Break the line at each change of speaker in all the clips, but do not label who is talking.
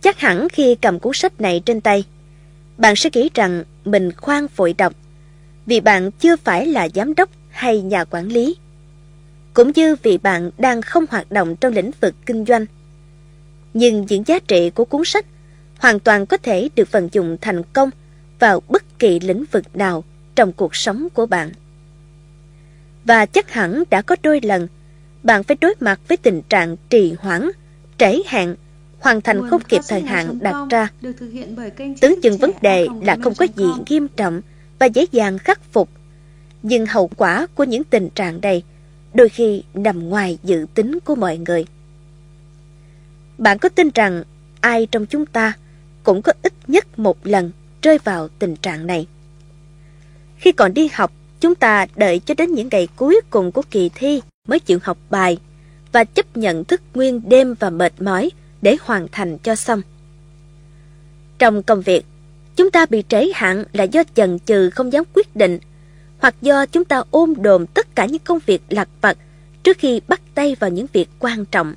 Chắc hẳn khi cầm cuốn sách này trên tay, bạn sẽ nghĩ rằng mình khoan vội đọc, vì bạn chưa phải là giám đốc hay nhà quản lý, cũng như vì bạn đang không hoạt động trong lĩnh vực kinh doanh. Nhưng những giá trị của cuốn sách hoàn toàn có thể được vận dụng thành công vào bất kỳ lĩnh vực nào trong cuộc sống của bạn. Và chắc hẳn đã có đôi lần bạn phải đối mặt với tình trạng trì hoãn, trễ hạn, hoàn thành không kịp thời hạn đặt ra. Tưởng chừng vấn đề là không có gì nghiêm trọng và dễ dàng khắc phục, nhưng hậu quả của những tình trạng này đôi khi nằm ngoài dự tính của mọi người. Bạn có tin rằng ai trong chúng ta cũng có ít nhất một lần rơi vào tình trạng này? Khi còn đi học, chúng ta đợi cho đến những ngày cuối cùng của kỳ thi mới chịu học bài và chấp nhận thức nguyên đêm và mệt mỏi để hoàn thành cho xong. Trong công việc, chúng ta bị trễ hạn là do chần chừ không dám quyết định, hoặc do chúng ta ôm đồm tất cả những công việc lặt vặt trước khi bắt tay vào những việc quan trọng.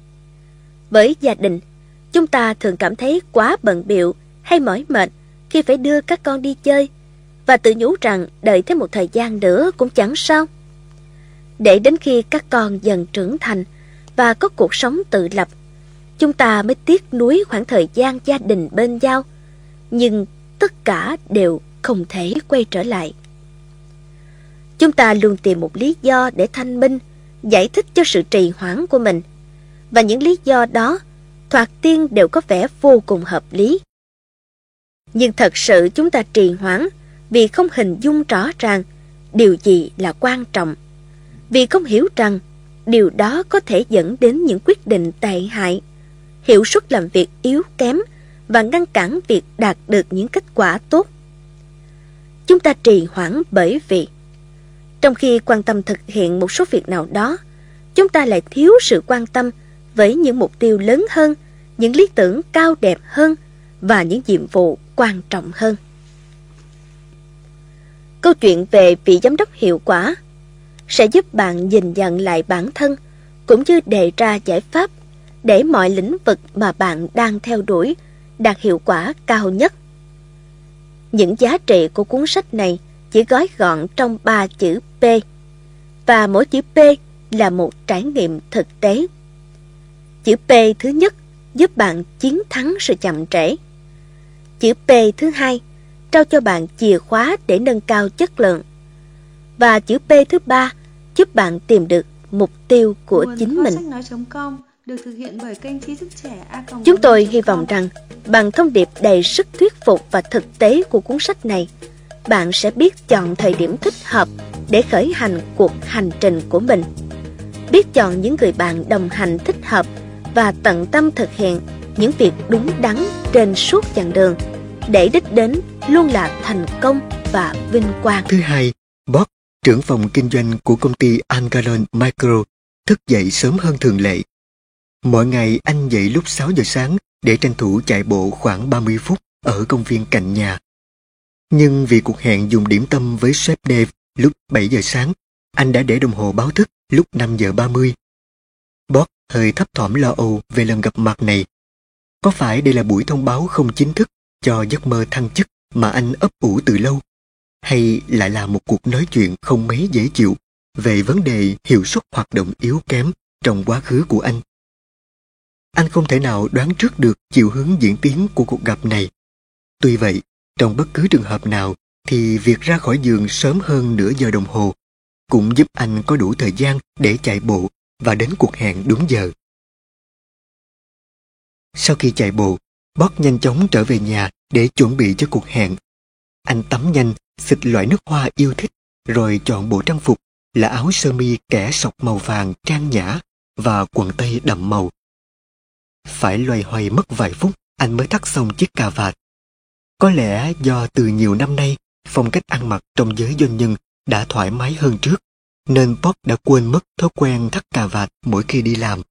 Với gia đình, chúng ta thường cảm thấy quá bận bịu hay mỏi mệt khi phải đưa các con đi chơi, và tự nhủ rằng đợi thêm một thời gian nữa cũng chẳng sao. Để đến khi các con dần trưởng thành và có cuộc sống tự lập, chúng ta mới tiếc nuối khoảng thời gian gia đình bên nhau, nhưng tất cả đều không thể quay trở lại. Chúng ta luôn tìm một lý do để thanh minh, giải thích cho sự trì hoãn của mình, và những lý do đó thoạt tiên đều có vẻ vô cùng hợp lý. Nhưng thật sự chúng ta trì hoãn vì không hình dung rõ ràng điều gì là quan trọng, vì không hiểu rằng điều đó có thể dẫn đến những quyết định tệ hại, hiệu suất làm việc yếu kém và ngăn cản việc đạt được những kết quả tốt. Chúng ta trì hoãn bởi vì trong khi quan tâm thực hiện một số việc nào đó, chúng ta lại thiếu sự quan tâm với những mục tiêu lớn hơn, những lý tưởng cao đẹp hơn và những nhiệm vụ quan trọng hơn. Câu chuyện về vị giám đốc hiệu quả sẽ giúp bạn nhìn nhận lại bản thân, cũng như đề ra giải pháp để mọi lĩnh vực mà bạn đang theo đuổi đạt hiệu quả cao nhất. Những giá trị của cuốn sách này chỉ gói gọn trong 3 chữ P, và mỗi chữ P là một trải nghiệm thực tế. Chữ P thứ nhất giúp bạn chiến thắng sự chậm trễ. Chữ P thứ hai trao cho bạn chìa khóa để nâng cao chất lượng. Và chữ P thứ ba giúp bạn tìm được mục tiêu của chính mình. Chúng tôi hy vọng rằng bằng thông điệp đầy sức thuyết phục và thực tế của cuốn sách này, bạn sẽ biết chọn thời điểm thích hợp để khởi hành cuộc hành trình của mình, biết chọn những người bạn đồng hành thích hợp và tận tâm thực hiện những việc đúng đắn trên suốt chặng đường, để đích đến luôn là thành công và vinh quang.
Thứ hai, Bob, trưởng phòng kinh doanh của công ty Angalon Micro, thức dậy sớm hơn thường lệ. Mỗi ngày anh dậy lúc 6 giờ sáng để tranh thủ chạy bộ khoảng 30 phút ở công viên cạnh nhà. Nhưng vì cuộc hẹn dùng điểm tâm với sếp Dave lúc 7 giờ sáng, anh đã để đồng hồ báo thức lúc 5 giờ 30. Bob hơi thấp thỏm lo âu về lần gặp mặt này. Có phải đây là buổi thông báo không chính thức cho giấc mơ thăng chức mà anh ấp ủ từ lâu? Hay lại là một cuộc nói chuyện không mấy dễ chịu về vấn đề hiệu suất hoạt động yếu kém trong quá khứ của anh? Anh không thể nào đoán trước được chiều hướng diễn tiến của cuộc gặp này. Tuy vậy, trong bất cứ trường hợp nào thì việc ra khỏi giường sớm hơn nửa giờ đồng hồ cũng giúp anh có đủ thời gian để chạy bộ và đến cuộc hẹn đúng giờ. Sau khi chạy bộ, Bob nhanh chóng trở về nhà để chuẩn bị cho cuộc hẹn. Anh tắm nhanh, xịt loại nước hoa yêu thích, rồi chọn bộ trang phục là áo sơ mi kẻ sọc màu vàng trang nhã và quần tây đậm màu. Phải loay hoay mất vài phút anh mới thắt xong chiếc cà vạt. Có lẽ do từ nhiều năm nay phong cách ăn mặc trong giới doanh nhân đã thoải mái hơn trước, nên Bob đã quên mất thói quen thắt cà vạt mỗi khi đi làm.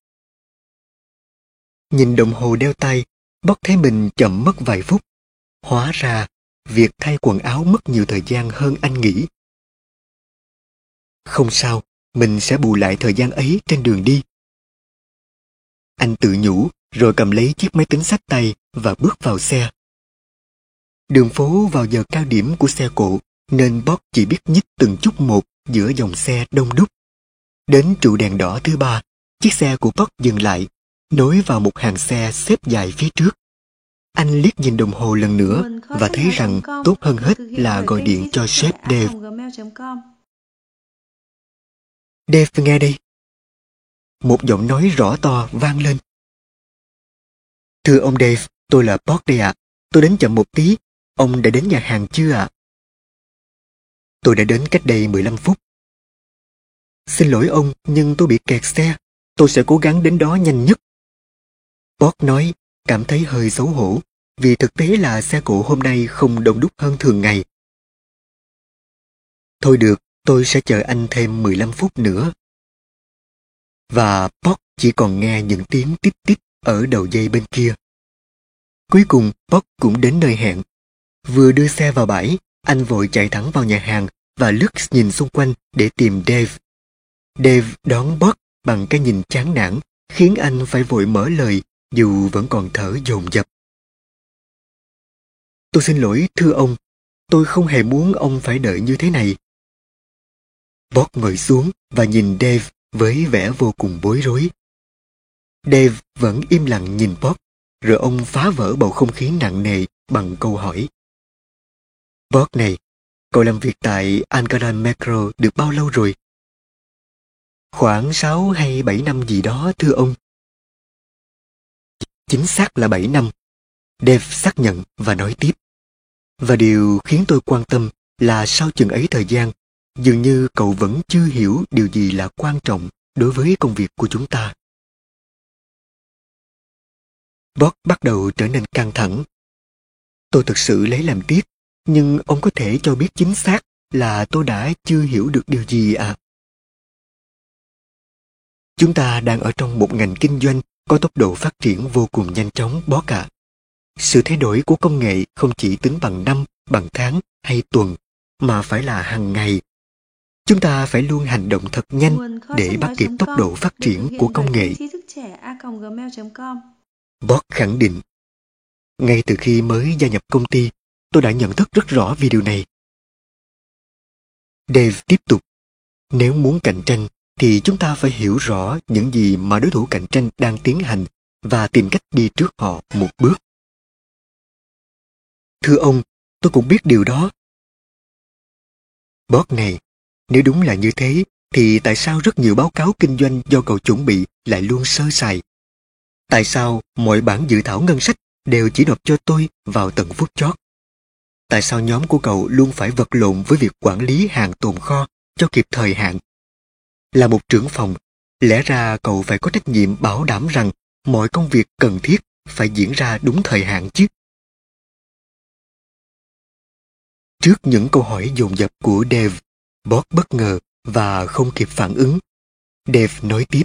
Nhìn đồng hồ đeo tay, Bob thấy mình chậm mất vài phút. Hóa ra, việc thay quần áo mất nhiều thời gian hơn anh nghĩ. Không sao, mình sẽ bù lại thời gian ấy trên đường đi. Anh tự nhủ rồi cầm lấy chiếc máy tính xách tay và bước vào xe. Đường phố vào giờ cao điểm của xe cộ, nên Bob chỉ biết nhích từng chút một giữa dòng xe đông đúc. Đến trụ đèn đỏ thứ 3, chiếc xe của Bob dừng lại, nối vào một hàng xe xếp dài phía trước. Anh liếc nhìn đồng hồ lần nữa và thấy rằng tốt hơn hết là gọi điện cho sếp Dave. Dave nghe đây. Một giọng nói rõ to vang lên. Thưa ông Dave, tôi là Bob đây ạ. Tôi đến chậm một tí. Ông đã đến nhà hàng chưa ạ? Tôi đã đến cách đây 15 phút. Xin lỗi ông, nhưng tôi bị kẹt xe. Tôi sẽ cố gắng đến đó nhanh nhất. Bob nói, cảm thấy hơi xấu hổ, vì thực tế là xe cộ hôm nay không đông đúc hơn thường ngày. Thôi được, tôi sẽ chờ anh thêm 15 phút nữa. Và Bob chỉ còn nghe những tiếng tít tít ở đầu dây bên kia. Cuối cùng Bob cũng đến nơi hẹn. Vừa đưa xe vào bãi, anh vội chạy thẳng vào nhà hàng và lướt nhìn xung quanh để tìm Dave. Dave đón Bob bằng cái nhìn chán nản, khiến anh phải vội mở lời dù vẫn còn thở dồn dập. Tôi xin lỗi thưa ông, tôi không hề muốn ông phải đợi như thế này. Bob ngồi xuống và nhìn Dave với vẻ vô cùng bối rối. Dave vẫn im lặng nhìn Bob, rồi ông phá vỡ bầu không khí nặng nề bằng câu hỏi. Bob này, cậu làm việc tại Angaran Macro được bao lâu rồi? Khoảng 6 hay 7 năm gì đó thưa ông. Chính xác là 7 năm. Dave xác nhận và nói tiếp. Và điều khiến tôi quan tâm là sau chừng ấy thời gian, dường như cậu vẫn chưa hiểu điều gì là quan trọng đối với công việc của chúng ta. Bob bắt đầu trở nên căng thẳng. Tôi thực sự lấy làm tiếc, nhưng ông có thể cho biết chính xác là tôi đã chưa hiểu được điều gì ạ? Chúng ta đang ở trong một ngành kinh doanh có tốc độ phát triển vô cùng nhanh chóng, Bob ạ. Sự thay đổi của công nghệ không chỉ tính bằng năm, bằng tháng hay tuần, mà phải là hàng ngày. Chúng ta phải luôn hành động thật nhanh để bắt kịp tốc độ phát triển của công nghệ. Bob khẳng định. Ngay từ khi mới gia nhập công ty, tôi đã nhận thức rất rõ về điều này. Dave tiếp tục. Nếu muốn cạnh tranh, thì chúng ta phải hiểu rõ những gì mà đối thủ cạnh tranh đang tiến hành và tìm cách đi trước họ một bước. Thưa ông, tôi cũng biết điều đó. Bob này, nếu đúng là như thế, thì tại sao rất nhiều báo cáo kinh doanh do cậu chuẩn bị lại luôn sơ sài? Tại sao mọi bản dự thảo ngân sách đều chỉ nộp cho tôi vào tận phút chót? Tại sao nhóm của cậu luôn phải vật lộn với việc quản lý hàng tồn kho cho kịp thời hạn? Là một trưởng phòng, lẽ ra cậu phải có trách nhiệm bảo đảm rằng mọi công việc cần thiết phải diễn ra đúng thời hạn chứ. Trước những câu hỏi dồn dập của Dave, Bob bất ngờ và không kịp phản ứng. Dave nói tiếp.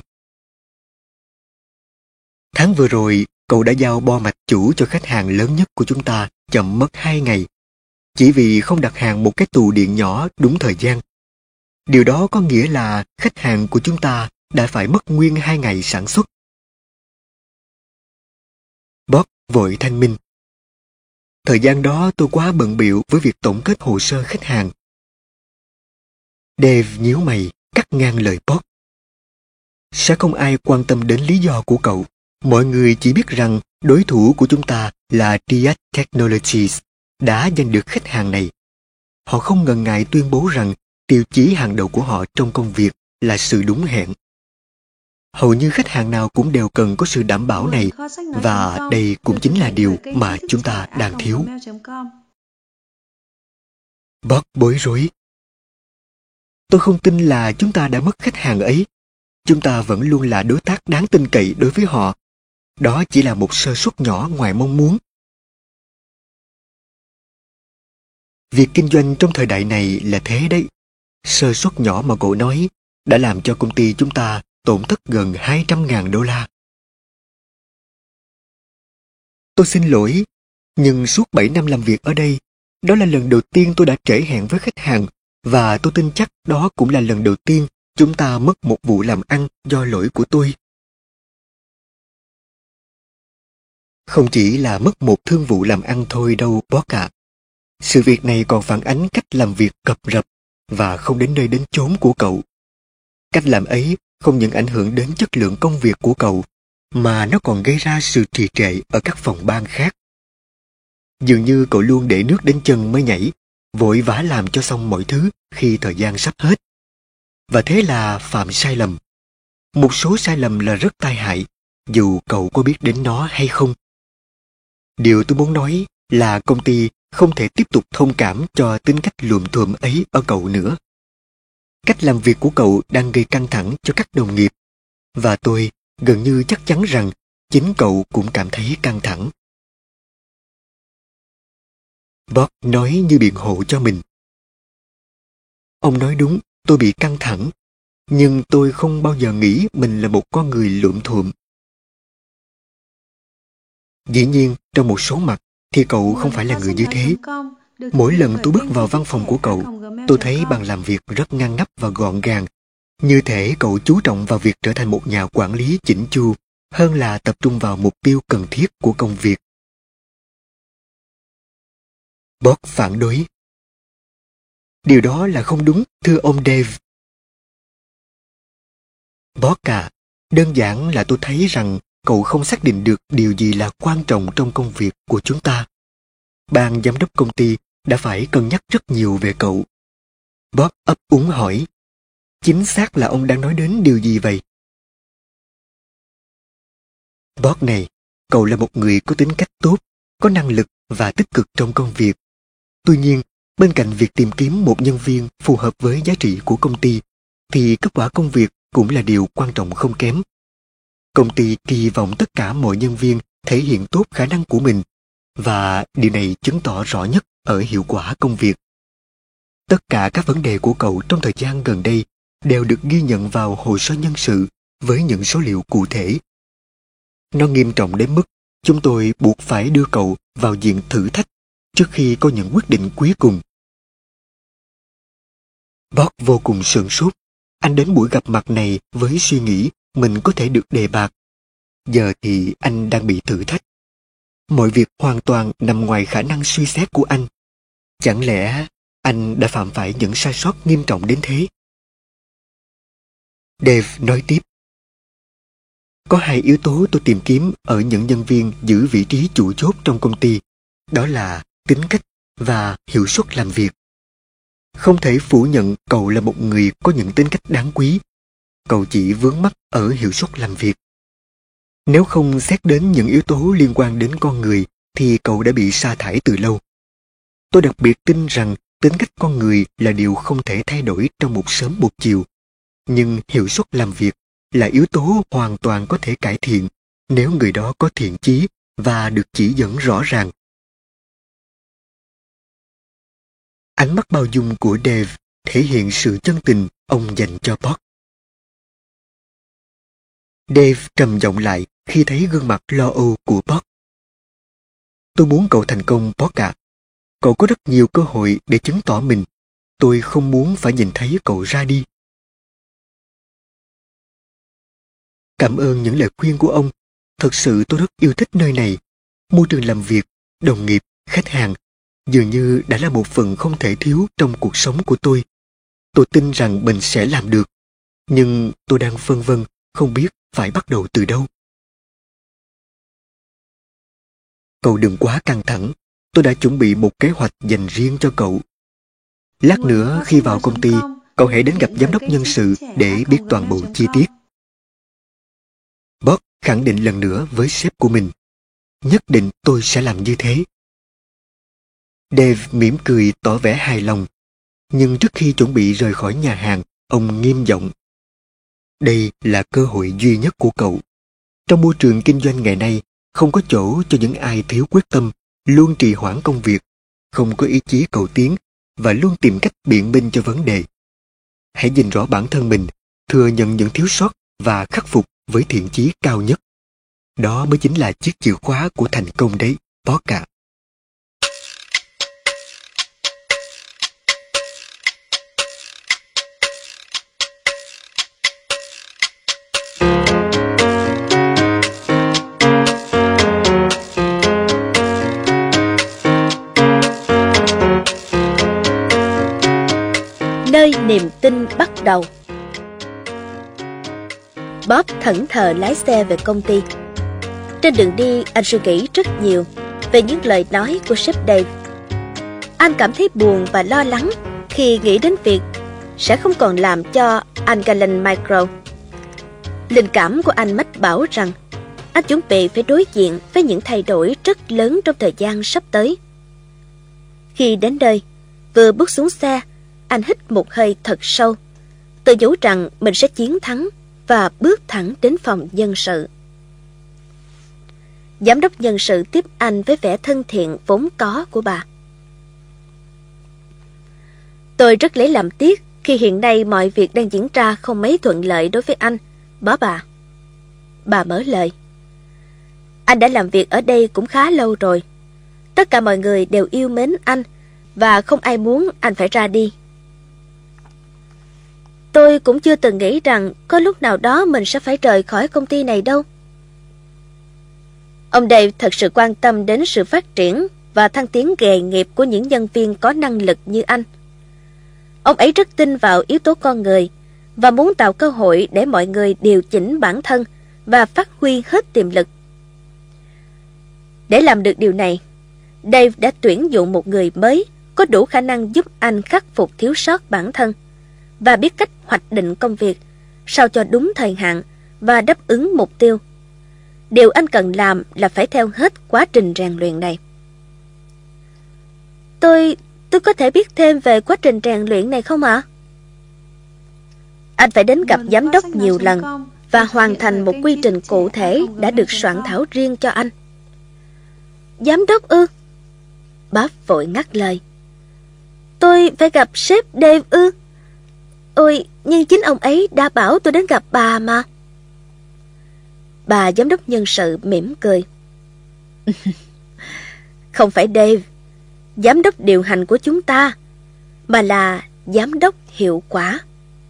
Tháng vừa rồi, cậu đã giao bo mạch chủ cho khách hàng lớn nhất của chúng ta chậm mất 2 ngày, chỉ vì không đặt hàng một cái tủ điện nhỏ đúng thời gian. Điều đó có nghĩa là khách hàng của chúng ta đã phải mất nguyên 2 ngày sản xuất. Bob vội thanh minh. Thời gian đó tôi quá bận bịu với việc tổng kết hồ sơ khách hàng. Dave nhíu mày, cắt ngang lời Bob. Sẽ không ai quan tâm đến lý do của cậu. Mọi người chỉ biết rằng đối thủ của chúng ta là Triad Technologies đã giành được khách hàng này. Họ không ngần ngại tuyên bố rằng tiêu chí hàng đầu của họ trong công việc là sự đúng hẹn. Hầu như khách hàng nào cũng đều cần có sự đảm bảo này, và đây cũng chính là điều mà chúng ta đang thiếu. Bob bối rối. Tôi không tin là chúng ta đã mất khách hàng ấy. Chúng ta vẫn luôn là đối tác đáng tin cậy đối với họ. Đó chỉ là một sơ suất nhỏ ngoài mong muốn. Việc kinh doanh trong thời đại này là thế đấy. Sơ suất nhỏ mà cậu nói đã làm cho công ty chúng ta tổn thất gần 200.000 đô la. Tôi xin lỗi, nhưng suốt 7 năm làm việc ở đây, đó là lần đầu tiên tôi đã trễ hẹn với khách hàng, và tôi tin chắc đó cũng là lần đầu tiên chúng ta mất một vụ làm ăn do lỗi của tôi. Không chỉ là mất một thương vụ làm ăn thôi đâu Boss ạ. Sự việc này còn phản ánh cách làm việc cập rập và không đến nơi đến chốn của cậu. Cách làm ấy không những ảnh hưởng đến chất lượng công việc của cậu, mà nó còn gây ra sự trì trệ ở các phòng ban khác. Dường như cậu luôn để nước đến chân mới nhảy, vội vã làm cho xong mọi thứ khi thời gian sắp hết. Và thế là phạm sai lầm. Một số sai lầm là rất tai hại, dù cậu có biết đến nó hay không. Điều tôi muốn nói là công ty không thể tiếp tục thông cảm cho tính cách luồm thuộm ấy ở cậu nữa. Cách làm việc của cậu đang gây căng thẳng cho các đồng nghiệp, và tôi gần như chắc chắn rằng chính cậu cũng cảm thấy căng thẳng. Bob nói như biện hộ cho mình. Ông nói đúng, tôi bị căng thẳng, nhưng tôi không bao giờ nghĩ mình là một con người luộm thuộm. Dĩ nhiên, trong một số mặt thì cậu không phải là người như thế. Mỗi lần tôi bước vào văn phòng của cậu, tôi thấy bàn làm việc rất ngăn nắp và gọn gàng. Như thể cậu chú trọng vào việc trở thành một nhà quản lý chỉnh chu hơn là tập trung vào mục tiêu cần thiết của công việc. Bob phản đối. Điều đó là không đúng, thưa ông Dave. Bob à, đơn giản là tôi thấy rằng cậu không xác định được điều gì là quan trọng trong công việc của chúng ta. Ban giám đốc công ty đã phải cân nhắc rất nhiều về cậu. Bob ấp úng hỏi, chính xác là ông đang nói đến điều gì vậy? Bob này, cậu là một người có tính cách tốt, có năng lực và tích cực trong công việc. Tuy nhiên, bên cạnh việc tìm kiếm một nhân viên phù hợp với giá trị của công ty, thì kết quả công việc cũng là điều quan trọng không kém. Công ty kỳ vọng tất cả mọi nhân viên thể hiện tốt khả năng của mình, và điều này chứng tỏ rõ nhất ở hiệu quả công việc. Tất cả các vấn đề của cậu trong thời gian gần đây đều được ghi nhận vào hồ sơ nhân sự với những số liệu cụ thể. Nó nghiêm trọng đến mức chúng tôi buộc phải đưa cậu vào diện thử thách trước khi có những quyết định cuối cùng. Bob vô cùng sửng sốt. Anh đến buổi gặp mặt này với suy nghĩ mình có thể được đề bạt. Giờ thì anh đang bị thử thách. Mọi việc hoàn toàn nằm ngoài khả năng suy xét của anh. Chẳng lẽ anh đã phạm phải những sai sót nghiêm trọng đến thế? Dave nói tiếp. Có hai yếu tố tôi tìm kiếm ở những nhân viên giữ vị trí chủ chốt trong công ty. Đó là tính cách và hiệu suất làm việc. Không thể phủ nhận cậu là một người có những tính cách đáng quý. Cậu chỉ vướng mắc ở hiệu suất làm việc. Nếu không xét đến những yếu tố liên quan đến con người thì cậu đã bị sa thải từ lâu. Tôi đặc biệt tin rằng tính cách con người là điều không thể thay đổi trong một sớm một chiều. Nhưng hiệu suất làm việc là yếu tố hoàn toàn có thể cải thiện nếu người đó có thiện chí và được chỉ dẫn rõ ràng. Ánh mắt bao dung của Dave thể hiện sự chân tình ông dành cho Bob. Dave trầm giọng lại khi thấy gương mặt lo âu của Bob. Tôi muốn cậu thành công, Bob ạ. Cậu có rất nhiều cơ hội để chứng tỏ mình. Tôi không muốn phải nhìn thấy cậu ra đi. Cảm ơn những lời khuyên của ông. Thật sự tôi rất yêu thích nơi này. Môi trường làm việc, đồng nghiệp, khách hàng dường như đã là một phần không thể thiếu trong cuộc sống của tôi. Tôi tin rằng mình sẽ làm được. Nhưng tôi đang phân vân, không biết phải bắt đầu từ đâu. Cậu đừng quá căng thẳng. Tôi đã chuẩn bị một kế hoạch dành riêng cho cậu. Lát nữa khi vào công ty, cậu hãy đến gặp giám đốc nhân sự để biết toàn bộ chi tiết. Bob khẳng định lần nữa với sếp của mình. Nhất định tôi sẽ làm như thế. Dave mỉm cười tỏ vẻ hài lòng. Nhưng trước khi chuẩn bị rời khỏi nhà hàng, ông nghiêm giọng. Đây là cơ hội duy nhất của cậu. Trong môi trường kinh doanh ngày nay, không có chỗ cho những ai thiếu quyết tâm, luôn trì hoãn công việc, không có ý chí cầu tiến và luôn tìm cách biện minh cho vấn đề. Hãy nhìn rõ bản thân mình, thừa nhận những thiếu sót và khắc phục với thiện chí cao nhất. Đó mới chính là chiếc chìa khóa của thành công đấy, Bob ạ.
tin bắt đầu. Bob thẫn thờ lái xe về công ty. Trên đường đi, anh suy nghĩ rất nhiều về những lời nói của sếp Dave. Anh cảm thấy buồn và lo lắng khi nghĩ đến việc sẽ không còn làm cho Angalan Micro. Linh cảm của anh mách bảo rằng anh chuẩn bị phải đối diện với những thay đổi rất lớn trong thời gian sắp tới. Khi đến nơi, vừa bước xuống xe, anh hít một hơi thật sâu, tự nhủ rằng mình sẽ chiến thắng và bước thẳng đến phòng nhân sự. Giám đốc nhân sự tiếp anh với vẻ thân thiện vốn có của bà. Tôi rất lấy làm tiếc khi hiện nay mọi việc đang diễn ra không mấy thuận lợi đối với anh, Bob à. Bà mở lời. Anh đã làm việc ở đây cũng khá lâu rồi. Tất cả mọi người đều yêu mến anh và không ai muốn anh phải ra đi. Tôi cũng chưa từng nghĩ rằng có lúc nào đó mình sẽ phải rời khỏi công ty này đâu. Ông Dave thật sự quan tâm đến sự phát triển và thăng tiến nghề nghiệp của những nhân viên có năng lực như anh. Ông ấy rất tin vào yếu tố con người và muốn tạo cơ hội để mọi người điều chỉnh bản thân và phát huy hết tiềm lực. Để làm được điều này, Dave đã tuyển dụng một người mới có đủ khả năng giúp anh khắc phục thiếu sót bản thân và biết cách hoạch định công việc sao cho đúng thời hạn và đáp ứng mục tiêu. Điều anh cần làm là phải theo hết quá trình rèn luyện này. Tôi có thể biết thêm về quá trình rèn luyện này không ạ? Anh phải đến gặp giám đốc nhiều lần và hoàn thành một quy trình cụ thể đã được soạn thảo riêng cho anh. Giám đốc ư? Bob vội ngắt lời. Tôi phải gặp sếp Dave ư? Ôi, nhưng chính ông ấy đã bảo tôi đến gặp bà mà. Bà giám đốc nhân sự mỉm cười. Không phải Dave, giám đốc điều hành của chúng ta, mà là giám đốc hiệu quả.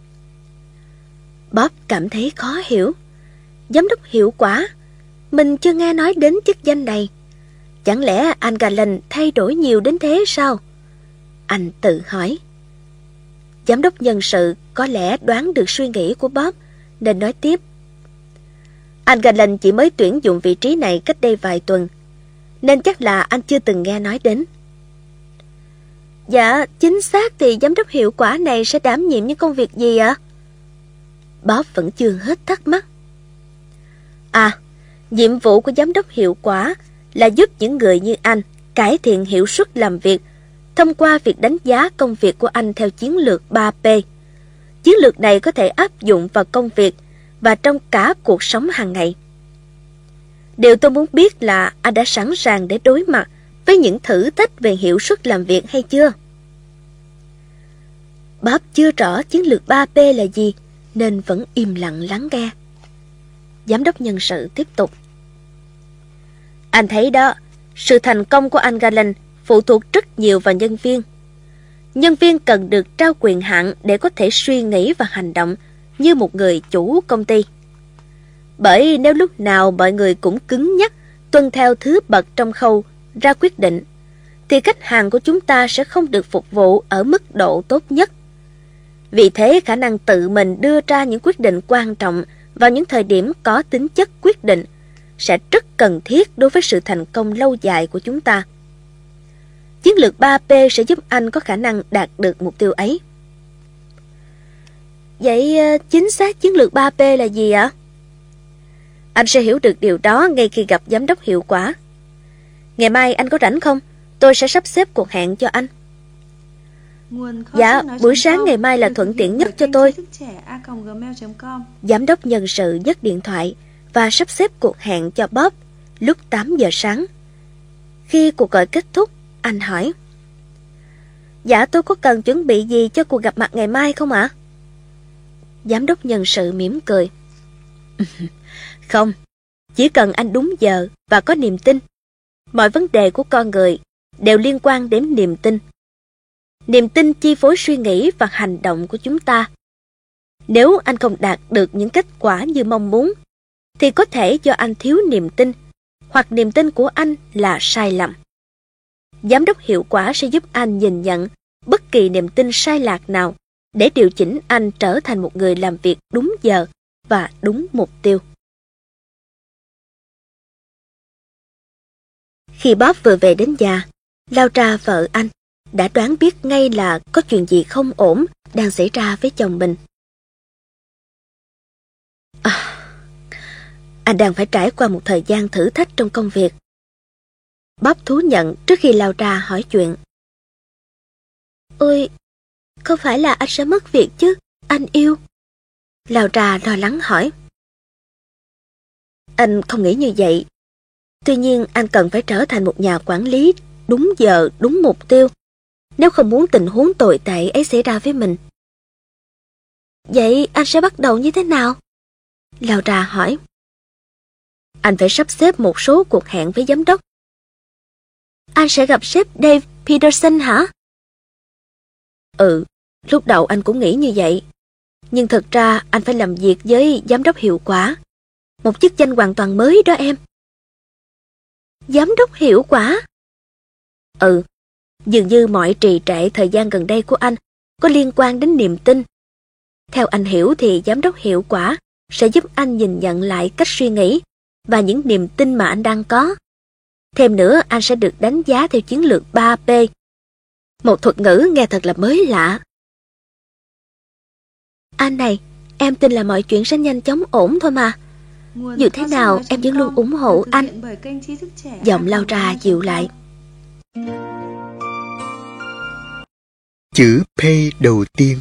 Bob cảm thấy khó hiểu. Giám đốc hiệu quả? Mình chưa nghe nói đến chức danh này. Chẳng lẽ Angalan thay đổi nhiều đến thế sao? Anh tự hỏi. Giám đốc nhân sự có lẽ đoán được suy nghĩ của Bob nên nói tiếp. Angalan chỉ mới tuyển dụng vị trí này cách đây vài tuần, nên chắc là anh chưa từng nghe nói đến. Dạ, chính xác thì giám đốc hiệu quả này sẽ đảm nhiệm những công việc gì ạ? Bob vẫn chưa hết thắc mắc. À, nhiệm vụ của giám đốc hiệu quả là giúp những người như anh cải thiện hiệu suất làm việc thông qua việc đánh giá công việc của anh theo chiến lược 3P. Chiến lược này có thể áp dụng vào công việc và trong cả cuộc sống hàng ngày. Điều tôi muốn biết là anh đã sẵn sàng để đối mặt với những thử thách về hiệu suất làm việc hay chưa? Bob chưa rõ chiến lược 3P là gì nên vẫn im lặng lắng nghe. Giám đốc nhân sự tiếp tục. Anh thấy đó, sự thành công của Angalan phụ thuộc rất nhiều vào nhân viên. Nhân viên cần được trao quyền hạn để có thể suy nghĩ và hành động như một người chủ công ty. Bởi nếu lúc nào mọi người cũng cứng nhắc tuân theo thứ bậc trong khâu ra quyết định, thì khách hàng của chúng ta sẽ không được phục vụ ở mức độ tốt nhất. Vì thế, khả năng tự mình đưa ra những quyết định quan trọng vào những thời điểm có tính chất quyết định sẽ rất cần thiết đối với sự thành công lâu dài của chúng ta. Chiến lược 3P sẽ giúp anh có khả năng đạt được mục tiêu ấy. Vậy chính xác chiến lược 3P là gì ạ? Anh sẽ hiểu được điều đó ngay khi gặp giám đốc hiệu quả. Ngày mai anh có rảnh không? Tôi sẽ sắp xếp cuộc hẹn cho anh. Dạ, buổi sáng ngày mai là thuận tiện nhất cho tôi. Giám đốc nhân sự nhấc điện thoại và sắp xếp cuộc hẹn cho Bob lúc 8 giờ sáng. Khi cuộc gọi kết thúc, anh hỏi. Dạ, tôi có cần chuẩn bị gì cho cuộc gặp mặt ngày mai không ạ? Giám đốc nhân sự mỉm cười. Không, chỉ cần anh đúng giờ và có niềm tin. Mọi vấn đề của con người đều liên quan đến niềm tin. Niềm tin chi phối suy nghĩ và hành động của chúng ta. Nếu anh không đạt được những kết quả như mong muốn, thì có thể do anh thiếu niềm tin, hoặc niềm tin của anh là sai lầm. Giám đốc hiệu quả sẽ giúp anh nhìn nhận bất kỳ niềm tin sai lạc nào để điều chỉnh anh trở thành một người làm việc đúng giờ và đúng mục tiêu. Khi Bob vừa về đến nhà, Laura vợ anh đã đoán biết ngay là có chuyện gì không ổn đang xảy ra với chồng mình. Anh đang phải trải qua một thời gian thử thách trong công việc. Bob thú nhận trước khi Laura hỏi chuyện. Ôi, không phải là anh sẽ mất việc chứ, anh yêu? Laura lo lắng hỏi. Anh không nghĩ như vậy. Tuy nhiên anh cần phải trở thành một nhà quản lý đúng giờ, đúng mục tiêu, nếu không muốn tình huống tồi tệ ấy xảy ra với mình. Vậy anh sẽ bắt đầu như thế nào? Laura hỏi. Anh phải sắp xếp một số cuộc hẹn với giám đốc. Anh sẽ gặp sếp Dave Peterson hả? Lúc đầu anh cũng nghĩ như vậy. Nhưng thực ra anh phải làm việc với giám đốc hiệu quả. Một chức danh hoàn toàn mới đó em. Giám đốc hiệu quả? Dường như mọi trì trệ thời gian gần đây của anh có liên quan đến niềm tin. Theo anh hiểu thì giám đốc hiệu quả sẽ giúp anh nhìn nhận lại cách suy nghĩ và những niềm tin mà anh đang có. Thêm nữa, anh sẽ được đánh giá theo chiến lược 3P. Một thuật ngữ nghe thật là mới lạ. Anh này, em tin là mọi chuyện sẽ nhanh chóng ổn thôi mà. Dù thế nào, em vẫn luôn ủng hộ anh. Giọng Laura dịu lại.
Chữ P đầu tiên.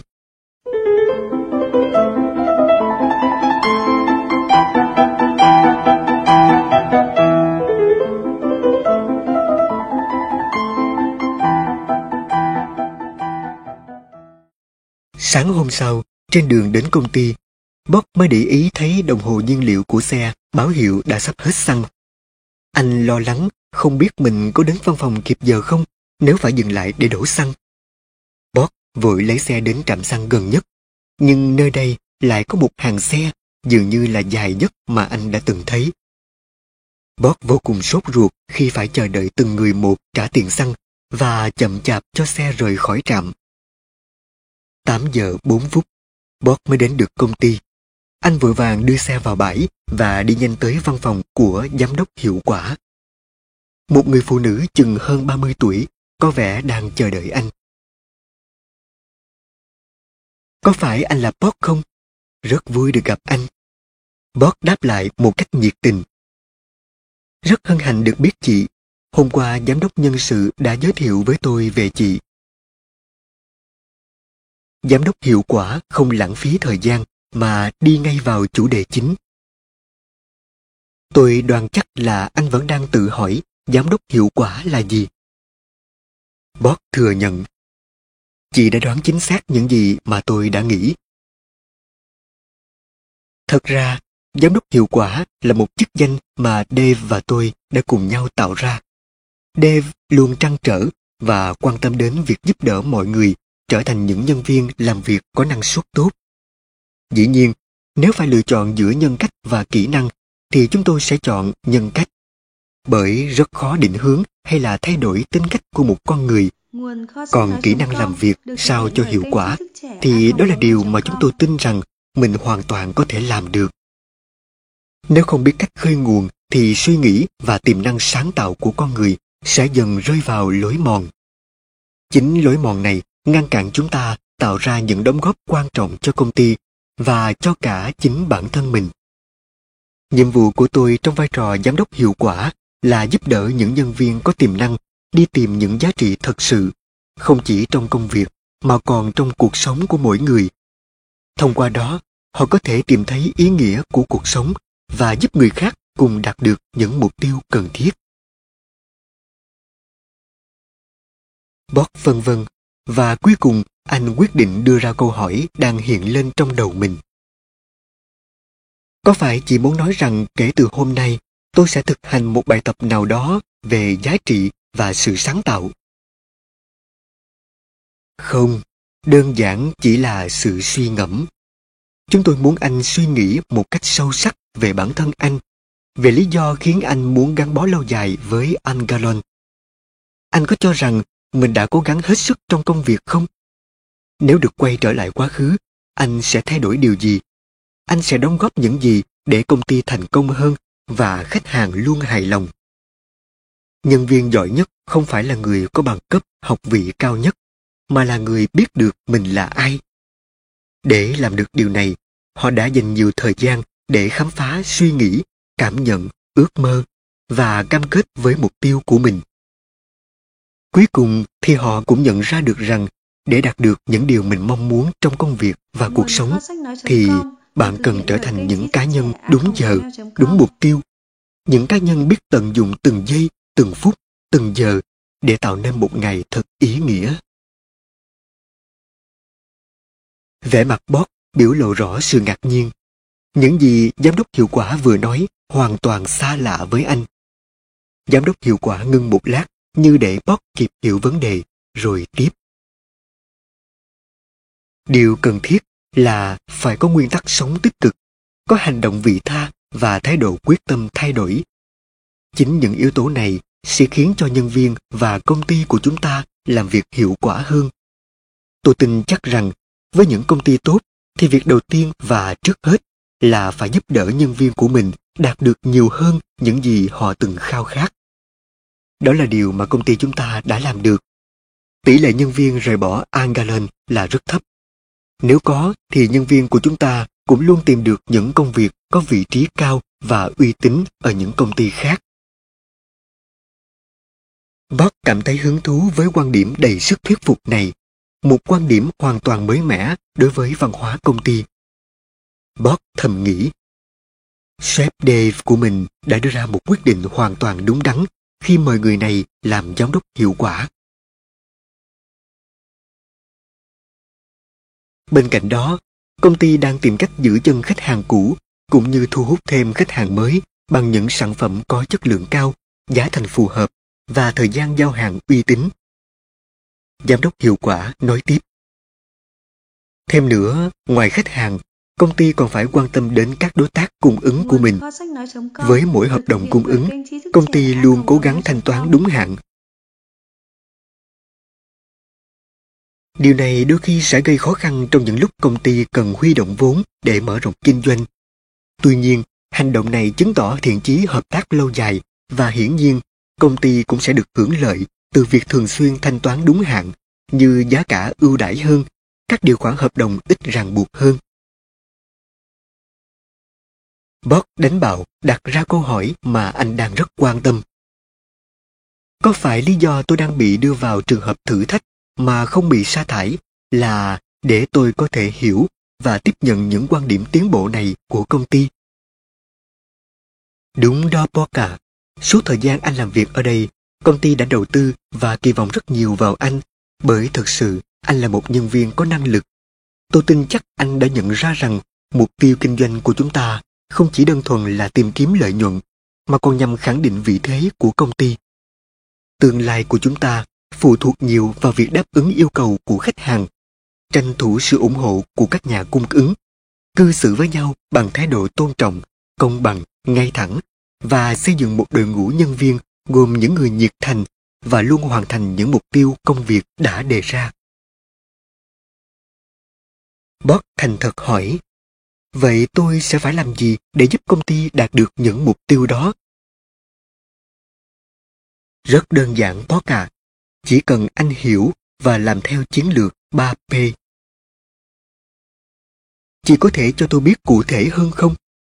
Sáng hôm sau, trên đường đến công ty, Bob mới để ý thấy đồng hồ nhiên liệu của xe báo hiệu đã sắp hết xăng. Anh lo lắng không biết mình có đến văn phòng kịp giờ không nếu phải dừng lại để đổ xăng. Bob vội lấy xe đến trạm xăng gần nhất, nhưng nơi đây lại có một hàng xe dường như là dài nhất mà anh đã từng thấy. Bob vô cùng sốt ruột khi phải chờ đợi từng người một trả tiền xăng và chậm chạp cho xe rời khỏi trạm. 8 giờ 4 phút, Bob mới đến được công ty. Anh vội vàng đưa xe vào bãi và đi nhanh tới văn phòng của giám đốc hiệu quả. Một người phụ nữ chừng hơn 30 tuổi có vẻ đang chờ đợi anh. Có phải anh là Bob không? Rất vui được gặp anh. Bob đáp lại một cách nhiệt tình. Rất hân hạnh được biết chị. Hôm qua giám đốc nhân sự đã giới thiệu với tôi về chị. Giám đốc hiệu quả không lãng phí thời gian mà đi ngay vào chủ đề chính. Tôi đoán chắc là anh vẫn đang tự hỏi giám đốc hiệu quả là gì. Bob thừa nhận. Chị đã đoán chính xác những gì mà tôi đã nghĩ. Thật ra, giám đốc hiệu quả là một chức danh mà Dave và tôi đã cùng nhau tạo ra. Dave luôn trăn trở và quan tâm đến việc giúp đỡ mọi người trở thành những nhân viên làm việc có năng suất tốt. Dĩ nhiên, nếu phải lựa chọn giữa nhân cách và kỹ năng, thì chúng tôi sẽ chọn nhân cách. Bởi rất khó định hướng hay là thay đổi tính cách của một con người. Còn kỹ năng làm việc sao cho hiệu quả, thì đó là điều mà chúng tôi tin rằng mình hoàn toàn có thể làm được. Nếu không biết cách khơi nguồn, thì suy nghĩ và tiềm năng sáng tạo của con người sẽ dần rơi vào lối mòn. Chính lối mòn này ngăn cản chúng ta tạo ra những đóng góp quan trọng cho công ty và cho cả chính bản thân mình. Nhiệm vụ của tôi trong vai trò giám đốc hiệu quả là giúp đỡ những nhân viên có tiềm năng đi tìm những giá trị thật sự, không chỉ trong công việc mà còn trong cuộc sống của mỗi người. Thông qua đó, họ có thể tìm thấy ý nghĩa của cuộc sống và giúp người khác cùng đạt được những mục tiêu cần thiết. Bob vân vân, và cuối cùng anh quyết định đưa ra câu hỏi đang hiện lên trong đầu mình. Có phải chị muốn nói rằng kể từ hôm nay tôi sẽ thực hành một bài tập nào đó về giá trị và sự sáng tạo? Không, đơn giản chỉ là sự suy ngẫm. Chúng tôi muốn anh suy nghĩ một cách sâu sắc về bản thân anh, về lý do khiến anh muốn gắn bó lâu dài với Angalon. Anh có cho rằng mình đã cố gắng hết sức trong công việc không? Nếu được quay trở lại quá khứ, anh sẽ thay đổi điều gì? Anh sẽ đóng góp những gì để công ty thành công hơn và khách hàng luôn hài lòng? Nhân viên giỏi nhất không phải là người có bằng cấp, học vị cao nhất, mà là người biết được mình là ai. Để làm được điều này, họ đã dành nhiều thời gian để khám phá suy nghĩ, cảm nhận, ước mơ và cam kết với mục tiêu của mình. Cuối cùng thì họ cũng nhận ra được rằng để đạt được những điều mình mong muốn trong công việc và cuộc sống thì bạn cần trở thành những cá nhân đúng giờ, đúng mục tiêu, những cá nhân biết tận dụng từng giây, từng phút, từng giờ để tạo nên một ngày thật ý nghĩa. Vẻ mặt Bob biểu lộ rõ sự ngạc nhiên. Những gì giám đốc hiệu quả vừa nói hoàn toàn xa lạ với anh. Giám đốc hiệu quả ngưng một lát như để Bob kịp hiểu vấn đề, rồi tiếp. Điều cần thiết là phải có nguyên tắc sống tích cực, có hành động vị tha và thái độ quyết tâm thay đổi. Chính những yếu tố này sẽ khiến cho nhân viên và công ty của chúng ta làm việc hiệu quả hơn. Tôi tin chắc rằng với những công ty tốt thì việc đầu tiên và trước hết là phải giúp đỡ nhân viên của mình đạt được nhiều hơn những gì họ từng khao khát. Đó là điều mà công ty chúng ta đã làm được. Tỷ lệ nhân viên rời bỏ Angalan là rất thấp. Nếu có thì nhân viên của chúng ta cũng luôn tìm được những công việc có vị trí cao và uy tín ở những công ty khác. Bob cảm thấy hứng thú với quan điểm đầy sức thuyết phục này, một quan điểm hoàn toàn mới mẻ đối với văn hóa công ty. Bob thầm nghĩ, sếp Dave của mình đã đưa ra một quyết định hoàn toàn đúng đắn khi mời người này làm giám đốc hiệu quả. Bên cạnh đó, công ty đang tìm cách giữ chân khách hàng cũ cũng như thu hút thêm khách hàng mới bằng những sản phẩm có chất lượng cao, giá thành phù hợp và thời gian giao hàng uy tín. Giám đốc hiệu quả nói tiếp. Thêm nữa, ngoài khách hàng, công ty còn phải quan tâm đến các đối tác cung ứng của mình. Với mỗi hợp đồng cung ứng, công ty luôn cố gắng thanh toán đúng hạn. Điều này đôi khi sẽ gây khó khăn trong những lúc công ty cần huy động vốn để mở rộng kinh doanh. Tuy nhiên, hành động này chứng tỏ thiện chí hợp tác lâu dài và hiển nhiên, công ty cũng sẽ được hưởng lợi từ việc thường xuyên thanh toán đúng hạn, như giá cả ưu đãi hơn, các điều khoản hợp đồng ít ràng buộc hơn. Bob đánh bạo đặt ra câu hỏi mà anh đang rất quan tâm. Có phải lý do tôi đang bị đưa vào trường hợp thử thách mà không bị sa thải là để tôi có thể hiểu và tiếp nhận những quan điểm tiến bộ này của công ty? Đúng đó, Bob à. Suốt thời gian anh làm việc ở đây, công ty đã đầu tư và kỳ vọng rất nhiều vào anh, bởi thực sự anh là một nhân viên có năng lực. Tôi tin chắc anh đã nhận ra rằng mục tiêu kinh doanh của chúng ta không chỉ đơn thuần là tìm kiếm lợi nhuận, mà còn nhằm khẳng định vị thế của công ty. Tương lai của chúng ta phụ thuộc nhiều vào việc đáp ứng yêu cầu của khách hàng, tranh thủ sự ủng hộ của các nhà cung ứng, cư xử với nhau bằng thái độ tôn trọng, công bằng, ngay thẳng và xây dựng một đội ngũ nhân viên gồm những người nhiệt thành và luôn hoàn thành những mục tiêu công việc đã đề ra. Bob thành thật hỏi, vậy tôi sẽ phải làm gì để giúp công ty đạt được những mục tiêu đó? Rất đơn giản, Bob à. Chỉ cần anh hiểu và làm theo chiến lược 3P. Chị có thể cho tôi biết cụ thể hơn không?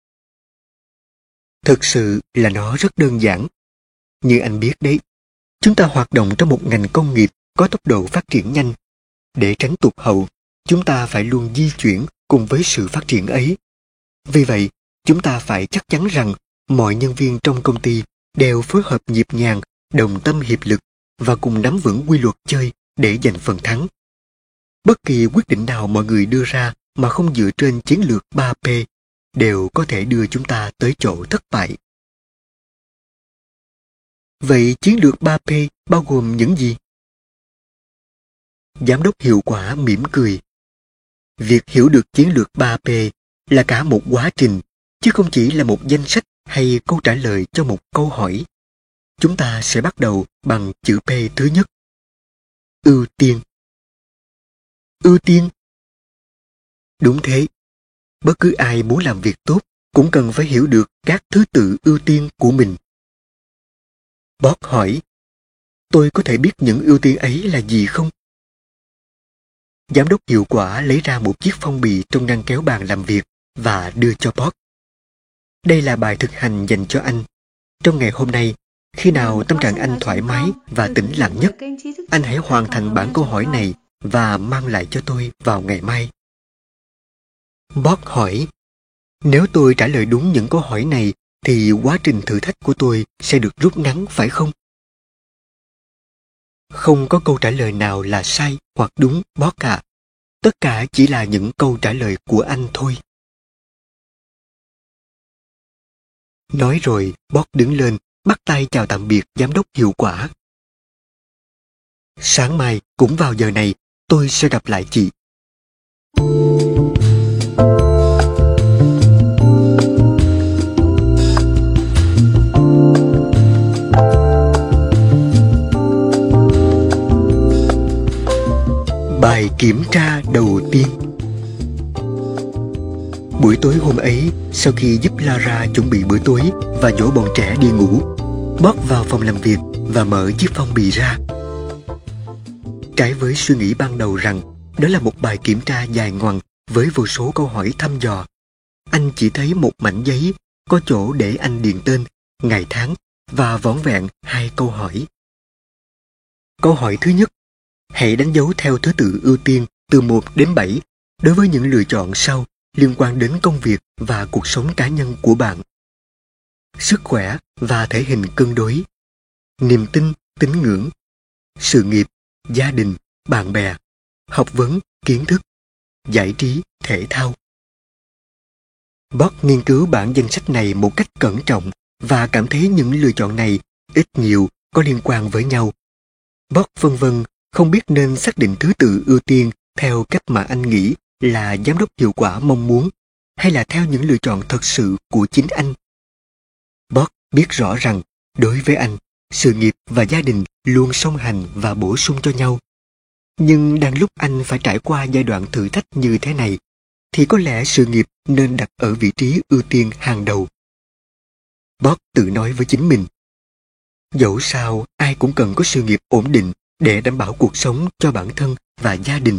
Thực sự là nó rất đơn giản. Như anh biết đấy, chúng ta hoạt động trong một ngành công nghiệp có tốc độ phát triển nhanh. Để tránh tụt hậu, chúng ta phải luôn di chuyển cùng với sự phát triển ấy. Vì vậy, chúng ta phải chắc chắn rằng mọi nhân viên trong công ty đều phối hợp nhịp nhàng, đồng tâm hiệp lực và cùng nắm vững quy luật chơi để giành phần thắng. Bất kỳ quyết định nào mọi người đưa ra mà không dựa trên chiến lược 3P đều có thể đưa chúng ta tới chỗ thất bại. Vậy chiến lược 3P bao gồm những gì? Giám đốc hiệu quả mỉm cười. Việc hiểu được chiến lược 3P là cả một quá trình, chứ không chỉ là một danh sách hay câu trả lời cho một câu hỏi. Chúng ta sẽ bắt đầu bằng chữ P thứ nhất. Ưu tiên. ưu tiên? Đúng thế. Bất cứ ai muốn làm việc tốt cũng cần phải hiểu được các thứ tự ưu tiên của mình. Bob hỏi, tôi có thể biết những ưu tiên ấy là gì không? Giám đốc hiệu quả lấy ra một chiếc phong bì trong ngăn kéo bàn làm việc và đưa cho Bob. Đây là bài thực hành dành cho anh. Trong ngày hôm nay, khi nào tâm trạng anh thoải mái và tĩnh lặng nhất, anh hãy hoàn thành bản câu hỏi này và mang lại cho tôi vào ngày mai. Bob hỏi, nếu tôi trả lời đúng những câu hỏi này thì quá trình thử thách của tôi sẽ được rút ngắn phải không? Không có câu trả lời nào là sai hoặc đúng, Bob ạ. Tất cả chỉ là những câu trả lời của anh thôi. Nói rồi, Bob đứng lên, bắt tay chào tạm biệt giám đốc hiệu quả. Sáng mai, cũng vào giờ này, tôi sẽ gặp lại chị. Bài kiểm tra đầu tiên. Buổi tối hôm ấy, sau khi giúp Lara chuẩn bị bữa tối và dỗ bọn trẻ đi ngủ, Bob vào phòng làm việc và mở chiếc phong bì ra. Trái với suy nghĩ ban đầu rằng đó là một bài kiểm tra dài ngoằng với vô số câu hỏi thăm dò, anh chỉ thấy một mảnh giấy có chỗ để anh điền tên, ngày tháng và vỏn vẹn 2 câu hỏi. Câu hỏi thứ nhất, hãy đánh dấu theo thứ tự ưu tiên từ 1 đến 7 đối với những lựa chọn sau liên quan đến công việc và cuộc sống cá nhân của bạn. Sức khỏe và thể hình cân đối, niềm tin, tín ngưỡng, sự nghiệp, gia đình, bạn bè, học vấn, kiến thức, giải trí, thể thao. Bob nghiên cứu bản danh sách này một cách cẩn trọng và cảm thấy những lựa chọn này ít nhiều có liên quan với nhau. Bob phân vân không biết nên xác định thứ tự ưu tiên theo cách mà anh nghĩ là giám đốc hiệu quả mong muốn, hay là theo những lựa chọn thật sự của chính anh. Bob biết rõ rằng, đối với anh, sự nghiệp và gia đình luôn song hành và bổ sung cho nhau. Nhưng đang lúc anh phải trải qua giai đoạn thử thách như thế này, thì có lẽ sự nghiệp nên đặt ở vị trí ưu tiên hàng đầu. Bob tự nói với chính mình, dẫu sao ai cũng cần có sự nghiệp ổn định để đảm bảo cuộc sống cho bản thân và gia đình.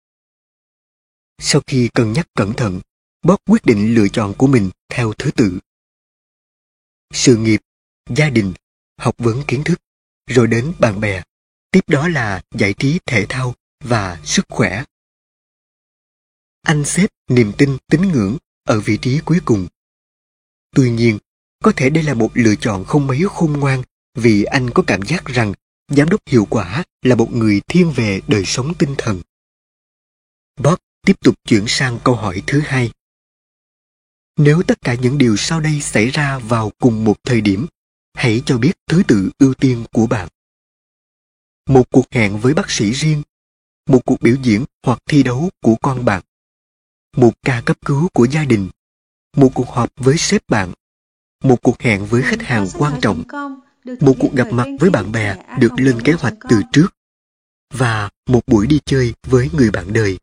Sau khi cân nhắc cẩn thận, Bob quyết định lựa chọn của mình theo thứ tự. Sự nghiệp, gia đình, học vấn kiến thức, rồi đến bạn bè, tiếp đó là giải trí thể thao và sức khỏe. Anh xếp niềm tin, tín ngưỡng ở vị trí cuối cùng. Tuy nhiên, có thể đây là một lựa chọn không mấy khôn ngoan vì anh có cảm giác rằng giám đốc hiệu quả là một người thiên về đời sống tinh thần. Bob tiếp tục chuyển sang câu hỏi thứ hai. Nếu tất cả những điều sau đây xảy ra vào cùng một thời điểm, hãy cho biết thứ tự ưu tiên của bạn. Một cuộc hẹn với bác sĩ riêng, một cuộc biểu diễn hoặc thi đấu của con bạn, một ca cấp cứu của gia đình, một cuộc họp với sếp bạn, một cuộc hẹn với khách hàng quan trọng, một cuộc gặp mặt với bạn bè được lên kế hoạch từ trước, và một buổi đi chơi với người bạn đời.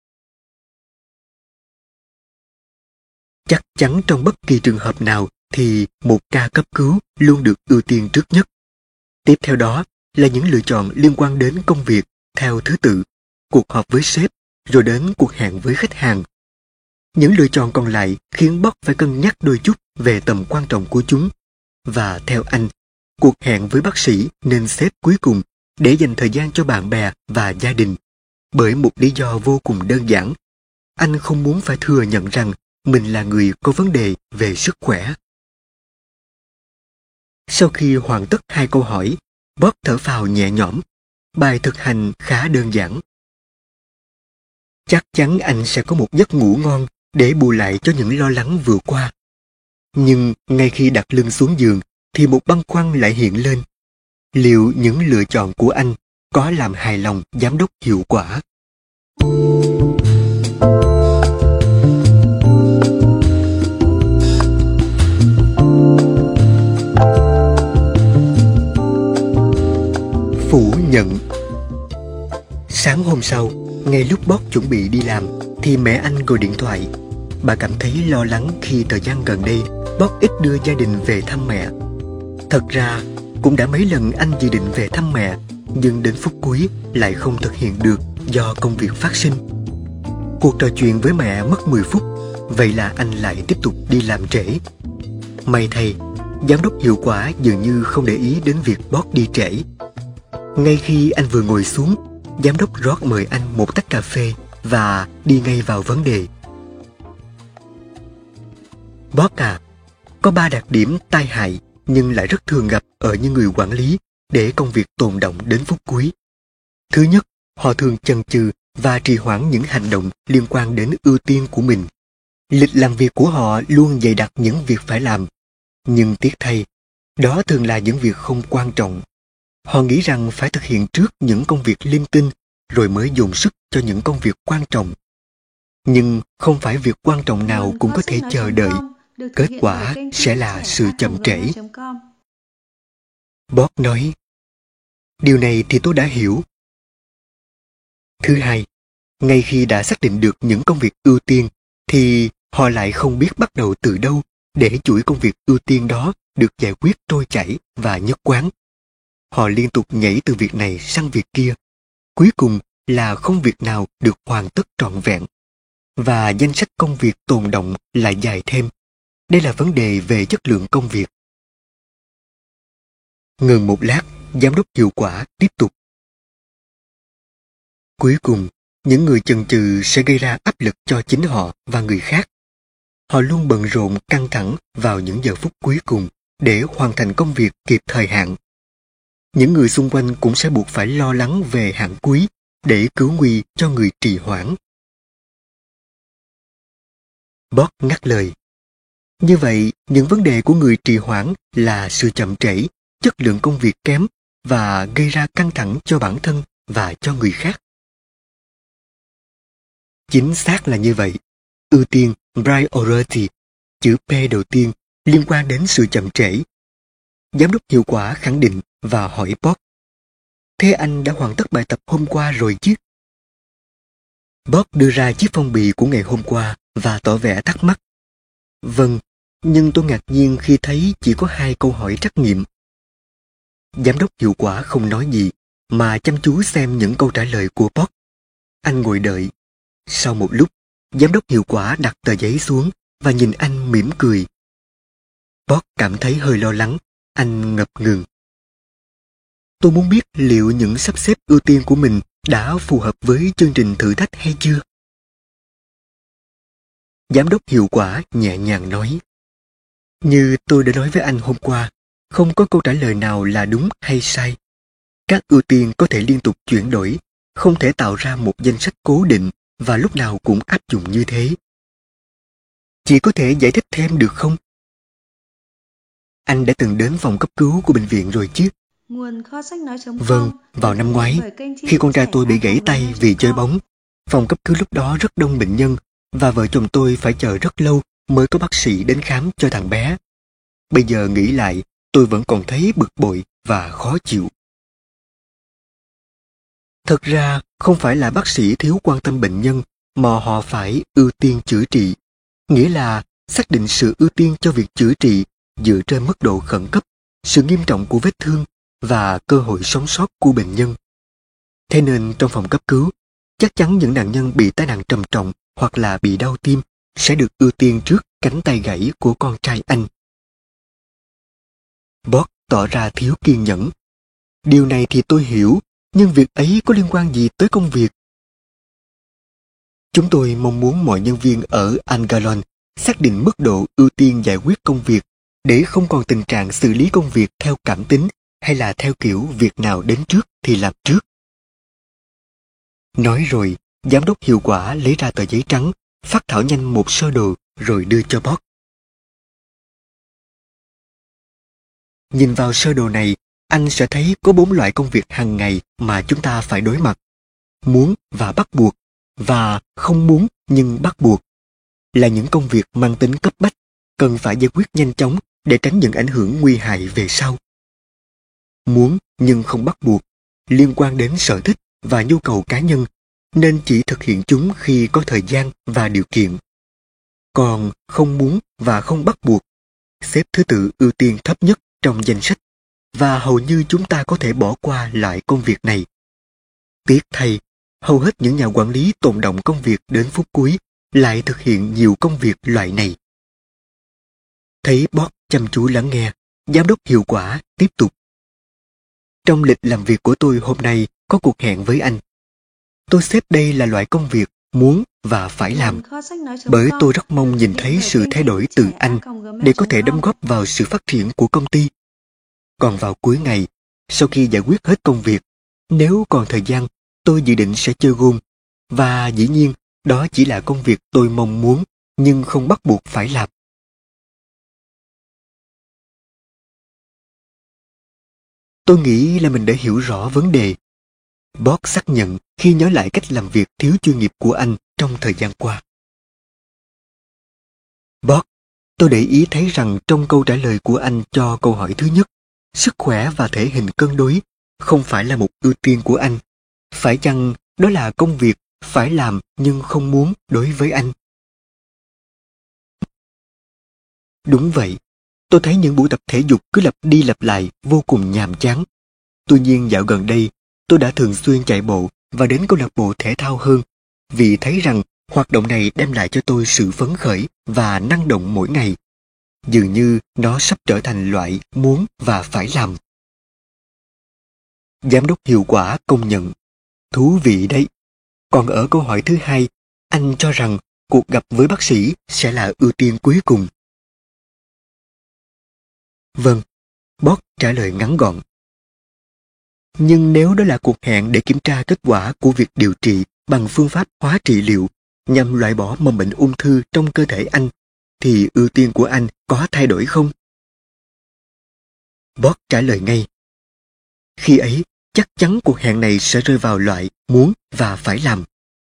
Chắc chắn trong bất kỳ trường hợp nào thì một ca cấp cứu luôn được ưu tiên trước nhất. Tiếp theo đó là những lựa chọn liên quan đến công việc theo thứ tự, cuộc họp với sếp, rồi đến cuộc hẹn với khách hàng. Những lựa chọn còn lại khiến Bob phải cân nhắc đôi chút về tầm quan trọng của chúng. Và theo anh, cuộc hẹn với bác sĩ nên xếp cuối cùng để dành thời gian cho bạn bè và gia đình. Bởi một lý do vô cùng đơn giản, anh không muốn phải thừa nhận rằng mình là người có vấn đề về sức khỏe. Sau khi hoàn tất 2 câu hỏi, Bob thở phào nhẹ nhõm. Bài thực hành khá đơn giản. Chắc chắn anh sẽ có một giấc ngủ ngon để bù lại cho những lo lắng vừa qua. Nhưng ngay khi đặt lưng xuống giường thì một băn khoăn lại hiện lên. Liệu những lựa chọn của anh có làm hài lòng giám đốc hiệu quả? Phủ nhận. Sáng hôm sau, Ngay lúc Bob chuẩn bị đi làm thì mẹ anh gọi điện thoại. Bà cảm thấy lo lắng khi thời gian gần đây Bob ít đưa gia đình về thăm mẹ. Thật ra cũng đã mấy lần anh dự định về thăm mẹ, nhưng đến phút cuối lại không thực hiện được do công việc phát sinh. Cuộc trò chuyện với mẹ mất 10 phút, vậy là anh lại tiếp tục đi làm trễ. May thay, giám đốc hiệu quả dường như không để ý đến việc Bob đi trễ. Ngay khi anh vừa ngồi xuống, giám đốc rót mời anh một tách cà phê và đi ngay vào vấn đề. Bob à, có 3 đặc điểm tai hại nhưng lại rất thường gặp ở những người quản lý để công việc tồn đọng đến phút cuối. Thứ nhất, họ thường chần chừ và trì hoãn những hành động liên quan đến ưu tiên của mình. Lịch làm việc của họ luôn dày đặc những việc phải làm, nhưng tiếc thay, đó thường là những việc không quan trọng. Họ nghĩ rằng phải thực hiện trước những công việc linh tinh rồi mới dồn sức cho những công việc quan trọng. Nhưng không phải việc quan trọng nào cũng có thể chờ đợi. Kết quả sẽ là sự chậm trễ. Bob nói, điều này thì tôi đã hiểu. Thứ hai, ngay khi đã xác định được những công việc ưu tiên, thì họ lại không biết bắt đầu từ đâu để chuỗi công việc ưu tiên đó được giải quyết trôi chảy và nhất quán. Họ liên tục nhảy từ việc này sang việc kia. Cuối cùng là không việc nào được hoàn tất trọn vẹn. Và danh sách công việc tồn đọng lại dài thêm. Đây là vấn đề về chất lượng công việc. Ngừng một lát, giám đốc hiệu quả tiếp tục. Cuối cùng, những người chần chừ sẽ gây ra áp lực cho chính họ và người khác. Họ luôn bận rộn căng thẳng vào những giờ phút cuối cùng để hoàn thành công việc kịp thời hạn. Những người xung quanh cũng sẽ buộc phải lo lắng về hạn cuối để cứu nguy cho người trì hoãn. Bob ngắt lời. Như vậy, những vấn đề của người trì hoãn là sự chậm trễ, chất lượng công việc kém và gây ra căng thẳng cho bản thân và cho người khác. Chính xác là như vậy. Ưu tiên, priority, chữ P đầu tiên liên quan đến sự chậm trễ. Giám đốc hiệu quả khẳng định và hỏi Bob. Thế anh đã hoàn tất bài tập hôm qua rồi chứ? Bob đưa ra chiếc phong bì của ngày hôm qua và tỏ vẻ thắc mắc. Vâng, nhưng tôi ngạc nhiên khi thấy chỉ có 2 câu hỏi trắc nghiệm. Giám đốc hiệu quả không nói gì, mà chăm chú xem những câu trả lời của Bob. Anh ngồi đợi. Sau một lúc, giám đốc hiệu quả đặt tờ giấy xuống và nhìn anh mỉm cười. Bob cảm thấy hơi lo lắng, anh ngập ngừng. Tôi muốn biết liệu những sắp xếp ưu tiên của mình đã phù hợp với chương trình thử thách hay chưa? Giám đốc hiệu quả nhẹ nhàng nói. Như tôi đã nói với anh hôm qua, không có câu trả lời nào là đúng hay sai. Các ưu tiên có thể liên tục chuyển đổi, không thể tạo ra một danh sách cố định và lúc nào cũng áp dụng như thế. Chị có thể giải thích thêm được không? Anh đã từng đến phòng cấp cứu của bệnh viện rồi chứ? Vâng, vào năm ngoái, khi con trai tôi bị gãy tay vì chơi bóng, phòng cấp cứu lúc đó rất đông bệnh nhân và vợ chồng tôi phải chờ rất lâu mới có bác sĩ đến khám cho thằng bé. Bây giờ nghĩ lại, tôi vẫn còn thấy bực bội và khó chịu. Thật ra, không phải là bác sĩ thiếu quan tâm bệnh nhân, mà họ phải ưu tiên chữa trị. Nghĩa là xác định sự ưu tiên cho việc chữa trị dựa trên mức độ khẩn cấp, sự nghiêm trọng của vết thương và cơ hội sống sót của bệnh nhân. Thế nên trong phòng cấp cứu, chắc chắn những nạn nhân bị tai nạn trầm trọng hoặc là bị đau tim sẽ được ưu tiên trước cánh tay gãy của con trai anh. Bob tỏ ra thiếu kiên nhẫn. Điều này thì tôi hiểu, nhưng việc ấy có liên quan gì tới công việc? Chúng tôi mong muốn mọi nhân viên ở Angalon xác định mức độ ưu tiên giải quyết công việc để không còn tình trạng xử lý công việc theo cảm tính hay là theo kiểu việc nào đến trước thì làm trước. Nói rồi, giám đốc hiệu quả lấy ra tờ giấy trắng, phác thảo nhanh một sơ đồ rồi đưa cho Bob. Nhìn vào sơ đồ này, anh sẽ thấy có 4 loại công việc hàng ngày mà chúng ta phải đối mặt. Muốn và bắt buộc, và không muốn nhưng bắt buộc. Là những công việc mang tính cấp bách, cần phải giải quyết nhanh chóng để tránh những ảnh hưởng nguy hại về sau. Muốn nhưng không bắt buộc, liên quan đến sở thích và nhu cầu cá nhân, nên chỉ thực hiện chúng khi có thời gian và điều kiện. Còn không muốn và không bắt buộc, xếp thứ tự ưu tiên thấp nhất trong danh sách, và hầu như chúng ta có thể bỏ qua loại công việc này. Tiếc thay, hầu hết những nhà quản lý tồn đọng công việc đến phút cuối lại thực hiện nhiều công việc loại này. Thấy Bob chăm chú lắng nghe, giám đốc hiệu quả tiếp tục. Trong lịch làm việc của tôi hôm nay có cuộc hẹn với anh. Tôi xếp đây là loại công việc muốn và phải làm, bởi tôi rất mong nhìn thấy sự thay đổi từ anh để có thể đóng góp vào sự phát triển của công ty. Còn vào cuối ngày, sau khi giải quyết hết công việc, nếu còn thời gian, tôi dự định sẽ chơi golf, và dĩ nhiên đó chỉ là công việc tôi mong muốn nhưng không bắt buộc phải làm. Tôi nghĩ là mình đã hiểu rõ vấn đề. Bob xác nhận khi nhớ lại cách làm việc thiếu chuyên nghiệp của anh trong thời gian qua. Bob, tôi để ý thấy rằng trong câu trả lời của anh cho câu hỏi thứ nhất, sức khỏe và thể hình cân đối không phải là một ưu tiên của anh. Phải chăng đó là công việc phải làm nhưng không muốn đối với anh? Đúng vậy. Tôi thấy những buổi tập thể dục cứ lặp đi lặp lại vô cùng nhàm chán. Tuy nhiên dạo gần đây, tôi đã thường xuyên chạy bộ và đến câu lạc bộ thể thao hơn, vì thấy rằng hoạt động này đem lại cho tôi sự phấn khởi và năng động mỗi ngày. Dường như nó sắp trở thành loại muốn và phải làm. Giám đốc hiệu quả công nhận. Thú vị đấy. Còn ở câu hỏi thứ hai, anh cho rằng cuộc gặp với bác sĩ sẽ là ưu tiên cuối cùng. Vâng, Bob trả lời ngắn gọn. Nhưng nếu đó là cuộc hẹn để kiểm tra kết quả của việc điều trị bằng phương pháp hóa trị liệu nhằm loại bỏ mầm bệnh ung thư trong cơ thể anh, thì ưu tiên của anh có thay đổi không? Bob trả lời ngay. Khi ấy, chắc chắn cuộc hẹn này sẽ rơi vào loại muốn và phải làm.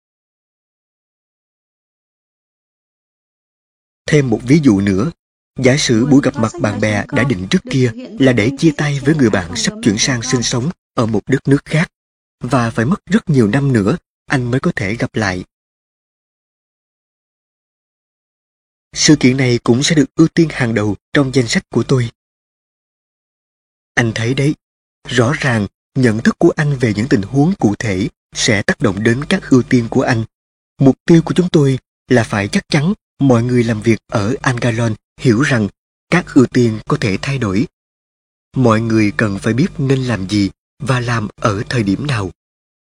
Thêm một ví dụ nữa. Giả sử buổi gặp mặt bạn bè đã định trước kia là để chia tay với người bạn sắp chuyển sang sinh sống ở một đất nước khác, và phải mất rất nhiều năm nữa anh mới có thể gặp lại. Sự kiện này cũng sẽ được ưu tiên hàng đầu trong danh sách của tôi. Anh thấy đấy, rõ ràng nhận thức của anh về những tình huống cụ thể sẽ tác động đến các ưu tiên của anh. Mục tiêu của chúng tôi là phải chắc chắn mọi người làm việc ở Angalon hiểu rằng các ưu tiên có thể thay đổi. Mọi người cần phải biết nên làm gì và làm ở thời điểm nào.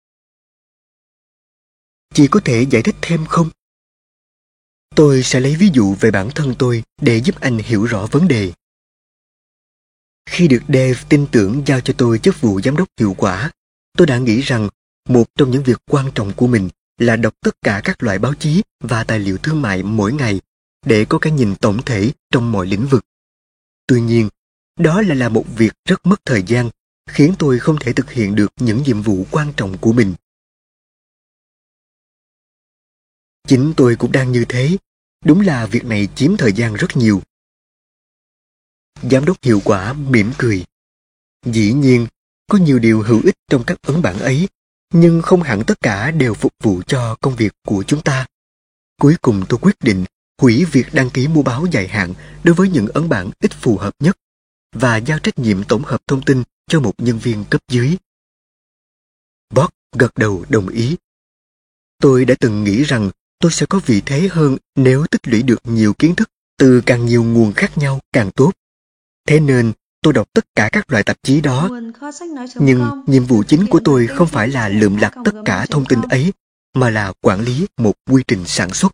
Chị có thể giải thích thêm không? Tôi sẽ lấy ví dụ về bản thân tôi để giúp anh hiểu rõ vấn đề. Khi được Dave tin tưởng giao cho tôi chức vụ giám đốc hiệu quả, tôi đã nghĩ rằng một trong những việc quan trọng của mình là đọc tất cả các loại báo chí và tài liệu thương mại mỗi ngày để có cái nhìn tổng thể trong mọi lĩnh vực. Tuy nhiên, đó lại là một việc rất mất thời gian, khiến tôi không thể thực hiện được những nhiệm vụ quan trọng của mình. Chính tôi cũng đang như thế. Đúng là việc này chiếm thời gian rất nhiều. Giám đốc hiệu quả mỉm cười. Dĩ nhiên, có nhiều điều hữu ích trong các ấn bản ấy, nhưng không hẳn tất cả đều phục vụ cho công việc của chúng ta. Cuối cùng tôi quyết định hủy việc đăng ký mua báo dài hạn đối với những ấn bản ít phù hợp nhất và giao trách nhiệm tổng hợp thông tin cho một nhân viên cấp dưới. Bob gật đầu đồng ý. Tôi đã từng nghĩ rằng tôi sẽ có vị thế hơn nếu tích lũy được nhiều kiến thức từ càng nhiều nguồn khác nhau càng tốt. Thế nên tôi đọc tất cả các loại tạp chí đó. Nhưng nhiệm vụ chính của tôi không phải là lượm lặt tất cả thông tin ấy, mà là quản lý một quy trình sản xuất.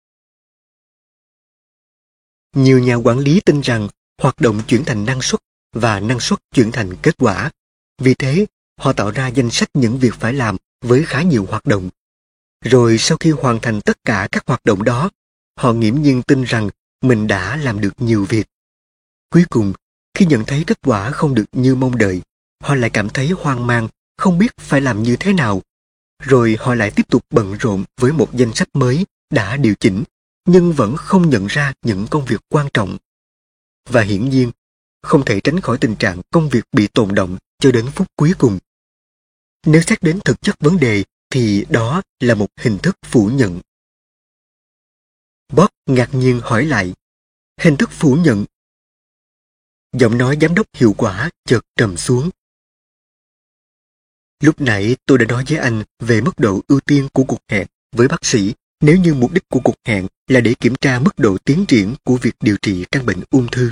Nhiều nhà quản lý tin rằng hoạt động chuyển thành năng suất và năng suất chuyển thành kết quả. Vì thế, họ tạo ra danh sách những việc phải làm với khá nhiều hoạt động. Rồi sau khi hoàn thành tất cả các hoạt động đó, họ nghiễm nhiên tin rằng mình đã làm được nhiều việc. Cuối cùng, khi nhận thấy kết quả không được như mong đợi, họ lại cảm thấy hoang mang, không biết phải làm như thế nào. Rồi họ lại tiếp tục bận rộn với một danh sách mới đã điều chỉnh, nhưng vẫn không nhận ra những công việc quan trọng. Và hiển nhiên, không thể tránh khỏi tình trạng công việc bị tồn đọng cho đến phút cuối cùng. Nếu xét đến thực chất vấn đề, thì đó là một hình thức phủ nhận. Bob ngạc nhiên hỏi lại, hình thức phủ nhận? Giọng nói giám đốc hiệu quả chợt trầm xuống. Lúc nãy tôi đã nói với anh về mức độ ưu tiên của cuộc hẹn với bác sĩ nếu như mục đích của cuộc hẹn là để kiểm tra mức độ tiến triển của việc điều trị căn bệnh ung thư.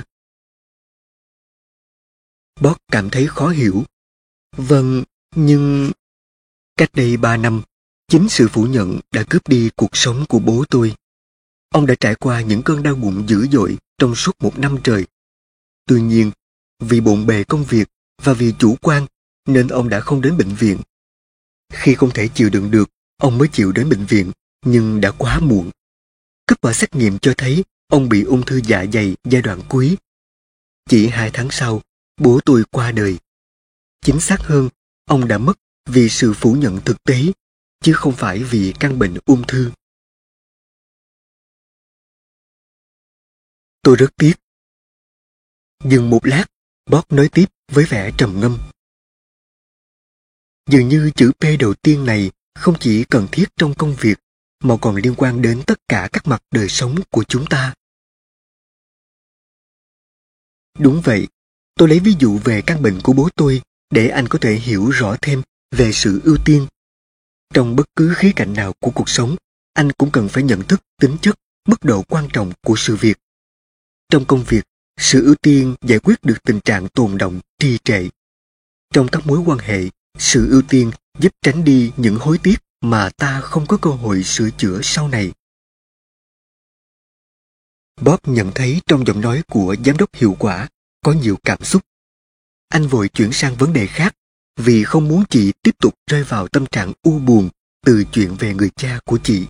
Bob cảm thấy khó hiểu. Vâng, nhưng... Cách đây 3 năm, chính sự phủ nhận đã cướp đi cuộc sống của bố tôi. Ông đã trải qua những cơn đau bụng dữ dội trong suốt 1 năm trời. Tuy nhiên, vì bộn bề công việc và vì chủ quan nên ông đã không đến bệnh viện. Khi không thể chịu đựng được, ông mới chịu đến bệnh viện, nhưng đã quá muộn. Kết quả xét nghiệm cho thấy ông bị ung thư dạ dày giai đoạn cuối. Chỉ 2 tháng sau, bố tôi qua đời. Chính xác hơn, ông đã mất vì sự phủ nhận thực tế, chứ không phải vì căn bệnh ung thư. Tôi rất tiếc. Dừng một lát, Bob nói tiếp với vẻ trầm ngâm. Dường như chữ P đầu tiên này không chỉ cần thiết trong công việc, mà còn liên quan đến tất cả các mặt đời sống của chúng ta. Đúng vậy, tôi lấy ví dụ về căn bệnh của bố tôi để anh có thể hiểu rõ thêm về sự ưu tiên. Trong bất cứ khía cạnh nào của cuộc sống, anh cũng cần phải nhận thức tính chất, mức độ quan trọng của sự việc. Trong công việc, sự ưu tiên giải quyết được tình trạng tồn động, trì trệ. Trong các mối quan hệ, sự ưu tiên giúp tránh đi những hối tiếc mà ta không có cơ hội sửa chữa sau này. Bob nhận thấy trong giọng nói của giám đốc hiệu quả có nhiều cảm xúc. Anh vội chuyển sang vấn đề khác vì không muốn chị tiếp tục rơi vào tâm trạng u buồn từ chuyện về người cha của chị.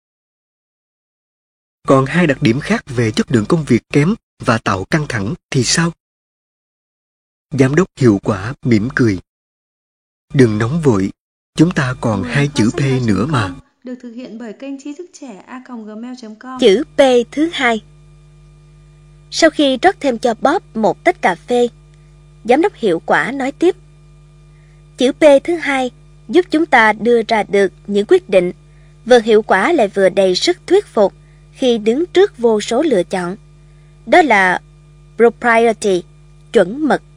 Còn 2 đặc điểm khác về chất lượng công việc kém và tạo căng thẳng thì sao? Giám đốc hiệu quả mỉm cười. Đừng nóng vội, chúng ta còn 2 chữ P nữa mà.
Được thực hiện bởi kênh tri thức trẻ a.gmail.com.
Chữ P thứ 2. Sau khi rót thêm cho Bob một tách cà phê, giám đốc hiệu quả nói tiếp. Chữ P thứ 2 giúp chúng ta đưa ra được những quyết định vừa hiệu quả lại vừa đầy sức thuyết phục khi đứng trước vô số lựa chọn. Đó là propriety, chuẩn mực.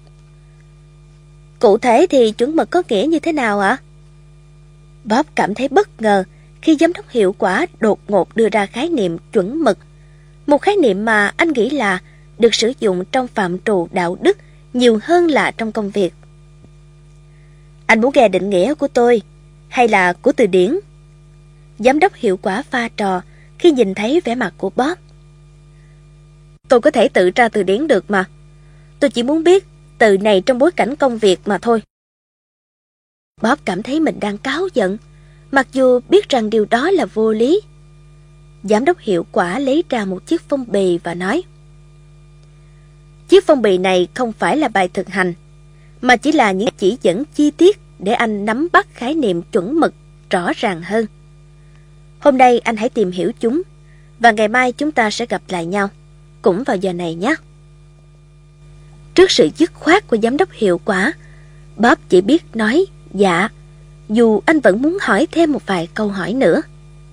Cụ thể thì chuẩn mực có nghĩa như thế nào ạ? Bob cảm thấy bất ngờ khi giám đốc hiệu quả đột ngột đưa ra khái niệm chuẩn mực, một khái niệm mà anh nghĩ là được sử dụng trong phạm trù đạo đức nhiều hơn là trong công việc. Anh muốn nghe định nghĩa của tôi hay là của từ điển? Giám đốc hiệu quả pha trò khi nhìn thấy vẻ mặt của Bob. Tôi có thể tự ra từ điển được mà. Tôi chỉ muốn biết từ này trong bối cảnh công việc mà thôi. Bob cảm thấy mình đang cáu giận, mặc dù biết rằng điều đó là vô lý. Giám đốc hiệu quả lấy ra một chiếc phong bì và nói: Chiếc phong bì này không phải là bài thực hành, mà chỉ là những chỉ dẫn chi tiết để anh nắm bắt khái niệm chuẩn mực rõ ràng hơn. Hôm nay anh hãy tìm hiểu chúng, và ngày mai chúng ta sẽ gặp lại nhau, cũng vào giờ này nhé. Trước sự dứt khoát của giám đốc hiệu quả, Bob chỉ biết nói dạ, dù anh vẫn muốn hỏi thêm một vài câu hỏi nữa.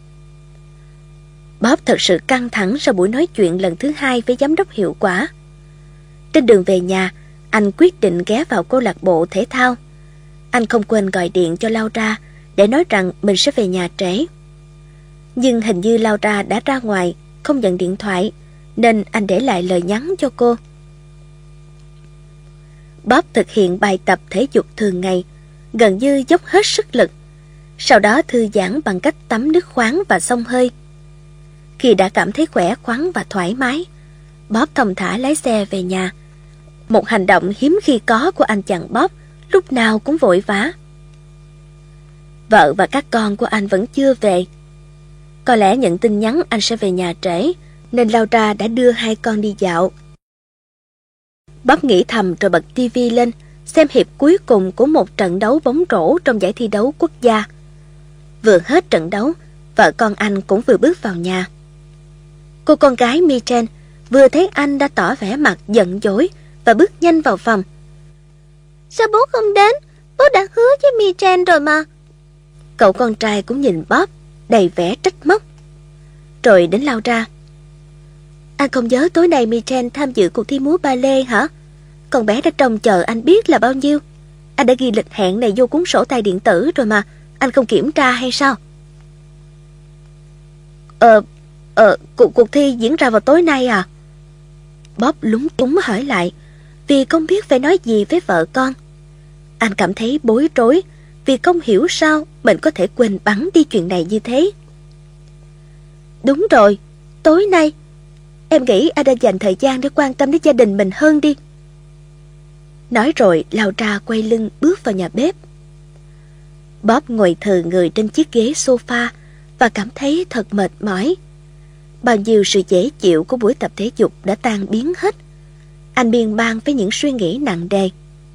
Bob thật sự căng thẳng sau buổi nói chuyện lần thứ 2 với giám đốc hiệu quả. Trên đường về nhà, anh quyết định ghé vào câu lạc bộ thể thao. Anh không quên gọi điện cho Laura để nói rằng mình sẽ về nhà trễ. Nhưng hình như Laura đã ra ngoài, không nhận điện thoại, nên anh để lại lời nhắn cho cô. Bob thực hiện bài tập thể dục thường ngày, gần như dốc hết sức lực, sau đó thư giãn bằng cách tắm nước khoáng và xông hơi. Khi đã cảm thấy khỏe khoắn và thoải mái, Bob thong thả lái xe về nhà. Một hành động hiếm khi có của anh chàng Bob, lúc nào cũng vội vã. Vợ và các con của anh vẫn chưa về. Có lẽ nhận tin nhắn anh sẽ về nhà trễ, nên Laura đã đưa 2 con đi dạo. Bob nghĩ thầm rồi bật tivi lên, xem hiệp cuối cùng của một trận đấu bóng rổ trong giải thi đấu quốc gia. Vừa hết trận đấu, vợ con anh cũng vừa bước vào nhà. Cô con gái Michen vừa thấy anh đã tỏ vẻ mặt giận dỗi và bước nhanh vào phòng. Sao bố không đến? Bố đã hứa với Michen rồi mà. Cậu con trai cũng nhìn Bob đầy vẻ trách móc, rồi đến lao ra. Anh không nhớ tối nay Michelle tham dự cuộc thi múa ballet hả? Con bé đã trông chờ anh biết là bao nhiêu. Anh đã ghi lịch hẹn này vô cuốn sổ tay điện tử rồi mà, anh không kiểm tra hay sao? Cuộc thi diễn ra vào tối nay à? Bob lúng túng hỏi lại, vì không biết phải nói gì với vợ con. Anh cảm thấy bối rối, vì không hiểu sao mình có thể quên bẵng đi chuyện này như thế. Đúng rồi, tối nay. Em nghĩ anh đã dành thời gian để quan tâm đến gia đình mình hơn đi. Nói rồi lao ra quay lưng bước vào nhà bếp. Bob ngồi thừ người trên chiếc ghế sofa và cảm thấy thật mệt mỏi. Bao nhiêu sự dễ chịu của buổi tập thể dục đã tan biến hết. Anh miên man với những suy nghĩ nặng nề.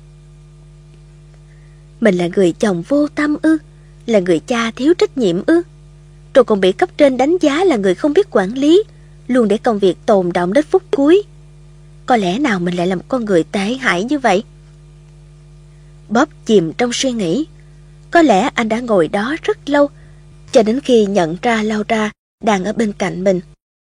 Mình là người chồng vô tâm ư? Là người cha thiếu trách nhiệm ư? Rồi còn bị cấp trên đánh giá là người không biết quản lý, luôn để công việc tồn đọng đến phút cuối. Có lẽ nào mình lại là một con người tệ hại như vậy? Bob chìm trong suy nghĩ. Có lẽ anh đã ngồi đó rất lâu, cho đến khi nhận ra Laura đang ở bên cạnh mình.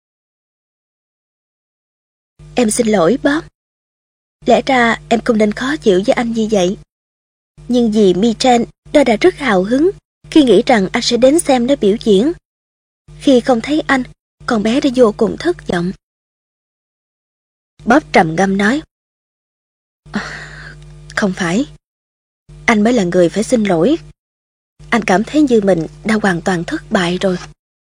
Em xin lỗi Bob. Lẽ ra em không nên khó chịu với anh như vậy. Nhưng vì Michelle nó đã rất hào hứng khi nghĩ rằng anh sẽ đến xem nó biểu diễn. Khi không thấy anh, con bé đã vô cùng thất vọng. Bob trầm ngâm nói, không phải. Anh mới là người phải xin lỗi. Anh cảm thấy như mình đã hoàn toàn thất bại rồi.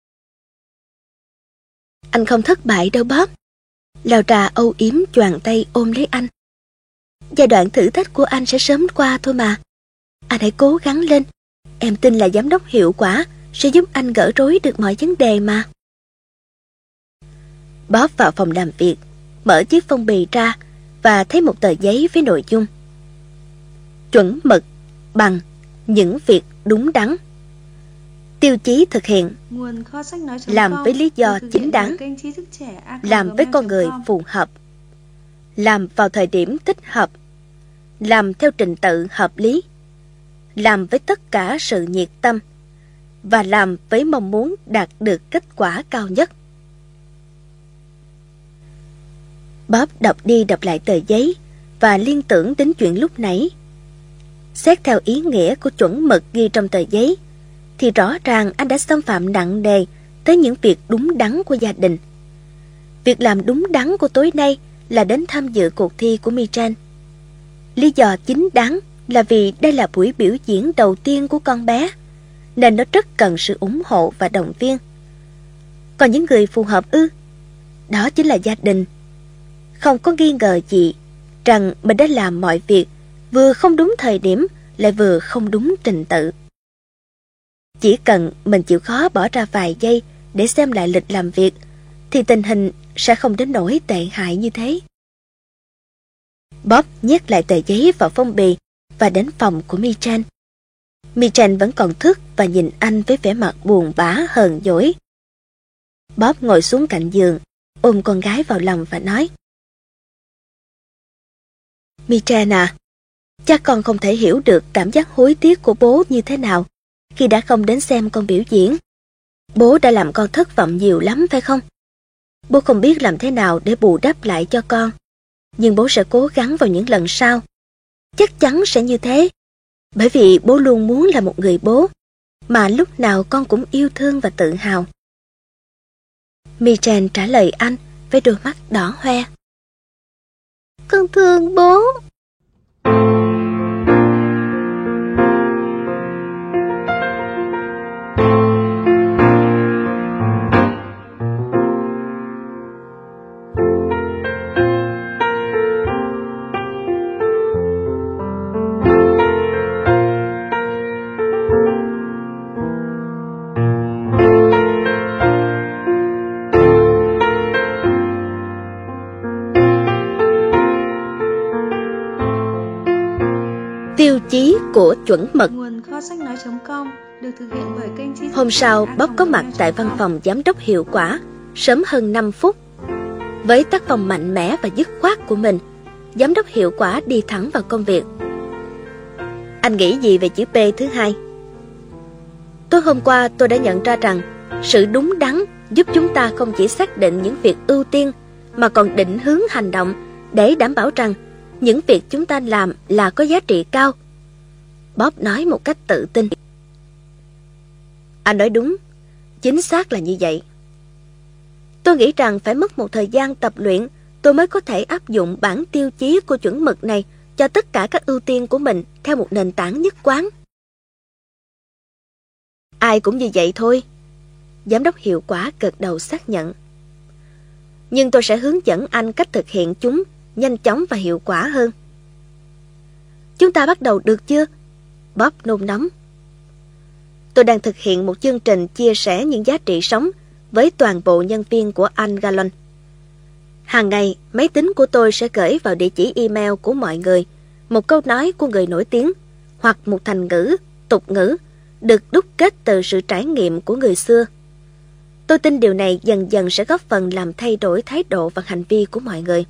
Anh không thất bại đâu Bob. Laura âu yếm choàng tay ôm lấy anh. Giai đoạn thử thách của anh sẽ sớm qua thôi mà. Anh hãy cố gắng lên. Em tin là giám đốc hiệu quả sẽ giúp anh gỡ rối được mọi vấn đề mà. Bob vào phòng làm việc, mở chiếc phong bì ra và thấy một tờ giấy với nội dung: chuẩn mực bằng những việc đúng đắn. Tiêu chí thực hiện: làm với lý do chính đáng, làm với con người phù hợp, làm vào thời điểm thích hợp, làm theo trình tự hợp lý, làm với tất cả sự nhiệt tâm và làm với mong muốn đạt được kết quả cao nhất. Bob đọc đi đọc lại tờ giấy và liên tưởng đến chuyện lúc nãy. Xét theo ý nghĩa của chuẩn mực ghi trong tờ giấy, thì rõ ràng anh đã xâm phạm nặng nề tới những việc đúng đắn của gia đình. Việc làm đúng đắn của tối nay là đến tham dự cuộc thi của Michelle. Lý do chính đáng là vì đây là buổi biểu diễn đầu tiên của con bé, nên nó rất cần sự ủng hộ và động viên. Còn những người phù hợp ư? Đó chính là gia đình. Không có nghi ngờ gì rằng mình đã làm mọi việc vừa không đúng thời điểm lại vừa không đúng trình tự. Chỉ cần mình chịu khó bỏ ra vài giây để xem lại lịch làm việc thì tình hình sẽ không đến nỗi tệ hại như thế. Bob nhét lại tờ giấy vào phong bì và đến phòng của Michelle. Michelle vẫn còn thức và nhìn anh với vẻ mặt buồn bã hờn dỗi. Bob ngồi xuống cạnh giường, ôm con gái vào lòng và nói: Michelle à, chắc con không thể hiểu được cảm giác hối tiếc của bố như thế nào khi đã không đến xem con biểu diễn. Bố đã làm con thất vọng nhiều lắm phải không? Bố không biết làm thế nào để bù đắp lại cho con, nhưng bố sẽ cố gắng vào những lần sau. Chắc chắn sẽ như thế, bởi vì bố luôn muốn là một người bố mà lúc nào con cũng yêu thương và tự hào. Michelle trả lời anh với đôi mắt đỏ hoe. Con thương bố. Tiêu chí của chuẩn mực. Hôm sau, Bob có mặt tại văn phòng giám đốc hiệu quả sớm hơn 5 phút. Với tác phong mạnh mẽ và dứt khoát của mình, giám đốc hiệu quả đi thẳng vào công việc. Anh nghĩ gì về chữ P thứ hai? Tối hôm qua tôi đã nhận ra rằng sự đúng đắn giúp chúng ta không chỉ xác định những việc ưu tiên mà còn định hướng hành động để đảm bảo rằng những việc chúng ta làm là có giá trị cao. Bob nói một cách tự tin. Anh nói đúng, chính xác là như vậy. Tôi nghĩ rằng phải mất một thời gian tập luyện tôi mới có thể áp dụng bản tiêu chí của chuẩn mực này cho tất cả các ưu tiên của mình theo một nền tảng nhất quán. Ai cũng như vậy thôi. Giám đốc hiệu quả gật đầu xác nhận. Nhưng tôi sẽ hướng dẫn anh cách thực hiện chúng nhanh chóng và hiệu quả hơn. Chúng ta bắt đầu được chưa? Bob nôn nóng. Tôi đang thực hiện một chương trình chia sẻ những giá trị sống với toàn bộ nhân viên của Angalon. Hàng ngày, máy tính của tôi sẽ gửi vào địa chỉ email của mọi người một câu nói của người nổi tiếng hoặc một thành ngữ, tục ngữ được đúc kết từ sự trải nghiệm của người xưa. Tôi tin điều này dần dần sẽ góp phần làm thay đổi thái độ và hành vi của mọi người.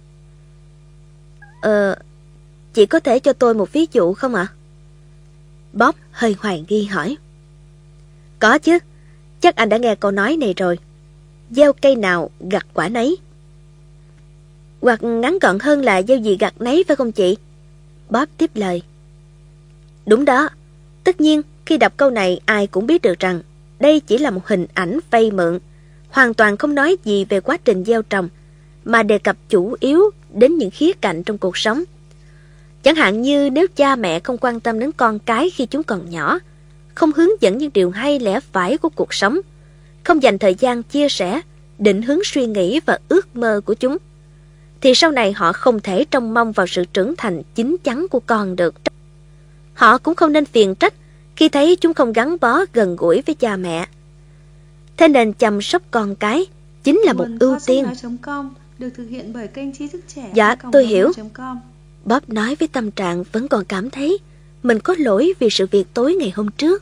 Chị có thể cho tôi một ví dụ không ạ? Bob hơi hoài nghi hỏi. Có chứ, chắc anh đã nghe câu nói này rồi. Gieo cây nào gặt quả nấy. Hoặc ngắn gọn hơn là gieo gì gặt nấy, phải không chị? Bob tiếp lời. Đúng đó. Tất nhiên, khi đọc câu này ai cũng biết được rằng đây chỉ là một hình ảnh vay mượn, hoàn toàn không nói gì về quá trình gieo trồng, mà đề cập chủ yếu đến những khía cạnh trong cuộc sống. Chẳng hạn như nếu cha mẹ không quan tâm đến con cái khi chúng còn nhỏ, không hướng dẫn những điều hay lẽ phải của cuộc sống, không dành thời gian chia sẻ, định hướng suy nghĩ và ước mơ của chúng, thì sau này họ không thể trông mong vào sự trưởng thành chín chắn của con được. Họ cũng không nên phiền trách khi thấy chúng không gắn bó gần gũi với cha mẹ. Thế nên chăm sóc con cái chính là một ưu tiên.
Được thực hiện bởi kênh Tri Thức Trẻ.
Dạ, tôi hiểu. Bob nói với tâm trạng vẫn còn cảm thấy mình có lỗi vì sự việc tối ngày hôm trước.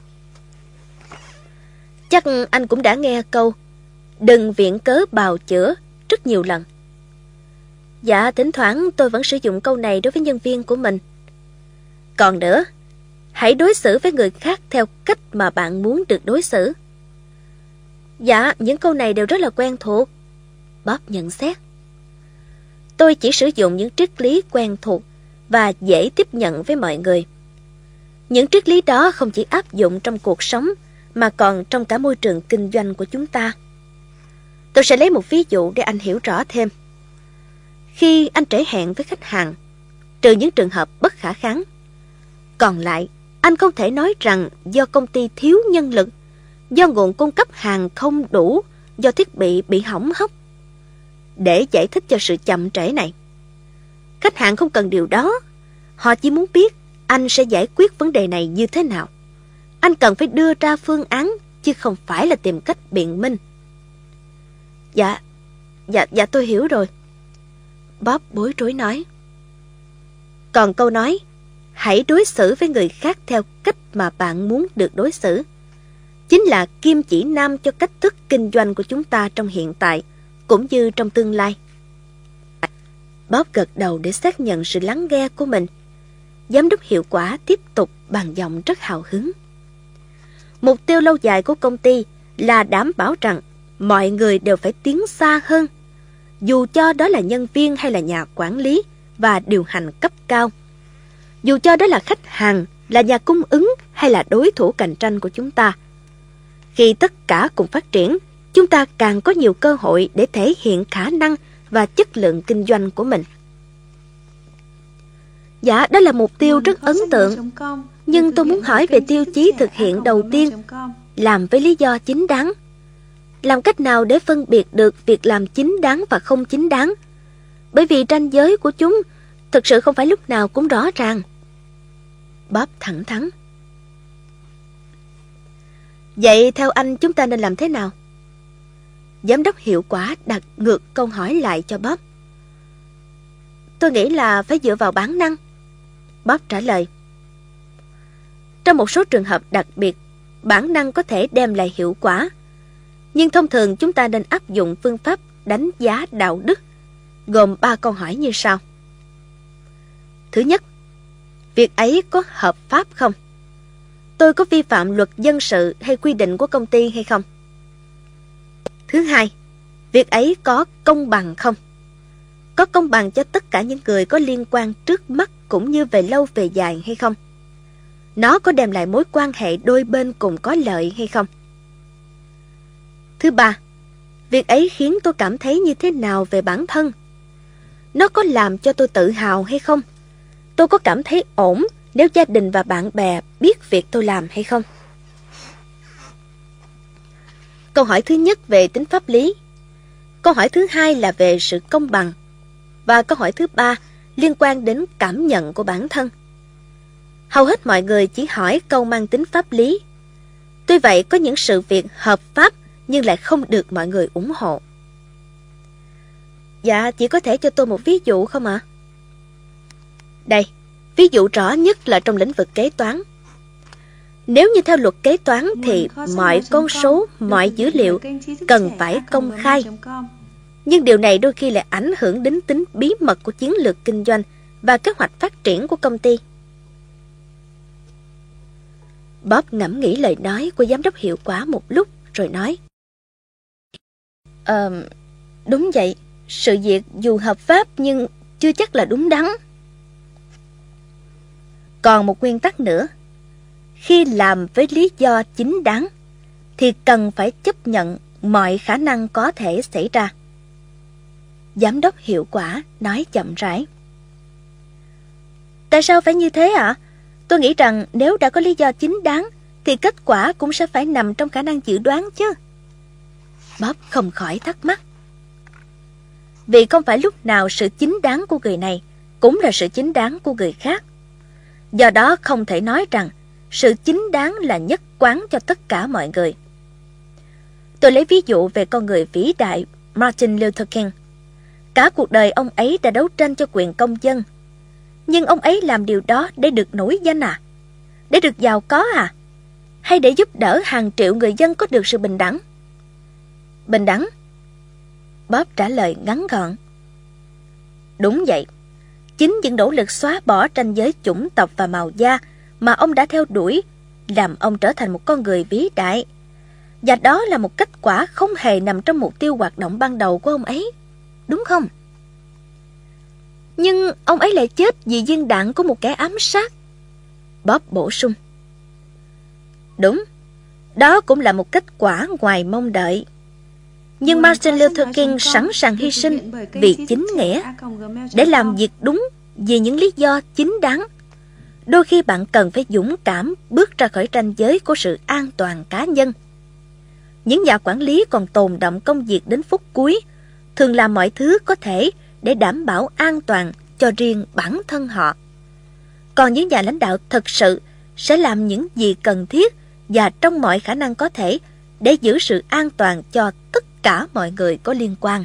Chắc anh cũng đã nghe câu đừng viện cớ bào chữa rất nhiều lần. Dạ, thỉnh thoảng tôi vẫn sử dụng câu này đối với nhân viên của mình. Còn nữa, hãy đối xử với người khác theo cách mà bạn muốn được đối xử. Dạ, những câu này đều rất là quen thuộc. Bob nhận xét. Tôi chỉ sử dụng những triết lý quen thuộc và dễ tiếp nhận với mọi người. Những triết lý đó không chỉ áp dụng trong cuộc sống mà còn trong cả môi trường kinh doanh của chúng ta. Tôi sẽ lấy một ví dụ để anh hiểu rõ thêm. Khi anh trễ hẹn với khách hàng, trừ những trường hợp bất khả kháng, còn lại, anh không thể nói rằng do công ty thiếu nhân lực, do nguồn cung cấp hàng không đủ, do thiết bị hỏng hóc. Để giải thích cho sự chậm trễ này, khách hàng không cần điều đó. Họ chỉ muốn biết anh sẽ giải quyết vấn đề này như thế nào. Anh cần phải đưa ra phương án, chứ không phải là tìm cách biện minh. Dạ tôi hiểu rồi. Bob bối rối nói. Còn câu nói hãy đối xử với người khác theo cách mà bạn muốn được đối xử chính là kim chỉ nam cho cách thức kinh doanh của chúng ta trong hiện tại cũng như trong tương lai. Bob gật đầu để xác nhận sự lắng nghe của mình. Giám đốc hiệu quả tiếp tục bằng giọng rất hào hứng. Mục tiêu lâu dài của công ty là đảm bảo rằng mọi người đều phải tiến xa hơn, dù cho đó là nhân viên hay là nhà quản lý và điều hành cấp cao, dù cho đó là khách hàng, là nhà cung ứng hay là đối thủ cạnh tranh của chúng ta. Khi tất cả cùng phát triển, chúng ta càng có nhiều cơ hội để thể hiện khả năng và chất lượng kinh doanh của mình. Dạ, đó là mục tiêu rất ấn tượng. Nhưng tôi muốn hỏi về tiêu chí thực hiện đầu tiên, làm với lý do chính đáng. Làm cách nào để phân biệt được việc làm chính đáng và không chính đáng? Bởi vì ranh giới của chúng thực sự không phải lúc nào cũng rõ ràng. Bob thẳng thắn. Vậy theo anh chúng ta nên làm thế nào? Giám đốc hiệu quả đặt ngược câu hỏi lại cho Bob. Tôi nghĩ là phải dựa vào bản năng. Bob trả lời. Trong một số trường hợp đặc biệt, bản năng có thể đem lại hiệu quả. Nhưng thông thường chúng ta nên áp dụng phương pháp đánh giá đạo đức, gồm 3 câu hỏi như sau. Thứ nhất, việc ấy có hợp pháp không? tôi có vi phạm luật dân sự hay quy định của công ty hay không? Thứ hai, việc ấy có công bằng không? Có công bằng cho tất cả những người có liên quan trước mắt cũng như về lâu về dài hay không? Nó có đem lại mối quan hệ đôi bên cùng có lợi hay không? Thứ ba, việc ấy khiến tôi cảm thấy như thế nào về bản thân? Nó có làm cho tôi tự hào hay không? Tôi có cảm thấy ổn nếu gia đình và bạn bè biết việc tôi làm hay không? Câu hỏi thứ nhất về tính pháp lý. Câu hỏi thứ hai là về sự công bằng. Và câu hỏi thứ ba liên quan đến cảm nhận của bản thân. Hầu hết mọi người chỉ hỏi câu mang tính pháp lý. Tuy vậy, có những sự việc hợp pháp nhưng lại không được mọi người ủng hộ. Dạ, chị có thể cho tôi một ví dụ không ạ? Đây, ví dụ rõ nhất là trong lĩnh vực kế toán. Nếu như theo luật kế toán thì mọi con số, mọi dữ liệu cần phải công khai. Nhưng điều này đôi khi lại ảnh hưởng đến tính bí mật của chiến lược kinh doanh và kế hoạch phát triển của công ty. Bob ngẫm nghĩ lời nói của giám đốc hiệu quả một lúc rồi nói: Đúng vậy, sự việc dù hợp pháp nhưng chưa chắc là đúng đắn. Còn một nguyên tắc nữa, khi làm với lý do chính đáng thì cần phải chấp nhận mọi khả năng có thể xảy ra. Giám đốc hiệu quả nói chậm rãi. Tại sao phải như thế ạ? Tôi nghĩ rằng nếu đã có lý do chính đáng thì kết quả cũng sẽ phải nằm trong khả năng dự đoán chứ. Bob không khỏi thắc mắc. Vì không phải lúc nào sự chính đáng của người này cũng là sự chính đáng của người khác. Do đó không thể nói rằng sự chính đáng là nhất quán cho tất cả mọi người. Tôi lấy ví dụ về con người vĩ đại Martin Luther King. Cả cuộc đời ông ấy đã đấu tranh cho quyền công dân. Nhưng ông ấy làm điều đó để được nổi danh à? Để được giàu có à? Hay để giúp đỡ hàng triệu người dân có được sự bình đẳng? Bình đẳng? Bob trả lời ngắn gọn. Đúng vậy. Chính những nỗ lực xóa bỏ ranh giới chủng tộc và màu da mà ông đã theo đuổi làm ông trở thành một con người vĩ đại. Và đó là một kết quả không hề nằm trong mục tiêu hoạt động ban đầu của ông ấy. Đúng không? Nhưng ông ấy lại chết vì viên đạn của một kẻ ám sát. Bob bổ sung. Đúng, đó cũng là một kết quả ngoài mong đợi. Nhưng Martin Luther King sẵn sàng hy sinh vì chính nghĩa, để làm việc đúng vì những lý do chính đáng. Đôi khi bạn cần phải dũng cảm bước ra khỏi ranh giới của sự an toàn cá nhân. Những nhà quản lý còn tồn đọng công việc đến phút cuối, thường làm mọi thứ có thể để đảm bảo an toàn cho riêng bản thân họ. Còn những nhà lãnh đạo thực sự sẽ làm những gì cần thiết và trong mọi khả năng có thể để giữ sự an toàn cho tất cả mọi người có liên quan.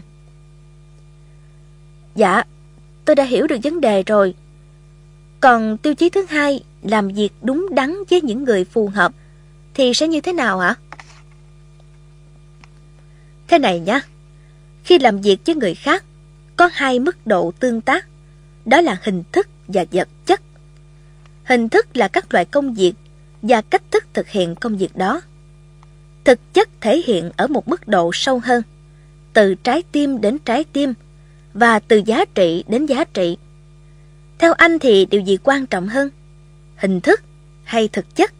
Dạ, tôi đã hiểu được vấn đề rồi. Còn tiêu chí thứ hai, làm việc đúng đắn với những người phù hợp, thì sẽ như thế nào hả? Thế này nhé, khi làm việc với người khác, có hai mức độ tương tác, đó là hình thức và vật chất. Hình thức là các loại công việc và cách thức thực hiện công việc đó. Thực chất thể hiện ở một mức độ sâu hơn, từ trái tim đến trái tim, và từ giá trị đến giá trị. Theo anh thì điều gì quan trọng hơn, hình thức hay thực chất?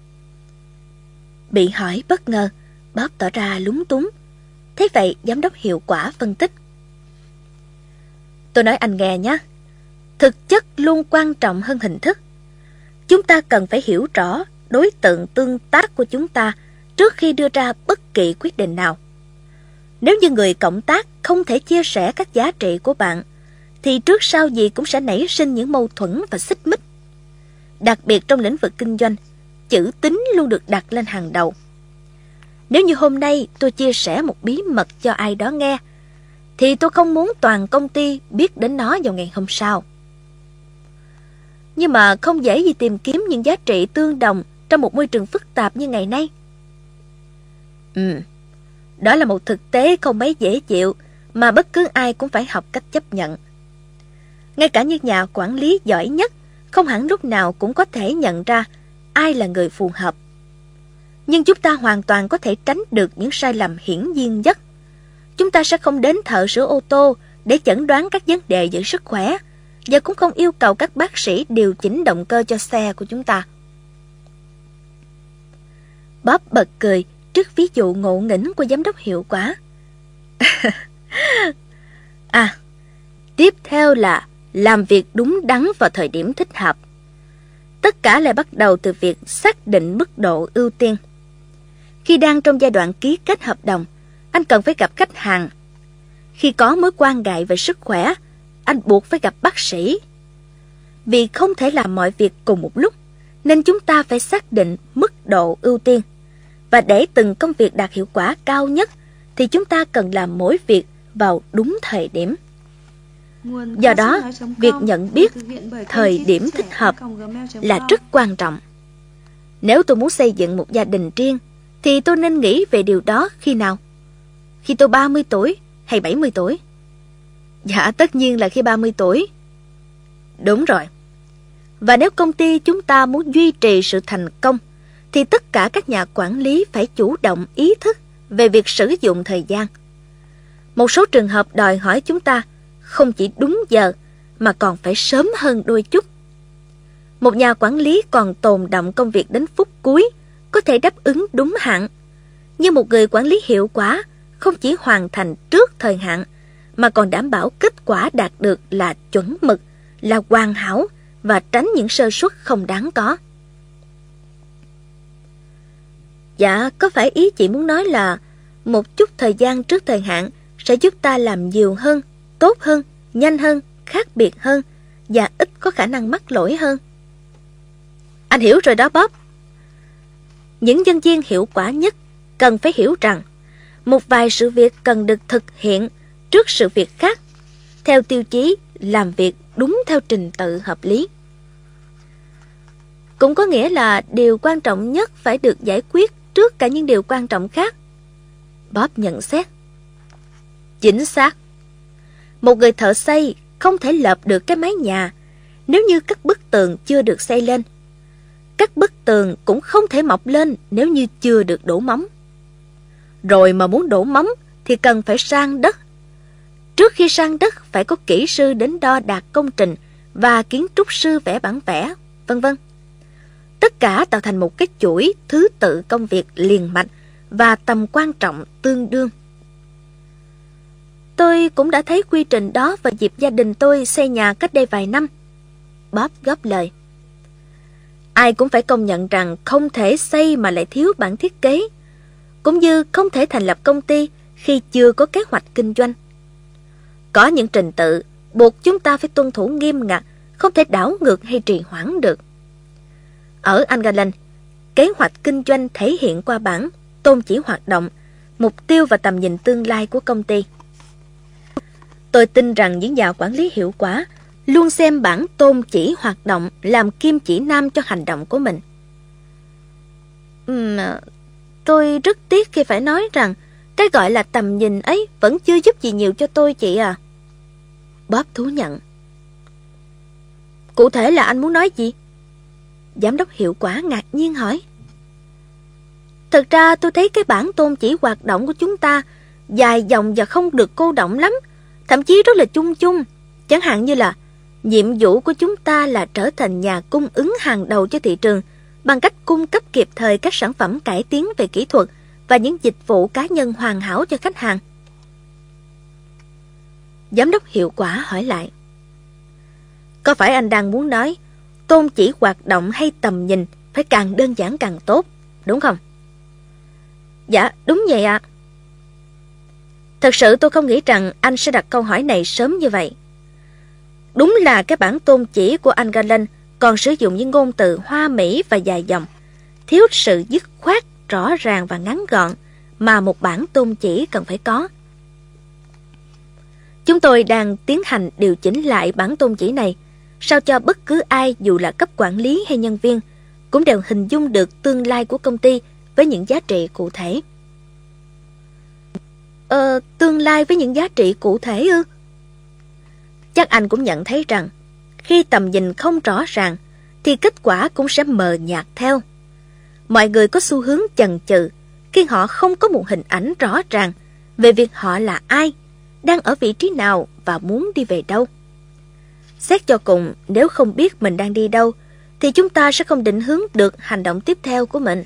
Bị hỏi bất ngờ, Bob tỏ ra lúng túng. Thế vậy giám đốc hiệu quả phân tích. Tôi nói anh nghe nhé, thực chất luôn quan trọng hơn hình thức. Chúng ta cần phải hiểu rõ đối tượng tương tác của chúng ta trước khi đưa ra bất kỳ quyết định nào. Nếu như người cộng tác không thể chia sẻ các giá trị của bạn, thì trước sau gì cũng sẽ nảy sinh những mâu thuẫn và xích mích. Đặc biệt trong lĩnh vực kinh doanh, chữ tín luôn được đặt lên hàng đầu. Nếu như hôm nay tôi chia sẻ một bí mật cho ai đó nghe, thì tôi không muốn toàn công ty biết đến nó vào ngày hôm sau. Nhưng mà không dễ gì tìm kiếm những giá trị tương đồng trong một môi trường phức tạp như ngày nay. Đó là một thực tế không mấy dễ chịu mà bất cứ ai cũng phải học cách chấp nhận. Ngay cả những nhà quản lý giỏi nhất không hẳn lúc nào cũng có thể nhận ra ai là người phù hợp. Nhưng chúng ta hoàn toàn có thể tránh được những sai lầm hiển nhiên nhất. Chúng ta sẽ không đến thợ sửa ô tô để chẩn đoán các vấn đề về sức khỏe, và cũng không yêu cầu các bác sĩ điều chỉnh động cơ cho xe của chúng ta. Bob bật cười trước ví dụ ngộ nghĩnh của giám đốc hiệu quả. Tiếp theo là làm việc đúng đắn vào thời điểm thích hợp. Tất cả lại bắt đầu từ việc xác định mức độ ưu tiên. Khi đang trong giai đoạn ký kết hợp đồng, anh cần phải gặp khách hàng. Khi có mối quan ngại về sức khỏe, anh buộc phải gặp bác sĩ. Vì không thể làm mọi việc cùng một lúc, nên chúng ta phải xác định mức độ ưu tiên. Và để từng công việc đạt hiệu quả cao nhất, thì chúng ta cần làm mỗi việc vào đúng thời điểm. Do đó, việc nhận biết thời điểm thích hợp là rất quan trọng. Nếu tôi muốn xây dựng một gia đình riêng, thì tôi nên nghĩ về điều đó khi nào? Khi tôi 30 tuổi hay 70 tuổi? Dạ, tất nhiên là khi 30 tuổi. Đúng rồi. Và nếu công ty chúng ta muốn duy trì sự thành công, thì tất cả các nhà quản lý phải chủ động ý thức về việc sử dụng thời gian. Một số trường hợp đòi hỏi chúng ta không chỉ đúng giờ, mà còn phải sớm hơn đôi chút. Một nhà quản lý còn tồn đọng công việc đến phút cuối, có thể đáp ứng đúng hạn. Nhưng một người quản lý hiệu quả không chỉ hoàn thành trước thời hạn, mà còn đảm bảo kết quả đạt được là chuẩn mực, là hoàn hảo và tránh những sơ suất không đáng có. Dạ, có phải ý chị muốn nói là một chút thời gian trước thời hạn sẽ giúp ta làm nhiều hơn, tốt hơn, nhanh hơn, khác biệt hơn và ít có khả năng mắc lỗi hơn? Anh hiểu rồi đó Bob. Những nhân viên hiệu quả nhất cần phải hiểu rằng một vài sự việc cần được thực hiện trước sự việc khác, theo tiêu chí làm việc đúng theo trình tự hợp lý. Cũng có nghĩa là điều quan trọng nhất phải được giải quyết trước cả những điều quan trọng khác. Bob nhận xét. Chính xác. Một người thợ xây không thể lợp được cái mái nhà nếu như các bức tường chưa được xây lên. Các bức tường cũng không thể mọc lên nếu như chưa được đổ móng. Rồi mà muốn đổ móng thì cần phải san đất. Trước khi san đất phải có kỹ sư đến đo đạc công trình và kiến trúc sư vẽ bản vẽ, vân vân. Tất cả tạo thành một cái chuỗi thứ tự công việc liền mạch và tầm quan trọng tương đương. Tôi cũng đã thấy quy trình đó vào dịp gia đình tôi xây nhà cách đây vài năm. Bob góp lời. Ai cũng phải công nhận rằng không thể xây mà lại thiếu bản thiết kế, cũng như không thể thành lập công ty khi chưa có kế hoạch kinh doanh. Có những trình tự buộc chúng ta phải tuân thủ nghiêm ngặt, không thể đảo ngược hay trì hoãn được. Ở Angaland, kế hoạch kinh doanh thể hiện qua bản tôn chỉ hoạt động, mục tiêu và tầm nhìn tương lai của công ty. Tôi tin rằng những nhà quản lý hiệu quả luôn xem bản tôn chỉ hoạt động làm kim chỉ nam cho hành động của mình. Tôi rất tiếc khi phải nói rằng cái gọi là tầm nhìn ấy vẫn chưa giúp gì nhiều cho tôi, chị à. Bob thú nhận. Cụ thể là anh muốn nói gì? Giám đốc hiệu quả ngạc nhiên hỏi. Thật ra tôi thấy cái bản tôn chỉ hoạt động của chúng ta dài dòng và không được cô đọng lắm, thậm chí rất là chung chung. Chẳng hạn như là nhiệm vụ của chúng ta là trở thành nhà cung ứng hàng đầu cho thị trường bằng cách cung cấp kịp thời các sản phẩm cải tiến về kỹ thuật và những dịch vụ cá nhân hoàn hảo cho khách hàng. Giám đốc hiệu quả hỏi lại. Có phải anh đang muốn nói tôn chỉ hoạt động hay tầm nhìn phải càng đơn giản càng tốt, đúng không? Dạ, đúng vậy ạ. Thật sự tôi không nghĩ rằng anh sẽ đặt câu hỏi này sớm như vậy. Đúng là cái bản tôn chỉ của Angaland còn sử dụng những ngôn từ hoa mỹ và dài dòng, thiếu sự dứt khoát, rõ ràng và ngắn gọn mà một bản tôn chỉ cần phải có. Chúng tôi đang tiến hành điều chỉnh lại bản tôn chỉ này, sao cho bất cứ ai dù là cấp quản lý hay nhân viên cũng đều hình dung được tương lai của công ty với những giá trị cụ thể. Tương lai với những giá trị cụ thể ư? Chắc anh cũng nhận thấy rằng khi tầm nhìn không rõ ràng thì kết quả cũng sẽ mờ nhạt theo. Mọi người có xu hướng chần chừ khi họ không có một hình ảnh rõ ràng về việc họ là ai, đang ở vị trí nào và muốn đi về đâu. Xét cho cùng, nếu không biết mình đang đi đâu, thì chúng ta sẽ không định hướng được hành động tiếp theo của mình.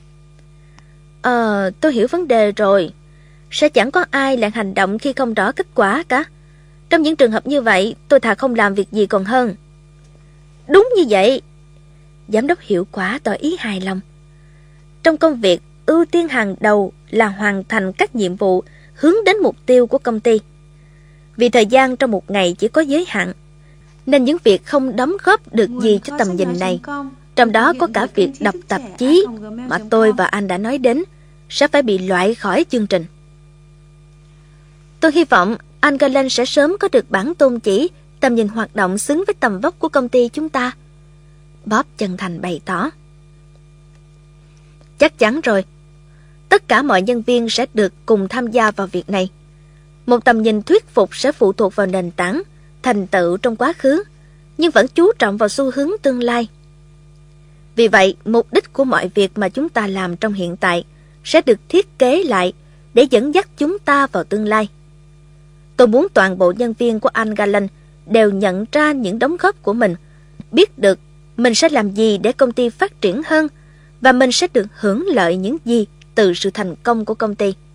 Tôi hiểu vấn đề rồi. Sẽ chẳng có ai lại hành động khi không rõ kết quả cả. Trong những trường hợp như vậy, tôi thà không làm việc gì còn hơn. Đúng như vậy. Giám đốc hiệu quả tỏ ý hài lòng. Trong công việc, ưu tiên hàng đầu là hoàn thành các nhiệm vụ hướng đến mục tiêu của công ty. Vì thời gian trong một ngày chỉ có giới hạn, nên những việc không đóng góp được gì cho tầm nhìn này, trong đó có cả việc đọc tạp chí mà tôi và anh đã nói đến, sẽ phải bị loại khỏi chương trình. Tôi hy vọng anh Galen sẽ sớm có được bản tôn chỉ, tầm nhìn hoạt động xứng với tầm vóc của công ty chúng ta. Bob chân thành bày tỏ. Chắc chắn rồi. Tất cả mọi nhân viên sẽ được cùng tham gia vào việc này. Một tầm nhìn thuyết phục sẽ phụ thuộc vào nền tảng, thành tựu trong quá khứ, nhưng vẫn chú trọng vào xu hướng tương lai. Vì vậy, mục đích của mọi việc mà chúng ta làm trong hiện tại sẽ được thiết kế lại để dẫn dắt chúng ta vào tương lai. Tôi muốn toàn bộ nhân viên của anh Galen đều nhận ra những đóng góp của mình, biết được mình sẽ làm gì để công ty phát triển hơn, và mình sẽ được hưởng lợi những gì từ sự thành công của công ty.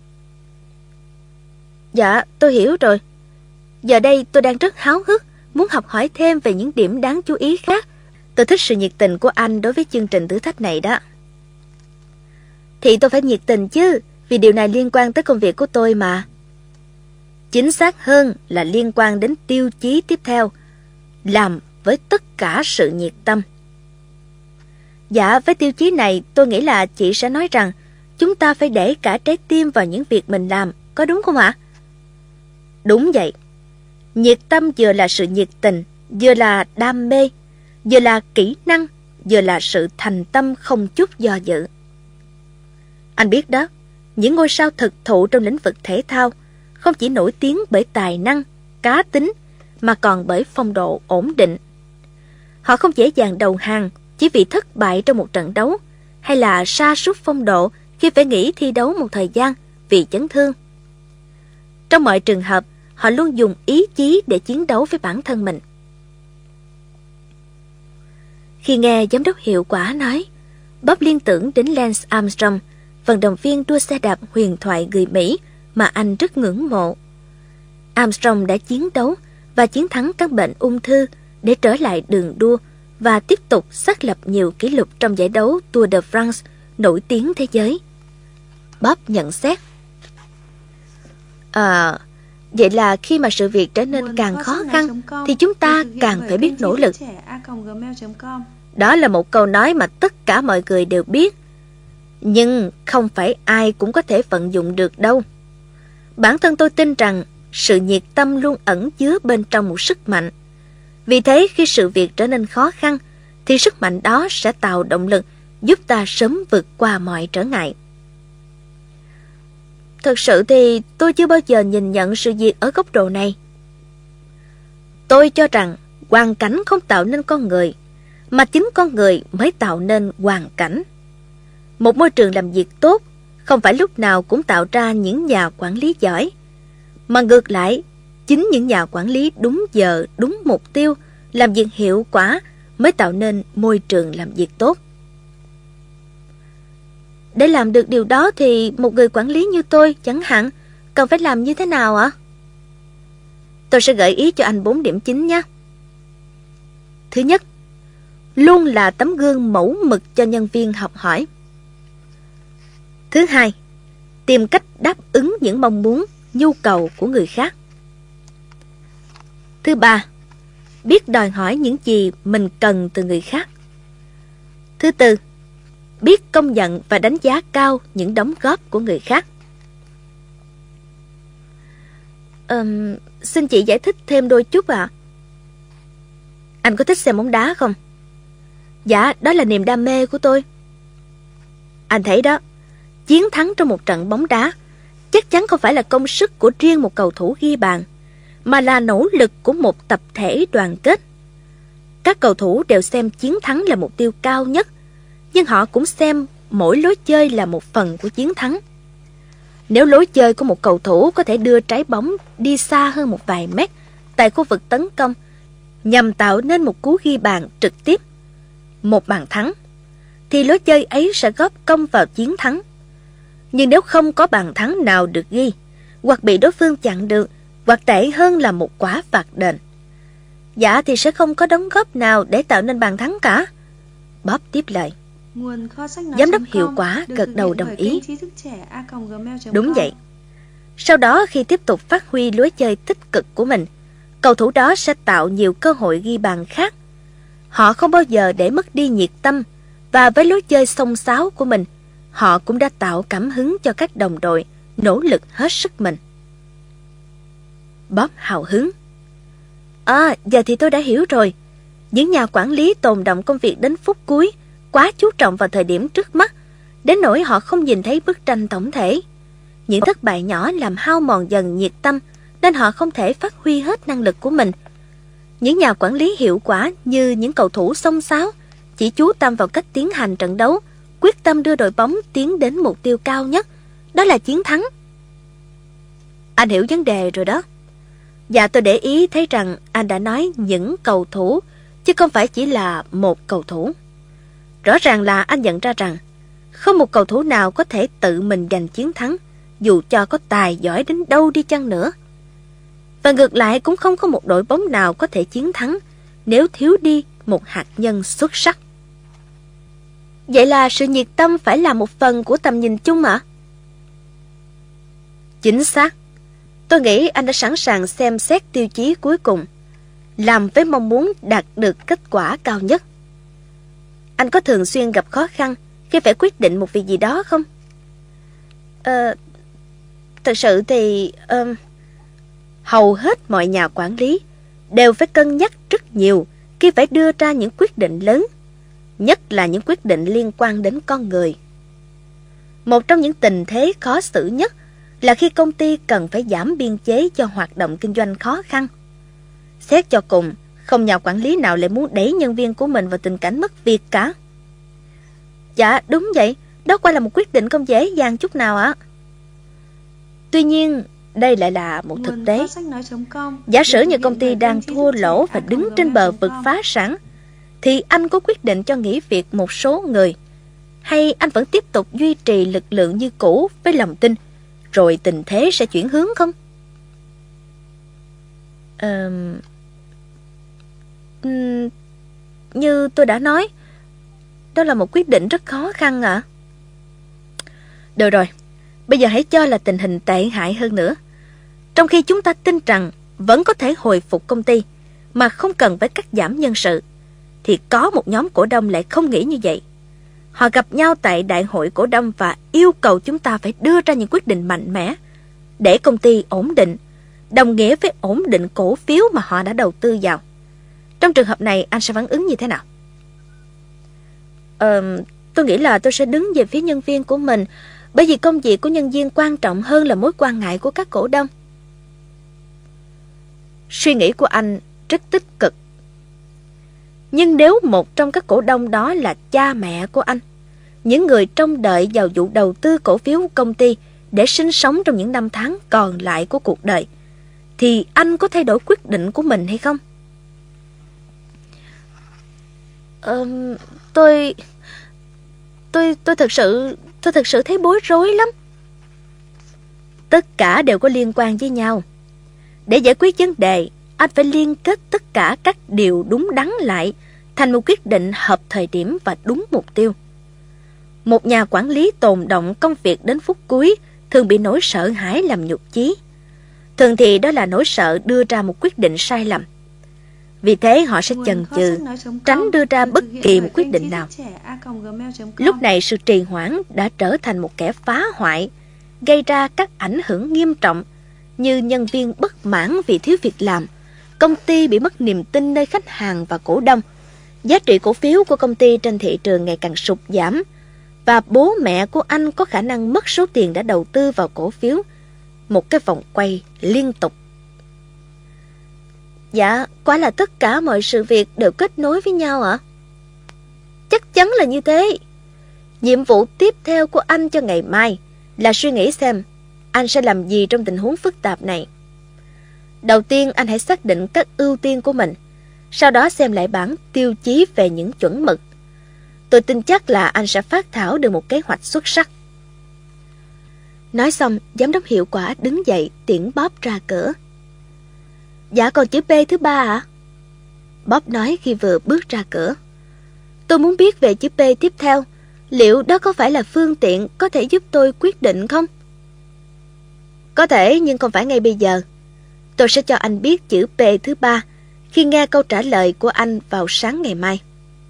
Dạ, tôi hiểu rồi. Giờ đây tôi đang rất háo hức, muốn học hỏi thêm về những điểm đáng chú ý khác. Tôi thích sự nhiệt tình của anh đối với chương trình thử thách này đó. Thì tôi phải nhiệt tình chứ, vì điều này liên quan tới công việc của tôi mà. Chính xác hơn là liên quan đến tiêu chí tiếp theo, làm với tất cả sự nhiệt tâm. Dạ, với tiêu chí này tôi nghĩ là chị sẽ nói rằng chúng ta phải để cả trái tim vào những việc mình làm, có đúng không ạ? Đúng vậy. Nhiệt tâm vừa là sự nhiệt tình, vừa là đam mê, vừa là kỹ năng, vừa là sự thành tâm không chút do dự. Anh biết đó, những ngôi sao thực thụ trong lĩnh vực thể thao không chỉ nổi tiếng bởi tài năng, cá tính, mà còn bởi phong độ ổn định. Họ không dễ dàng đầu hàng chỉ vì thất bại trong một trận đấu, hay là sa sút phong độ khi phải nghỉ thi đấu một thời gian vì chấn thương. Trong mọi trường hợp, họ luôn dùng ý chí để chiến đấu với bản thân mình. Khi nghe giám đốc hiệu quả nói, Bob liên tưởng đến Lance Armstrong, vận động viên đua xe đạp huyền thoại người Mỹ mà anh rất ngưỡng mộ. Armstrong đã chiến đấu và chiến thắng các bệnh ung thư để trở lại đường đua và tiếp tục xác lập nhiều kỷ lục trong giải đấu Tour de France nổi tiếng thế giới. Bob nhận xét. Vậy là khi mà sự việc trở nên càng khó khăn thì chúng ta càng phải biết nỗ lực. Đó là một câu nói mà tất cả mọi người đều biết, nhưng không phải ai cũng có thể vận dụng được đâu. Bản thân tôi tin rằng sự nhiệt tâm luôn ẩn chứa bên trong một sức mạnh. Vì thế khi sự việc trở nên khó khăn thì sức mạnh đó sẽ tạo động lực giúp ta sớm vượt qua mọi trở ngại. Thực sự thì tôi chưa bao giờ nhìn nhận sự việc ở góc độ này. Tôi cho rằng hoàn cảnh không tạo nên con người, mà chính con người mới tạo nên hoàn cảnh. Một môi trường làm việc tốt không phải lúc nào cũng tạo ra những nhà quản lý giỏi, mà ngược lại, chính những nhà quản lý đúng giờ, đúng mục tiêu, làm việc hiệu quả mới tạo nên môi trường làm việc tốt. Để làm được điều đó thì một người quản lý như tôi chẳng hạn cần phải làm như thế nào ạ? Tôi sẽ gợi ý cho anh 4 điểm chính nhé. Thứ nhất, luôn là tấm gương mẫu mực cho nhân viên học hỏi. Thứ hai, tìm cách đáp ứng những mong muốn, nhu cầu của người khác. Thứ ba, biết đòi hỏi những gì mình cần từ người khác. Thứ tư, biết công nhận và đánh giá cao những đóng góp của người khác. Xin chị giải thích thêm đôi chút ạ. Anh có thích xem bóng đá không? Dạ, đó là niềm đam mê của tôi. Anh thấy đó, chiến thắng trong một trận bóng đá chắc chắn không phải là công sức của riêng một cầu thủ ghi bàn, mà là nỗ lực của một tập thể đoàn kết. Các cầu thủ đều xem chiến thắng là mục tiêu cao nhất, nhưng họ cũng xem mỗi lối chơi là một phần của chiến thắng. Nếu lối chơi của một cầu thủ có thể đưa trái bóng đi xa hơn một vài mét tại khu vực tấn công nhằm tạo nên một cú ghi bàn trực tiếp, một bàn thắng, thì lối chơi ấy sẽ góp công vào chiến thắng. Nhưng nếu không có bàn thắng nào được ghi, hoặc bị đối phương chặn được, hoặc tệ hơn là một quả phạt đền, dạ thì sẽ không có đóng góp nào để tạo nên bàn thắng cả. Bob tiếp lời. Giám đốc hiệu quả gật đầu đồng ý. Đúng vậy. Sau đó khi tiếp tục phát huy lối chơi tích cực của mình, cầu thủ đó sẽ tạo nhiều cơ hội ghi bàn khác. Họ không bao giờ để mất đi nhiệt tâm, và với lối chơi xông xáo của mình, họ cũng đã tạo cảm hứng cho các đồng đội nỗ lực hết sức mình. Bob hào hứng. Giờ thì tôi đã hiểu rồi. Những nhà quản lý tồn đọng công việc đến phút cuối, quá chú trọng vào thời điểm trước mắt, đến nỗi họ không nhìn thấy bức tranh tổng thể. Những thất bại nhỏ làm hao mòn dần nhiệt tâm, nên họ không thể phát huy hết năng lực của mình. Những nhà quản lý hiệu quả như những cầu thủ xông xáo chỉ chú tâm vào cách tiến hành trận đấu, quyết tâm đưa đội bóng tiến đến mục tiêu cao nhất, đó là chiến thắng. Anh hiểu vấn đề rồi đó. Dạ, tôi để ý thấy rằng anh đã nói những cầu thủ, chứ không phải chỉ là một cầu thủ. Rõ ràng là anh nhận ra rằng không một cầu thủ nào có thể tự mình giành chiến thắng, dù cho có tài giỏi đến đâu đi chăng nữa. Và ngược lại cũng không có một đội bóng nào có thể chiến thắng nếu thiếu đi một hạt nhân xuất sắc. Vậy là sự nhiệt tâm phải là một phần của tầm nhìn chung ạ? Chính xác. Tôi nghĩ anh đã sẵn sàng xem xét tiêu chí cuối cùng, làm với mong muốn đạt được kết quả cao nhất. Anh có thường xuyên gặp khó khăn khi phải quyết định một việc gì đó không? Thật sự thì hầu hết mọi nhà quản lý đều phải cân nhắc rất nhiều khi phải đưa ra những quyết định lớn, nhất là những quyết định liên quan đến con người. Một trong những tình thế khó xử nhất là khi công ty cần phải giảm biên chế cho hoạt động kinh doanh khó khăn. Xét cho cùng, không nhà quản lý nào lại muốn đẩy nhân viên của mình vào tình cảnh mất việc cả. Dạ, đúng vậy, đó quả là một quyết định không dễ dàng chút nào ạ. Tuy nhiên, đây lại là một thực tế. Giả sử như công ty đang thua lỗ và đứng trên bờ vực phá sản, thì anh có quyết định cho nghỉ việc một số người, hay anh vẫn tiếp tục duy trì lực lượng như cũ với lòng tin, rồi tình thế sẽ chuyển hướng không? Như tôi đã nói, đó là một quyết định rất khó khăn ạ. Được rồi, bây giờ hãy cho là tình hình tệ hại hơn nữa. Trong khi chúng ta tin rằng vẫn có thể hồi phục công ty mà không cần phải cắt giảm nhân sự, thì có một nhóm cổ đông lại không nghĩ như vậy. Họ gặp nhau tại đại hội cổ đông và yêu cầu chúng ta phải đưa ra những quyết định mạnh mẽ để công ty ổn định, đồng nghĩa với ổn định cổ phiếu mà họ đã đầu tư vào. Trong trường hợp này, anh sẽ phản ứng như thế nào? Tôi nghĩ là tôi sẽ đứng về phía nhân viên của mình, bởi vì công việc của nhân viên quan trọng hơn là mối quan ngại của các cổ đông. Suy nghĩ của anh rất tích cực. Nhưng nếu một trong các cổ đông đó là cha mẹ của anh, những người trông đợi vào vụ đầu tư cổ phiếu công ty để sinh sống trong những năm tháng còn lại của cuộc đời, thì anh có thay đổi quyết định của mình hay không? Tôi thật sự thấy bối rối lắm. Tất cả đều có liên quan với nhau. Để giải quyết vấn đề, anh phải liên kết tất cả các điều đúng đắn lại thành một quyết định hợp thời điểm và đúng mục tiêu. Một nhà quản lý tồn đọng công việc đến phút cuối thường bị nỗi sợ hãi làm nhụt chí. Thường thì đó là nỗi sợ đưa ra một quyết định sai lầm. Vì thế họ sẽ chần chừ, tránh đưa ra bất kỳ một quyết định nào. Lúc này sự trì hoãn đã trở thành một kẻ phá hoại, gây ra các ảnh hưởng nghiêm trọng như nhân viên bất mãn vì thiếu việc làm, công ty bị mất niềm tin nơi khách hàng và cổ đông, giá trị cổ phiếu của công ty trên thị trường ngày càng sụt giảm, và bố mẹ của anh có khả năng mất số tiền đã đầu tư vào cổ phiếu. Một cái vòng quay liên tục. Dạ, quả là tất cả mọi sự việc đều kết nối với nhau ạ. Chắc chắn là như thế. Nhiệm vụ tiếp theo của anh cho ngày mai là suy nghĩ xem anh sẽ làm gì trong tình huống phức tạp này. Đầu tiên anh hãy xác định các ưu tiên của mình, sau đó xem lại bảng tiêu chí về những chuẩn mực. Tôi tin chắc là anh sẽ phác thảo được một kế hoạch xuất sắc. Nói xong, giám đốc hiệu quả đứng dậy tiễn Bob ra cửa. Dạ còn chữ P thứ 3 ạ? Bob nói khi vừa bước ra cửa. Tôi muốn biết về chữ P tiếp theo. Liệu đó có phải là phương tiện có thể giúp tôi quyết định không? Có thể, nhưng không phải ngay bây giờ. Tôi sẽ cho anh biết chữ P thứ 3 khi nghe câu trả lời của anh vào sáng ngày mai.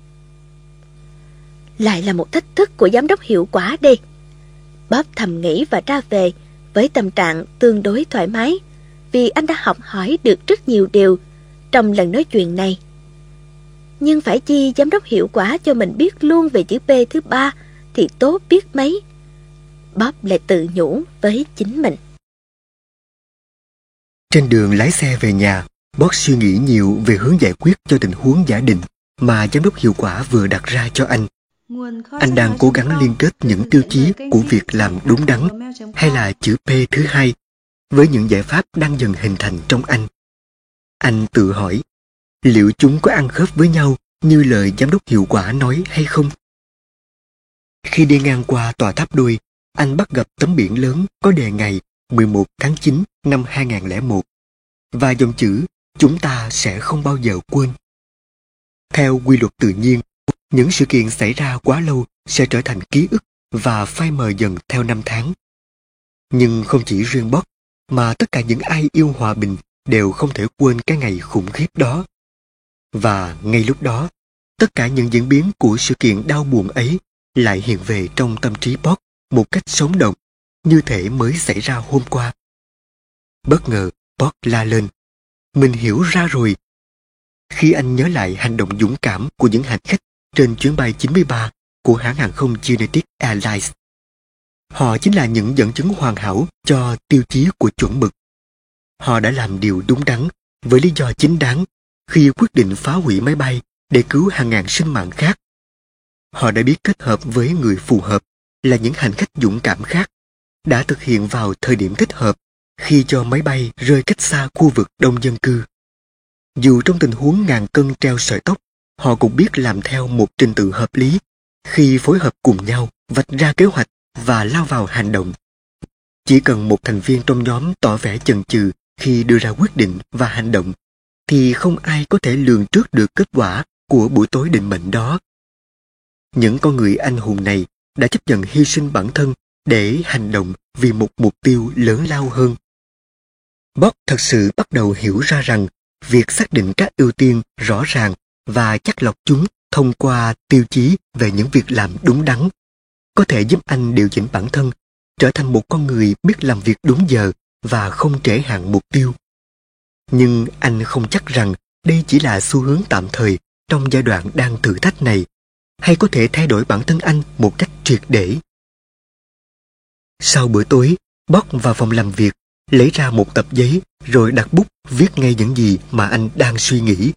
Lại là một thách thức của giám đốc hiệu quả đi. Bob thầm nghĩ và ra về với tâm trạng tương đối thoải mái, vì anh đã học hỏi được rất nhiều điều trong lần nói chuyện này. Nhưng phải chi giám đốc hiệu quả cho mình biết luôn về chữ P thứ 3 thì tốt biết mấy. Bob lại tự nhủ với chính mình.
Trên đường lái xe về nhà, Bob suy nghĩ nhiều về hướng giải quyết cho tình huống giả định mà giám đốc hiệu quả vừa đặt ra cho anh. Anh đang cố gắng liên kết những tiêu chí của việc làm đúng đắn hay là chữ P thứ 2 với những giải pháp đang dần hình thành trong anh. Anh tự hỏi, liệu chúng có ăn khớp với nhau như lời giám đốc hiệu quả nói hay không? Khi đi ngang qua tòa tháp đôi, anh bắt gặp tấm biển lớn có đề ngày 11 tháng 9 năm 2001 và dòng chữ "Chúng ta sẽ không bao giờ quên". Theo quy luật tự nhiên, những sự kiện xảy ra quá lâu sẽ trở thành ký ức và phai mờ dần theo năm tháng. Nhưng không chỉ riêng Bob, mà tất cả những ai yêu hòa bình đều không thể quên cái ngày khủng khiếp đó. Và ngay lúc đó, tất cả những diễn biến của sự kiện đau buồn ấy lại hiện về trong tâm trí Bob một cách sống động, như thể mới xảy ra hôm qua. Bất ngờ, Bob la lên, mình hiểu ra rồi. Khi anh nhớ lại hành động dũng cảm của những hành khách trên chuyến bay 93 của hãng hàng không United Airlines. Họ chính là những dẫn chứng hoàn hảo cho tiêu chí của chuẩn mực. Họ đã làm điều đúng đắn với lý do chính đáng khi quyết định phá hủy máy bay để cứu hàng ngàn sinh mạng khác. Họ đã biết kết hợp với người phù hợp là những hành khách dũng cảm khác, đã thực hiện vào thời điểm thích hợp khi cho máy bay rơi cách xa khu vực đông dân cư. Dù trong tình huống ngàn cân treo sợi tóc, họ cũng biết làm theo một trình tự hợp lý khi phối hợp cùng nhau vạch ra kế hoạch và lao vào hành động. Chỉ cần một thành viên trong nhóm tỏ vẻ chần chừ khi đưa ra quyết định và hành động, thì không ai có thể lường trước được kết quả của buổi tối định mệnh đó. Những con người anh hùng này đã chấp nhận hy sinh bản thân để hành động vì một mục tiêu lớn lao hơn. Bob thật sự bắt đầu hiểu ra rằng việc xác định các ưu tiên rõ ràng và chắt lọc chúng thông qua tiêu chí về những việc làm đúng đắn có thể giúp anh điều chỉnh bản thân, trở thành một con người biết làm việc đúng giờ và không trễ hạn mục tiêu. Nhưng anh không chắc rằng đây chỉ là xu hướng tạm thời trong giai đoạn đang thử thách này, hay có thể thay đổi bản thân anh một cách triệt để. Sau bữa tối, Bob vào phòng làm việc, lấy ra một tập giấy rồi đặt bút viết ngay những gì mà anh đang suy nghĩ.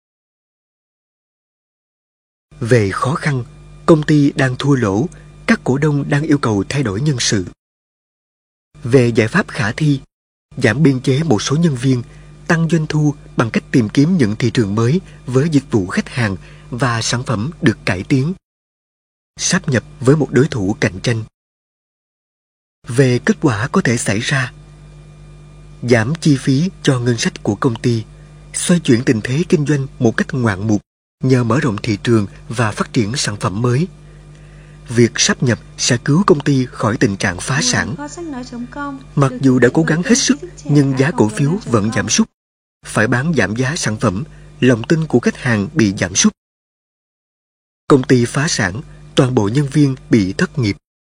Về khó khăn, công ty đang thua lỗ, các cổ đông đang yêu cầu thay đổi nhân sự. Về giải pháp khả thi, giảm biên chế một số nhân viên, tăng doanh thu bằng cách tìm kiếm những thị trường mới với dịch vụ khách hàng và sản phẩm được cải tiến. Sáp nhập với một đối thủ cạnh tranh. Về kết quả có thể xảy ra, giảm chi phí cho ngân sách của công ty, xoay chuyển tình thế kinh doanh một cách ngoạn mục nhờ mở rộng thị trường và phát triển sản phẩm mới. Việc sáp nhập sẽ cứu công ty khỏi tình trạng phá sản. Mặc dù đã cố gắng hết sức, nhưng giá cổ phiếu vẫn giảm sút. Phải bán giảm giá sản phẩm, lòng tin của khách hàng bị giảm sút. Công ty phá sản, toàn bộ nhân viên bị thất nghiệp.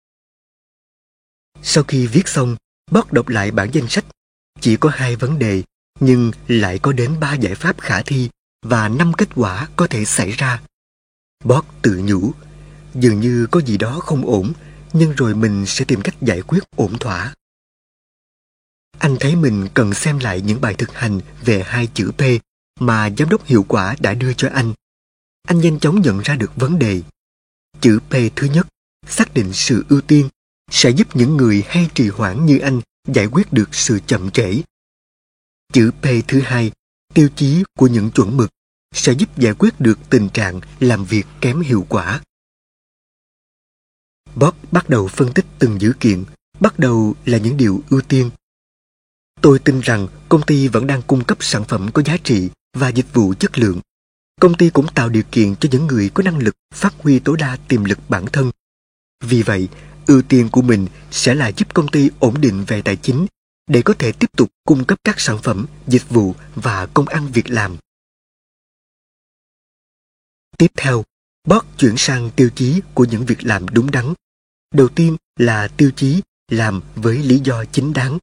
Sau khi viết xong, Bob đọc lại bản danh sách. Chỉ có 2 vấn đề, nhưng lại có đến 3 giải pháp khả thi và 5 kết quả có thể xảy ra. Bob tự nhủ, dường như có gì đó không ổn, nhưng rồi mình sẽ tìm cách giải quyết ổn thỏa. Anh thấy mình cần xem lại những bài thực hành về 2 chữ P mà giám đốc hiệu quả đã đưa cho anh nhanh chóng nhận ra được vấn đề. Chữ P thứ nhất, xác định sự ưu tiên, sẽ giúp những người hay trì hoãn như anh giải quyết được sự chậm trễ. Chữ P thứ hai, tiêu chí của những chuẩn mực, sẽ giúp giải quyết được tình trạng làm việc kém hiệu quả. Bob bắt đầu phân tích từng dữ kiện, bắt đầu là những điều ưu tiên. Tôi tin rằng công ty vẫn đang cung cấp sản phẩm có giá trị và dịch vụ chất lượng. Công ty cũng tạo điều kiện cho những người có năng lực phát huy tối đa tiềm lực bản thân. Vì vậy, ưu tiên của mình sẽ là giúp công ty ổn định về tài chính để có thể tiếp tục cung cấp các sản phẩm, dịch vụ và công ăn việc làm. Tiếp theo, Bob chuyển sang tiêu chí của những việc làm đúng đắn. Đầu tiên là tiêu chí làm với lý do chính đáng.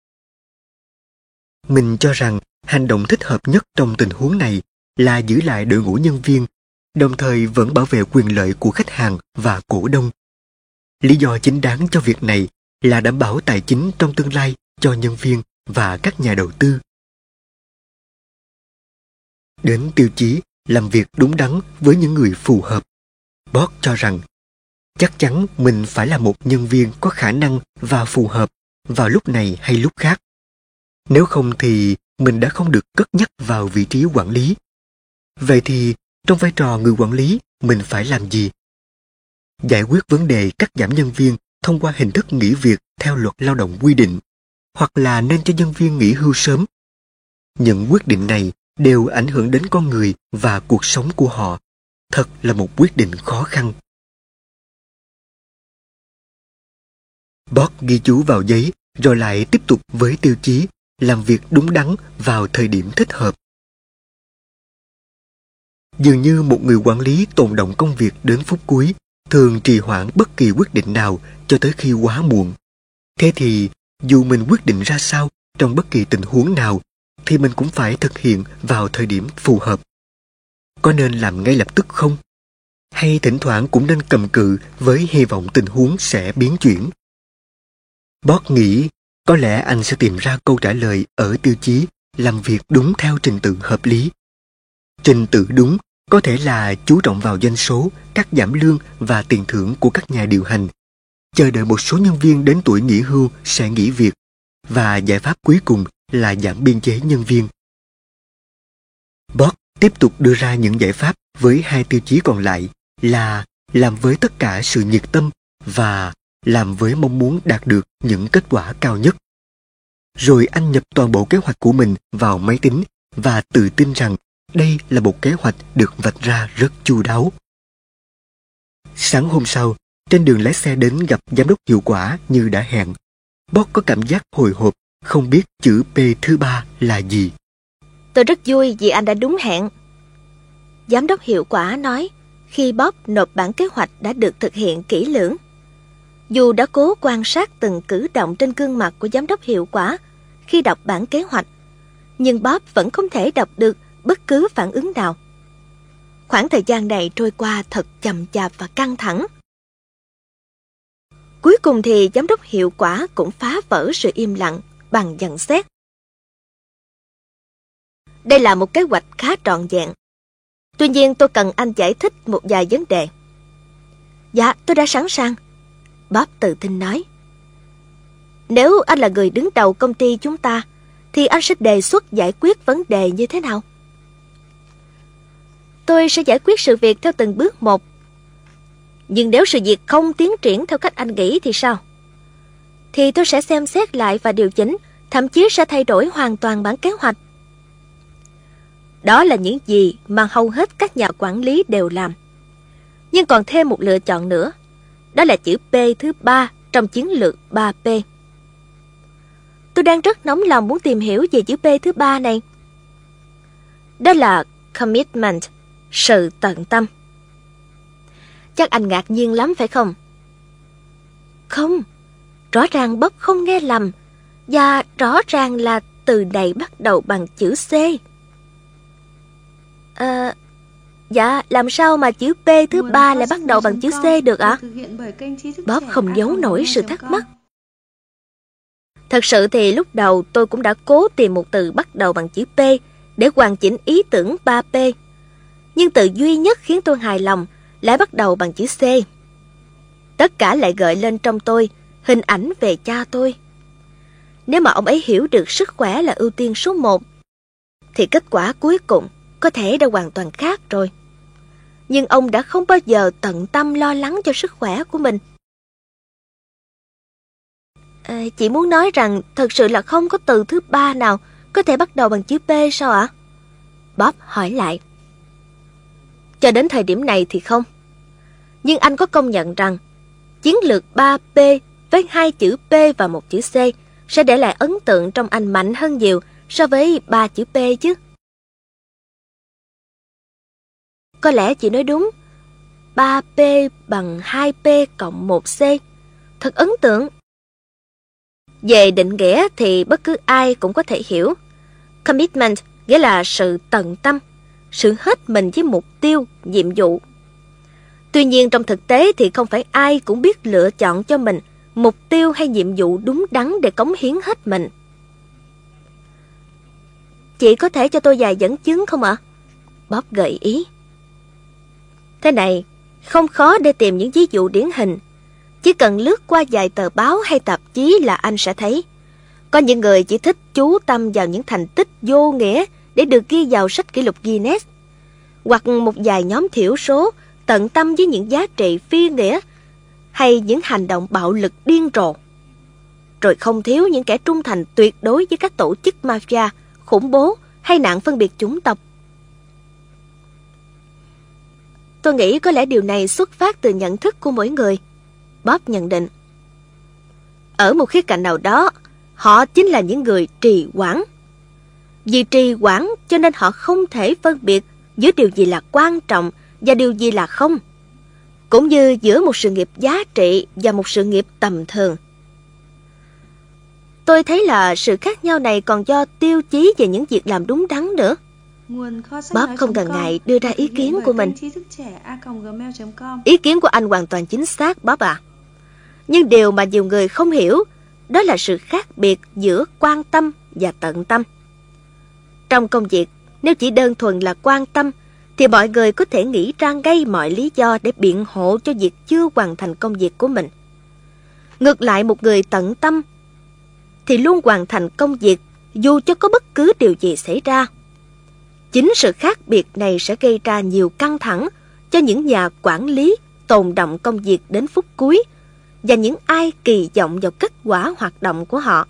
Mình cho rằng hành động thích hợp nhất trong tình huống này là giữ lại đội ngũ nhân viên, đồng thời vẫn bảo vệ quyền lợi của khách hàng và cổ đông. Lý do chính đáng cho việc này là đảm bảo tài chính trong tương lai cho nhân viên và các nhà đầu tư. Đến tiêu chí làm việc đúng đắn với những người phù hợp, Bob cho rằng chắc chắn mình phải là một nhân viên có khả năng và phù hợp vào lúc này hay lúc khác. Nếu không thì mình đã không được cất nhắc vào vị trí quản lý. Vậy thì trong vai trò người quản lý, mình phải làm gì? Giải quyết vấn đề cắt giảm nhân viên thông qua hình thức nghỉ việc theo luật lao động quy định, hoặc là nên cho nhân viên nghỉ hưu sớm. Những quyết định này đều ảnh hưởng đến con người và cuộc sống của họ. Thật là một quyết định khó khăn. Bob ghi chú vào giấy rồi lại tiếp tục với tiêu chí làm việc đúng đắn vào thời điểm thích hợp. Dường như một người quản lý tồn đọng công việc đến phút cuối, thường trì hoãn bất kỳ quyết định nào cho tới khi quá muộn. Thế thì, dù mình quyết định ra sao trong bất kỳ tình huống nào, thì mình cũng phải thực hiện vào thời điểm phù hợp. Có nên làm ngay lập tức không? Hay thỉnh thoảng cũng nên cầm cự với hy vọng tình huống sẽ biến chuyển? Bob nghĩ có lẽ anh sẽ tìm ra câu trả lời ở tiêu chí làm việc đúng theo trình tự hợp lý. Trình tự đúng có thể là chú trọng vào doanh số, cắt giảm lương và tiền thưởng của các nhà điều hành, chờ đợi một số nhân viên đến tuổi nghỉ hưu sẽ nghỉ việc, và giải pháp cuối cùng là giảm biên chế nhân viên. Bob tiếp tục đưa ra những giải pháp với hai tiêu chí còn lại là làm với tất cả sự nhiệt tâm và làm với mong muốn đạt được những kết quả cao nhất. Rồi anh nhập toàn bộ kế hoạch của mình vào máy tính và tự tin rằng đây là một kế hoạch được vạch ra rất chu đáo. Sáng hôm sau, trên đường lái xe đến gặp giám đốc hiệu quả như đã hẹn, Bob có cảm giác hồi hộp, không biết chữ P thứ ba là gì.
Tôi rất vui vì anh đã đúng hẹn. Giám đốc hiệu quả nói khi Bob nộp bản kế hoạch đã được thực hiện kỹ lưỡng. Dù đã cố quan sát từng cử động trên gương mặt của giám đốc hiệu quả khi đọc bản kế hoạch, nhưng Bob vẫn không thể đọc được bất cứ phản ứng nào. Khoảng thời gian này trôi qua thật chậm chạp và căng thẳng. Cuối cùng thì giám đốc hiệu quả cũng phá vỡ sự im lặng bằng nhận xét. Đây là một kế hoạch khá trọn vẹn. Tuy nhiên tôi cần anh giải thích một vài vấn đề. Dạ, tôi đã sẵn sàng, Bob tự tin nói. Nếu anh là người đứng đầu công ty chúng ta, thì anh sẽ đề xuất giải quyết vấn đề như thế nào? Tôi sẽ giải quyết sự việc theo từng bước một. Nhưng nếu sự việc không tiến triển theo cách anh nghĩ thì sao? Thì tôi sẽ xem xét lại và điều chỉnh, thậm chí sẽ thay đổi hoàn toàn bản kế hoạch. Đó là những gì mà hầu hết các nhà quản lý đều làm. Nhưng còn thêm một lựa chọn nữa. Đó là chữ P thứ 3 trong chiến lược 3P. Tôi đang rất nóng lòng muốn tìm hiểu về chữ P thứ 3 này. Đó là commitment, sự tận tâm. Chắc anh ngạc nhiên lắm phải không? Không, rõ ràng Bob không nghe lầm, và rõ ràng là từ này bắt đầu bằng chữ C. Dạ, làm sao mà chữ P thứ 3 lại bắt đầu bằng chữ C được ạ? Bob không giấu nổi sự thắc mắc. Thật sự thì lúc đầu tôi cũng đã cố tìm một từ bắt đầu bằng chữ P để hoàn chỉnh ý tưởng 3P. Nhưng từ duy nhất khiến tôi hài lòng lại bắt đầu bằng chữ C. Tất cả lại gợi lên trong tôi hình ảnh về cha tôi. Nếu mà ông ấy hiểu được sức khỏe là ưu tiên số 1, thì kết quả cuối cùng có thể đã hoàn toàn khác rồi. Nhưng ông đã không bao giờ tận tâm lo lắng cho sức khỏe của mình. Chị muốn nói rằng thật sự là không có từ thứ ba nào có thể bắt đầu bằng chữ P sao ạ? Bob hỏi lại. Cho đến thời điểm này thì không. Nhưng anh có công nhận rằng chiến lược 3P với 2 chữ P và 1 chữ C sẽ để lại ấn tượng trong anh mạnh hơn nhiều so với 3 chữ P chứ? Có lẽ chị nói đúng. 3P bằng 2P cộng 1C. Thật ấn tượng. Về định nghĩa thì bất cứ ai cũng có thể hiểu. Commitment nghĩa là sự tận tâm, sự hết mình với mục tiêu, nhiệm vụ. Tuy nhiên trong thực tế thì không phải ai cũng biết lựa chọn cho mình mục tiêu hay nhiệm vụ đúng đắn để cống hiến hết mình. Chị có thể cho tôi vài dẫn chứng không ạ? Bob gợi ý. Thế này, không khó để tìm những ví dụ điển hình. Chỉ cần lướt qua vài tờ báo hay tạp chí là anh sẽ thấy. Có những người chỉ thích chú tâm vào những thành tích vô nghĩa để được ghi vào sách kỷ lục Guinness. Hoặc một vài nhóm thiểu số tận tâm với những giá trị phi nghĩa hay những hành động bạo lực điên rồ. Rồi không thiếu những kẻ trung thành tuyệt đối với các tổ chức mafia, khủng bố hay nạn phân biệt chủng tộc. Tôi nghĩ có lẽ điều này xuất phát từ nhận thức của mỗi người, Bob nhận định. Ở một khía cạnh nào đó, họ chính là những người trì hoãn. Vì trì hoãn cho nên họ không thể phân biệt giữa điều gì là quan trọng và điều gì là không, cũng như giữa một sự nghiệp giá trị và một sự nghiệp tầm thường. Tôi thấy là sự khác nhau này còn do tiêu chí về những việc làm đúng đắn nữa. Bob không ngần ngại đưa ra ý kiến của mình. Ý kiến của anh hoàn toàn chính xác, Bob ạ. Nhưng điều mà nhiều người không hiểu đó là sự khác biệt giữa quan tâm và tận tâm. Trong công việc, nếu chỉ đơn thuần là quan tâm thì mọi người có thể nghĩ ra ngay mọi lý do để biện hộ cho việc chưa hoàn thành công việc của mình. Ngược lại, một người tận tâm thì luôn hoàn thành công việc dù cho có bất cứ điều gì xảy ra. Chính sự khác biệt này sẽ gây ra nhiều căng thẳng cho những nhà quản lý tồn đọng công việc đến phút cuối và những ai kỳ vọng vào kết quả hoạt động của họ.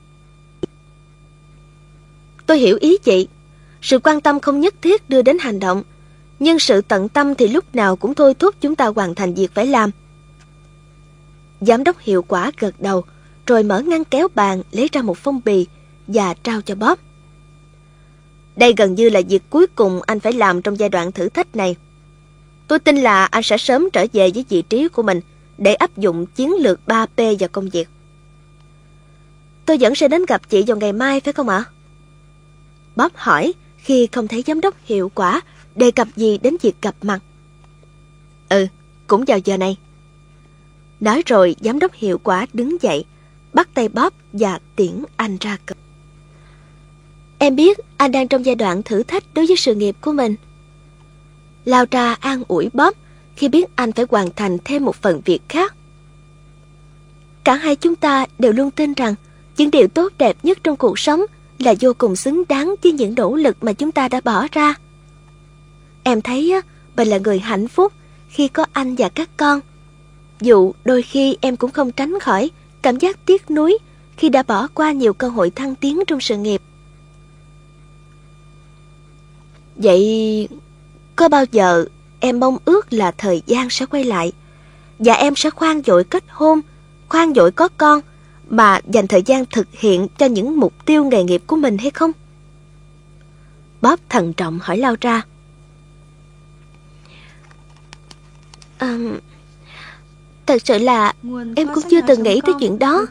Tôi hiểu ý chị. Sự quan tâm không nhất thiết đưa đến hành động, nhưng sự tận tâm thì lúc nào cũng thôi thúc chúng ta hoàn thành việc phải làm. Giám đốc hiệu quả gật đầu, rồi mở ngăn kéo bàn lấy ra một phong bì và trao cho Bob. Đây gần như là việc cuối cùng anh phải làm trong giai đoạn thử thách này. Tôi tin là anh sẽ sớm trở về với vị trí của mình để áp dụng chiến lược 3P vào công việc. Tôi vẫn sẽ đến gặp chị vào ngày mai phải không ạ? Bob hỏi khi không thấy giám đốc hiệu quả đề cập gì đến việc gặp mặt. Cũng vào giờ này. Nói rồi giám đốc hiệu quả đứng dậy, bắt tay Bob và tiễn anh ra cửa. Em biết anh đang trong giai đoạn thử thách đối với sự nghiệp của mình. Laura an ủi Bob khi biết anh phải hoàn thành thêm một phần việc khác. Cả hai chúng ta đều luôn tin rằng những điều tốt đẹp nhất trong cuộc sống là vô cùng xứng đáng với những nỗ lực mà chúng ta đã bỏ ra. Em thấy mình là người hạnh phúc khi có anh và các con. Dù đôi khi em cũng không tránh khỏi cảm giác tiếc nuối khi đã bỏ qua nhiều cơ hội thăng tiến trong sự nghiệp. Vậy có bao giờ em mong ước là thời gian sẽ quay lại và em sẽ khoan vội kết hôn, khoan vội có con mà dành thời gian thực hiện cho những mục tiêu nghề nghiệp của mình hay không? Bob thận trọng hỏi Laura. Thật sự là em cũng chưa từng nghĩ tới chuyện đó.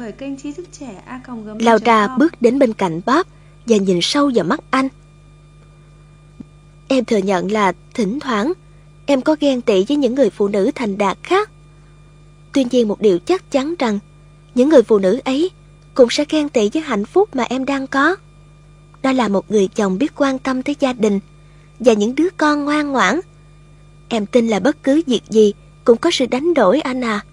Laura bước đến bên cạnh Bob và nhìn sâu vào mắt anh. Em thừa nhận là thỉnh thoảng em có ghen tị với những người phụ nữ thành đạt khác. Tuy nhiên một điều chắc chắn rằng những người phụ nữ ấy cũng sẽ ghen tị với hạnh phúc mà em đang có. đó là một người chồng biết quan tâm tới gia đình và những đứa con ngoan ngoãn. Em tin là bất cứ việc gì cũng có sự đánh đổi anh à.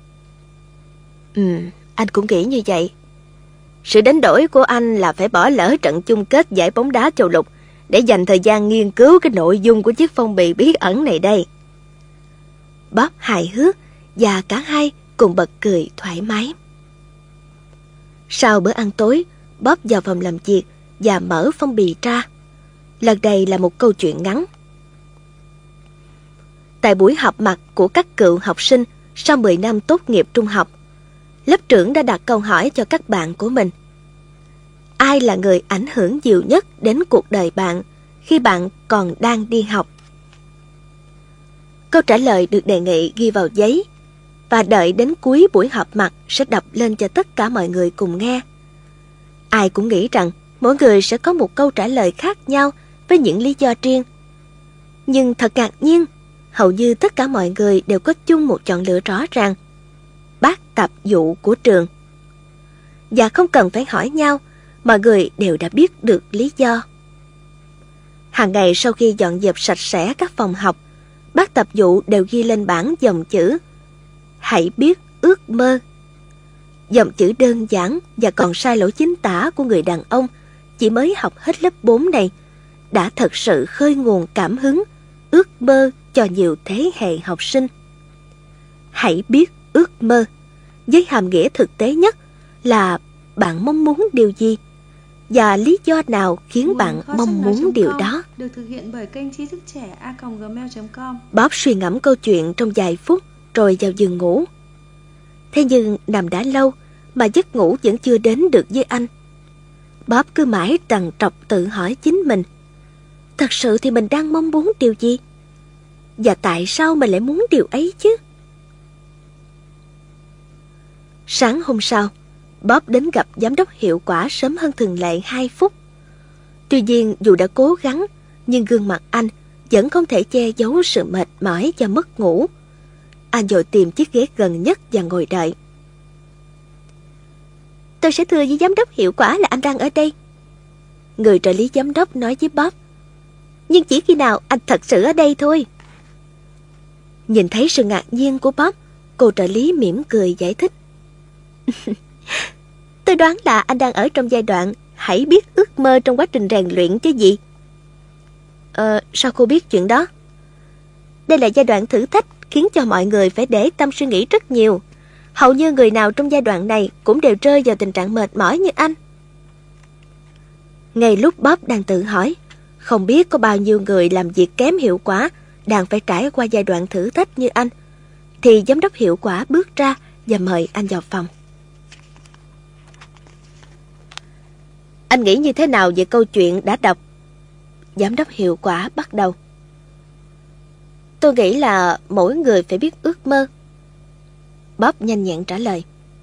Anh cũng nghĩ như vậy. Sự đánh đổi của anh là phải bỏ lỡ trận chung kết giải bóng đá châu lục để dành thời gian nghiên cứu cái nội dung của chiếc phong bì bí ẩn này đây.
Bob hài hước và cả hai cùng bật cười thoải mái. Sau bữa ăn tối, Bob vào phòng làm việc và mở phong bì ra. Lần này là một câu chuyện ngắn. Tại buổi họp mặt của các cựu học sinh sau 10 năm tốt nghiệp trung học, lớp trưởng đã đặt câu hỏi cho các bạn của mình. Ai là người ảnh hưởng nhiều nhất đến cuộc đời bạn khi bạn còn đang đi học? Câu trả lời được đề nghị ghi vào giấy và đợi đến cuối buổi họp mặt sẽ đọc lên cho tất cả mọi người cùng nghe. Ai cũng nghĩ rằng mỗi người sẽ có một câu trả lời khác nhau với những lý do riêng. Nhưng thật ngạc nhiên, hầu như tất cả mọi người đều có chung một chọn lựa rõ ràng: bác tập vụ của trường. Và không cần phải hỏi nhau, mọi người đều đã biết được lý do. Hàng ngày sau khi dọn dẹp sạch sẽ các phòng học, bác tập vụ đều ghi lên bảng dòng chữ: hãy biết ước mơ. Dòng chữ đơn giản và còn sai lỗi chính tả của người đàn ông chỉ mới học hết lớp 4 này đã thật sự khơi nguồn cảm hứng, ước mơ cho nhiều thế hệ học sinh. Hãy biết ước mơ, với hàm nghĩa thực tế nhất là bạn mong muốn điều gì và lý do nào khiến bạn mong muốn điều đó.
Được thực hiện bởi kênh tri thức trẻ a.gmail.com.
Bob suy ngẫm câu chuyện trong vài phút rồi vào giường ngủ. Thế nhưng nằm đã lâu mà giấc ngủ vẫn chưa đến được với anh. Bob cứ mãi trằn trọc tự hỏi chính mình, thật sự thì mình đang mong muốn điều gì? Và tại sao mình lại muốn điều ấy chứ? Sáng hôm sau, Bob đến gặp giám đốc hiệu quả sớm hơn thường lệ 2 phút. Tuy nhiên dù đã cố gắng, nhưng gương mặt anh vẫn không thể che giấu sự mệt mỏi và mất ngủ. Anh vội tìm chiếc ghế gần nhất và ngồi đợi. Tôi sẽ thưa với giám đốc hiệu quả là anh đang ở đây, người trợ lý giám đốc nói với Bob. Nhưng chỉ khi nào anh thật sự ở đây thôi. Nhìn thấy sự ngạc nhiên của Bob, cô trợ lý mỉm cười giải thích. Tôi đoán là anh đang ở trong giai đoạn hãy biết ước mơ trong quá trình rèn luyện chứ gì. Sao cô biết chuyện đó? Đây là giai đoạn thử thách khiến cho mọi người phải để tâm suy nghĩ rất nhiều. Hầu như người nào trong giai đoạn này cũng đều rơi vào tình trạng mệt mỏi như anh. Ngay lúc Bob đang tự hỏi không biết có bao nhiêu người làm việc kém hiệu quả đang phải trải qua giai đoạn thử thách như anh, thì giám đốc hiệu quả bước ra và mời anh vào phòng. Anh nghĩ như thế nào về câu chuyện đã đọc? Giám đốc hiệu quả bắt đầu. Tôi nghĩ là mỗi người phải biết ước mơ. Bob nhanh nhẹn trả lời.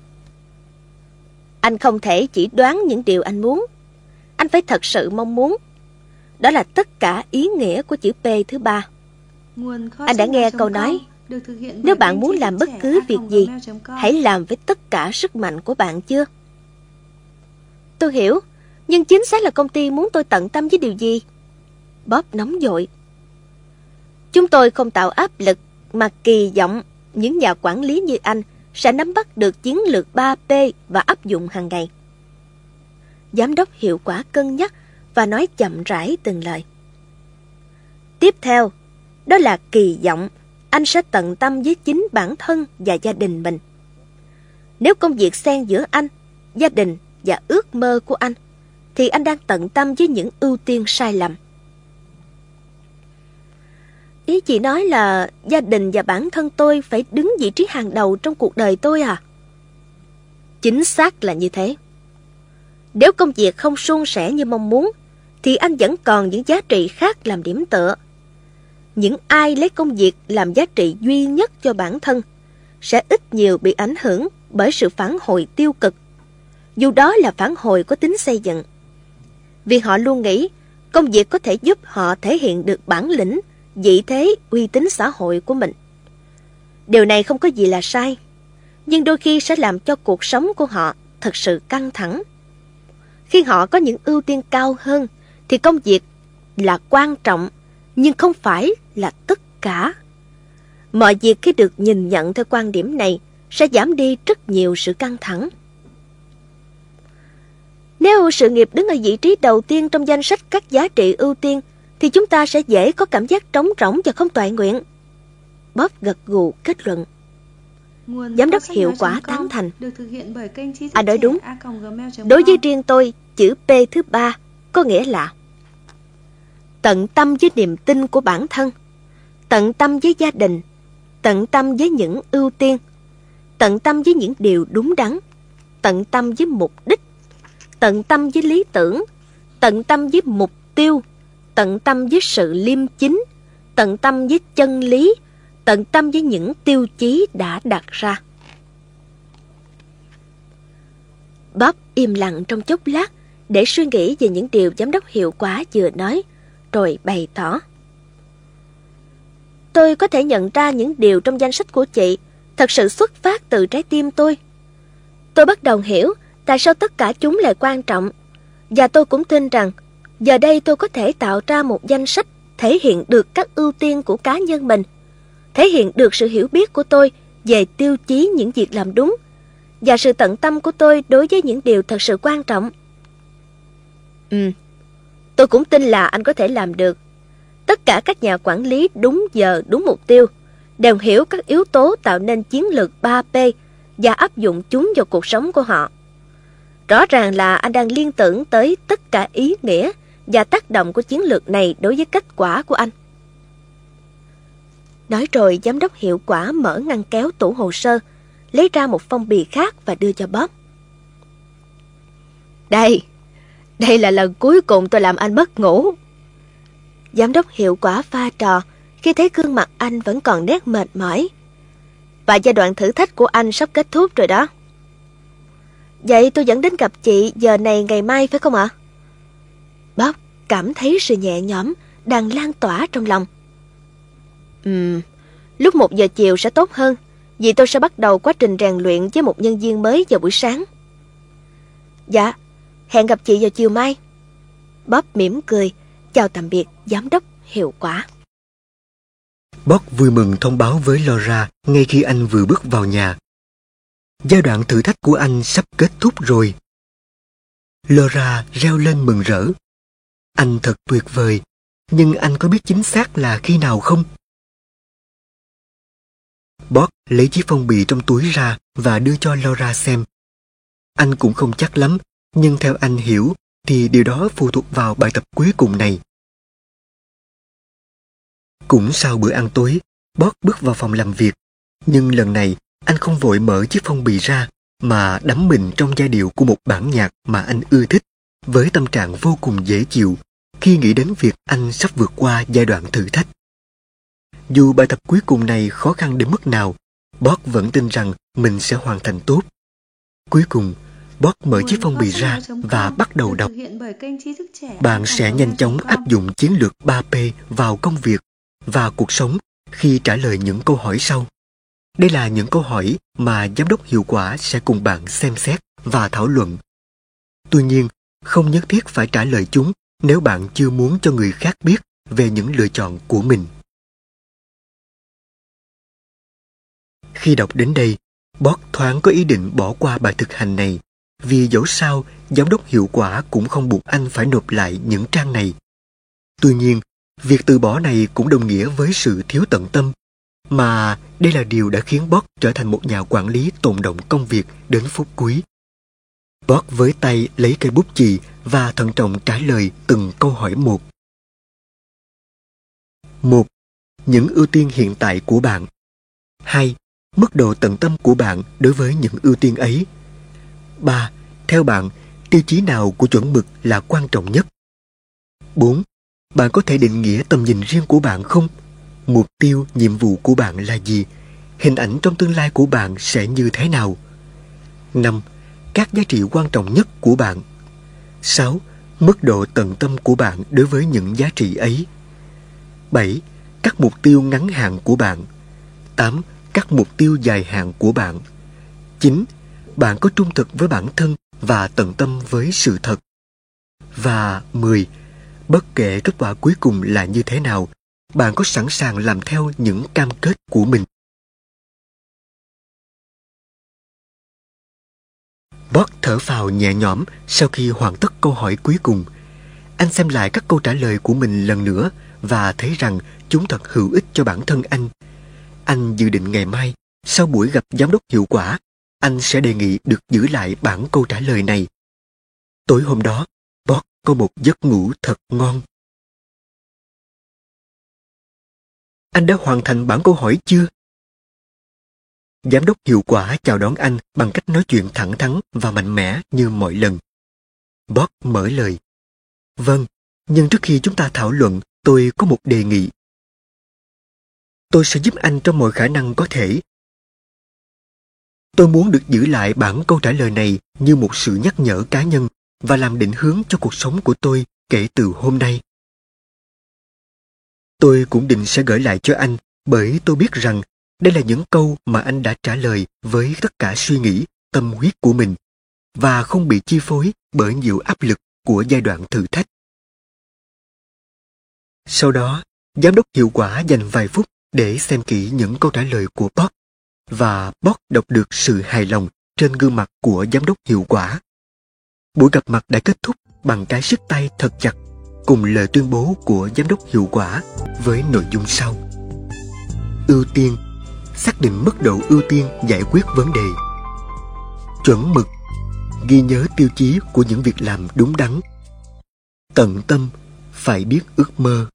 Anh không thể chỉ đoán những điều anh muốn. Anh phải thật sự mong muốn. Đó là tất cả ý nghĩa của chữ P thứ 3. Anh đã nghe câu nói, nếu bạn muốn làm bất cứ việc gì, hãy làm với tất cả sức mạnh của bạn chưa? Tôi hiểu, nhưng chính xác là công ty muốn tôi tận tâm với điều gì? Bob nóng vội. Chúng tôi không tạo áp lực mà kỳ vọng những nhà quản lý như anh sẽ nắm bắt được chiến lược 3P và áp dụng hàng ngày. Giám đốc hiệu quả cân nhắc và nói chậm rãi từng lời. Tiếp theo, đó là kỳ vọng anh sẽ tận tâm với chính bản thân và gia đình mình. Nếu công việc xen giữa anh, gia đình và ước mơ của anh, thì anh đang tận tâm với những ưu tiên sai lầm. Ý chị nói là gia đình và bản thân tôi phải đứng vị trí hàng đầu trong cuộc đời tôi à? Chính xác là như thế. Nếu công việc không suôn sẻ như mong muốn, thì anh vẫn còn những giá trị khác làm điểm tựa. Những ai lấy công việc làm giá trị duy nhất cho bản thân sẽ ít nhiều bị ảnh hưởng bởi sự phản hồi tiêu cực, dù đó là phản hồi có tính xây dựng. Vì họ luôn nghĩ công việc có thể giúp họ thể hiện được bản lĩnh, vị thế, uy tín xã hội của mình. Điều này không có gì là sai, nhưng đôi khi sẽ làm cho cuộc sống của họ thật sự căng thẳng.
Khi họ có những ưu tiên cao hơn, thì công việc là quan trọng, nhưng không phải là tất cả. Mọi việc khi được nhìn nhận theo quan điểm này sẽ giảm đi rất nhiều sự căng thẳng. Nếu sự nghiệp đứng ở vị trí đầu tiên trong danh sách các giá trị ưu tiên, thì chúng ta sẽ dễ có cảm giác trống rỗng và không toại nguyện. Bob gật gù kết luận. Giám đốc hiệu quả tán thành. Nói đúng. Đối với riêng tôi, chữ P thứ ba có nghĩa là tận tâm với niềm tin của bản thân, tận tâm với gia đình, tận tâm với những ưu tiên, tận tâm với những điều đúng đắn, tận tâm với mục đích, tận tâm với lý tưởng, tận tâm với mục tiêu, tận tâm với sự liêm chính, tận tâm với chân lý, tận tâm với những tiêu chí đã đặt ra. Bob im lặng trong chốc lát để suy nghĩ về những điều giám đốc hiệu quả vừa nói, rồi bày tỏ. Tôi có thể nhận ra những điều trong danh sách của chị thật sự xuất phát từ trái tim tôi. Tôi bắt đầu hiểu tại sao tất cả chúng lại quan trọng, và tôi cũng tin rằng giờ đây tôi có thể tạo ra một danh sách thể hiện được các ưu tiên của cá nhân mình, thể hiện được sự hiểu biết của tôi về tiêu chí những việc làm đúng, và sự tận tâm của tôi đối với những điều thật sự quan trọng. Tôi cũng tin là anh có thể làm được. Tất cả các nhà quản lý đúng giờ, đúng mục tiêu đều hiểu các yếu tố tạo nên chiến lược 3P và áp dụng chúng vào cuộc sống của họ. Rõ ràng là anh đang liên tưởng tới tất cả ý nghĩa và tác động của chiến lược này đối với kết quả của anh. Nói rồi, giám đốc hiệu quả mở ngăn kéo tủ hồ sơ, lấy ra một phong bì khác và đưa cho Bob. Đây là lần cuối cùng tôi làm anh mất ngủ. Giám đốc hiệu quả pha trò khi thấy gương mặt anh vẫn còn nét mệt mỏi. Và giai đoạn thử thách của anh sắp kết thúc rồi đó. Vậy tôi vẫn đến gặp chị giờ này ngày mai phải không ạ? Bob cảm thấy sự nhẹ nhõm đang lan tỏa trong lòng. Lúc 1 giờ chiều sẽ tốt hơn, vì tôi sẽ bắt đầu quá trình rèn luyện với một nhân viên mới vào buổi sáng. Dạ, hẹn gặp chị vào chiều mai. Bob mỉm cười, chào tạm biệt giám đốc hiệu quả.
Bob vui mừng thông báo với Laura ngay khi anh vừa bước vào nhà. Giai đoạn thử thách của anh sắp kết thúc rồi. Laura reo lên mừng rỡ. Anh thật tuyệt vời, nhưng anh có biết chính xác là khi nào không? Bob lấy chiếc phong bì trong túi ra và đưa cho Laura xem. Anh cũng không chắc lắm, nhưng theo anh hiểu thì điều đó phụ thuộc vào bài tập cuối cùng này. Cũng sau bữa ăn tối, Bob bước vào phòng làm việc, nhưng lần này anh không vội mở chiếc phong bì ra mà đắm mình trong giai điệu của một bản nhạc mà anh ưa thích, với tâm trạng vô cùng dễ chịu khi nghĩ đến việc anh sắp vượt qua giai đoạn thử thách. Dù bài tập cuối cùng này khó khăn đến mức nào, Bob vẫn tin rằng mình sẽ hoàn thành tốt. Cuối cùng, Bob mở chiếc phong bì ra và bắt đầu đọc. Bạn sẽ nhanh chóng áp dụng chiến lược 3P vào công việc và cuộc sống khi trả lời những câu hỏi sau. Đây là những câu hỏi mà giám đốc hiệu quả sẽ cùng bạn xem xét và thảo luận. Tuy nhiên, không nhất thiết phải trả lời chúng nếu bạn chưa muốn cho người khác biết về những lựa chọn của mình. Khi đọc đến đây, Bob thoáng có ý định bỏ qua bài thực hành này, vì dẫu sao, giám đốc hiệu quả cũng không buộc anh phải nộp lại những trang này. Tuy nhiên, việc từ bỏ này cũng đồng nghĩa với sự thiếu tận tâm, mà đây là điều đã khiến Bob trở thành một nhà quản lý tồn động công việc đến phút cuối. Bob với tay lấy cây bút chì và thận trọng trả lời từng câu hỏi một. 1. Những ưu tiên hiện tại của bạn. 2. Mức độ tận tâm của bạn đối với những ưu tiên ấy. 3. Theo bạn, tiêu chí nào của chuẩn mực là quan trọng nhất? 4. Bạn có thể định nghĩa tầm nhìn riêng của bạn không? Mục tiêu, nhiệm vụ của bạn là gì? Hình ảnh trong tương lai của bạn sẽ như thế nào? 5. Các giá trị quan trọng nhất của bạn. 6. Mức độ tận tâm của bạn đối với những giá trị ấy. 7. Các mục tiêu ngắn hạn của bạn. 8. Các mục tiêu dài hạn của bạn. 9. Bạn có trung thực với bản thân và tận tâm với sự thật. Và 10. Bất kể kết quả cuối cùng là như thế nào, bạn có sẵn sàng làm theo những cam kết của mình? Bob thở phào nhẹ nhõm sau khi hoàn tất câu hỏi cuối cùng. Anh xem lại các câu trả lời của mình lần nữa và thấy rằng chúng thật hữu ích cho bản thân anh. Anh dự định ngày mai, sau buổi gặp giám đốc hiệu quả, anh sẽ đề nghị được giữ lại bản câu trả lời này. Tối hôm đó, Bob có một giấc ngủ thật ngon. Anh đã hoàn thành bản câu hỏi chưa? Giám đốc hiệu quả chào đón anh bằng cách nói chuyện thẳng thắn và mạnh mẽ như mọi lần. Bob mở lời. Vâng, nhưng trước khi chúng ta thảo luận, tôi có một đề nghị. Tôi sẽ giúp anh trong mọi khả năng có thể. Tôi muốn được giữ lại bản câu trả lời này như một sự nhắc nhở cá nhân và làm định hướng cho cuộc sống của tôi kể từ hôm nay. Tôi cũng định sẽ gửi lại cho anh bởi tôi biết rằng đây là những câu mà anh đã trả lời với tất cả suy nghĩ, tâm huyết của mình và không bị chi phối bởi nhiều áp lực của giai đoạn thử thách. Sau đó, giám đốc hiệu quả dành vài phút để xem kỹ những câu trả lời của Bob và Bob đọc được sự hài lòng trên gương mặt của giám đốc hiệu quả. Buổi gặp mặt đã kết thúc bằng cái siết tay thật chặt cùng lời tuyên bố của giám đốc hiệu quả với nội dung sau. Ưu tiên, xác định mức độ ưu tiên giải quyết vấn đề. Chuẩn mực, ghi nhớ tiêu chí của những việc làm đúng đắn. Tận tâm, phải biết ước mơ.